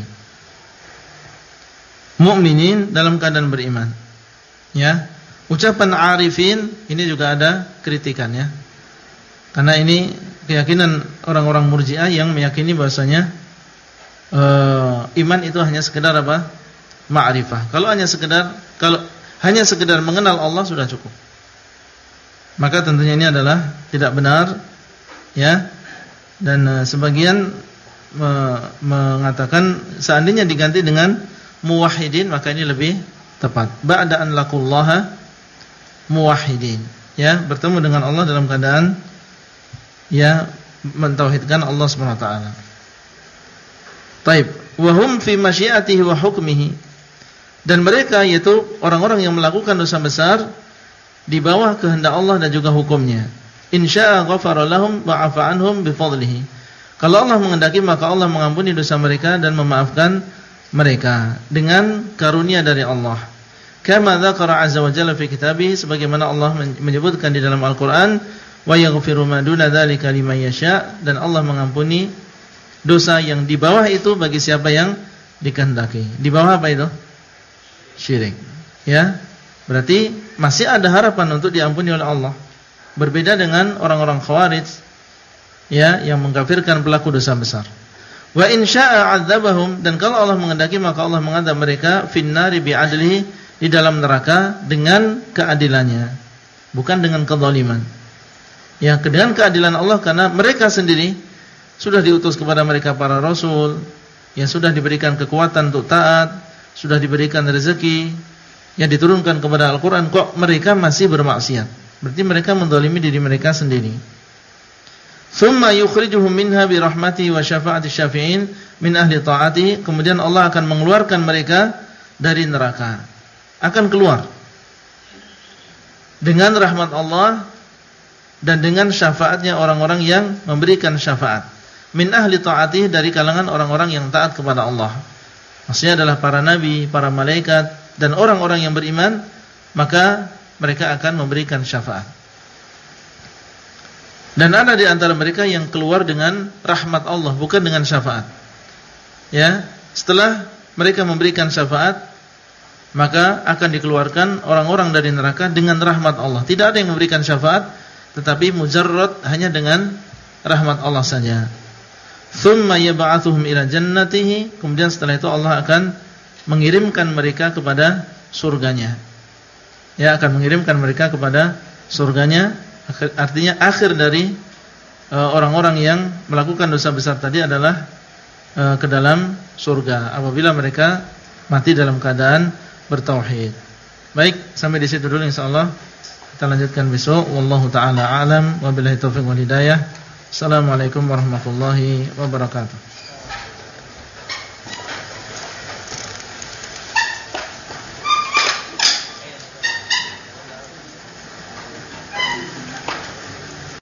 Mu'minin dalam keadaan beriman. Ya. Ucapan arifin ini juga ada kritikan, ya. Karena ini keyakinan orang-orang Murji'ah yang meyakini bahwasanya iman itu hanya sekedar apa? Ma'rifah. Kalau hanya sekedar mengenal Allah sudah cukup. Maka tentunya ini adalah tidak benar, ya. Dan sebagian mengatakan seandainya diganti dengan muwahhidin maka ini lebih tepat. Ba'da an laqullaha muwahhidin, ya, bertemu dengan Allah dalam keadaan, ya, mentauhidkan Allah Subhanahu wa taala. Taib, wa hum fi masyiatihi wa hukmihi, dan mereka yaitu orang-orang yang melakukan dosa besar di bawah kehendak Allah dan juga hukumnya. Insya'a ghafara lahum wa 'afa 'anhum bi fadlihi. Kalau Allah menghendaki maka Allah mengampuni dosa mereka dan memaafkan mereka dengan karunia dari Allah. Kama dzakara 'azza wa jalla fi kitabih, sebagaimana Allah menyebutkan di dalam Al-Qur'an, wa yaghfiru ma duna dzalika liman yasha, dan Allah mengampuni dosa yang di bawah itu bagi siapa yang dikehendaki. Di bawah apa itu? Syirik. Ya. Berarti masih ada harapan untuk diampuni oleh Allah. Berbeda dengan orang-orang Khawarij, ya, yang mengkafirkan pelaku dosa besar. Wa in syaa'a 'adzabahum, dan kalau Allah menghendaki maka Allah mengadab mereka finnari bi'adlihi, di dalam neraka dengan keadilannya, bukan dengan kezaliman. Ya, dengan keadilan Allah, karena mereka sendiri sudah diutus kepada mereka para rasul, yang sudah diberikan kekuatan untuk taat, sudah diberikan rezeki, yang diturunkan kepada Al-Quran, kok mereka masih bermaksiat? Berarti mereka menzalimi diri mereka sendiri. Thumma yukhrijuhum minha bi rahmatihi wa syafa'ati syafi'in min ahli ta'ati. Kemudian Allah akan mengeluarkan mereka dari neraka. Akan keluar dengan rahmat Allah dan dengan syafaatnya orang-orang yang memberikan syafaat. Min ahli ta'ati, dari kalangan orang-orang yang taat kepada Allah. Maksudnya adalah para nabi, para malaikat, dan orang-orang yang beriman. Maka mereka akan memberikan syafaat. Dan ada di antara mereka yang keluar dengan rahmat Allah, bukan dengan syafaat. Ya, setelah mereka memberikan syafaat, maka akan dikeluarkan orang-orang dari neraka dengan rahmat Allah. Tidak ada yang memberikan syafaat, tetapi mujarrad, hanya dengan rahmat Allah saja. Thumma yab'atsuhum ila jannatihi. Kemudian setelah itu Allah akan mengirimkan mereka kepada surganya. Ya, akan mengirimkan mereka kepada surganya. Artinya akhir dari orang-orang yang melakukan dosa besar tadi adalah ke dalam surga apabila mereka mati dalam keadaan bertauhid. Baik, sampai di situ dulu insyaallah. Kita lanjutkan besok. Wallahu taala alam wa billahi taufiq wal hidayah. Assalamualaikum warahmatullahi wabarakatuh.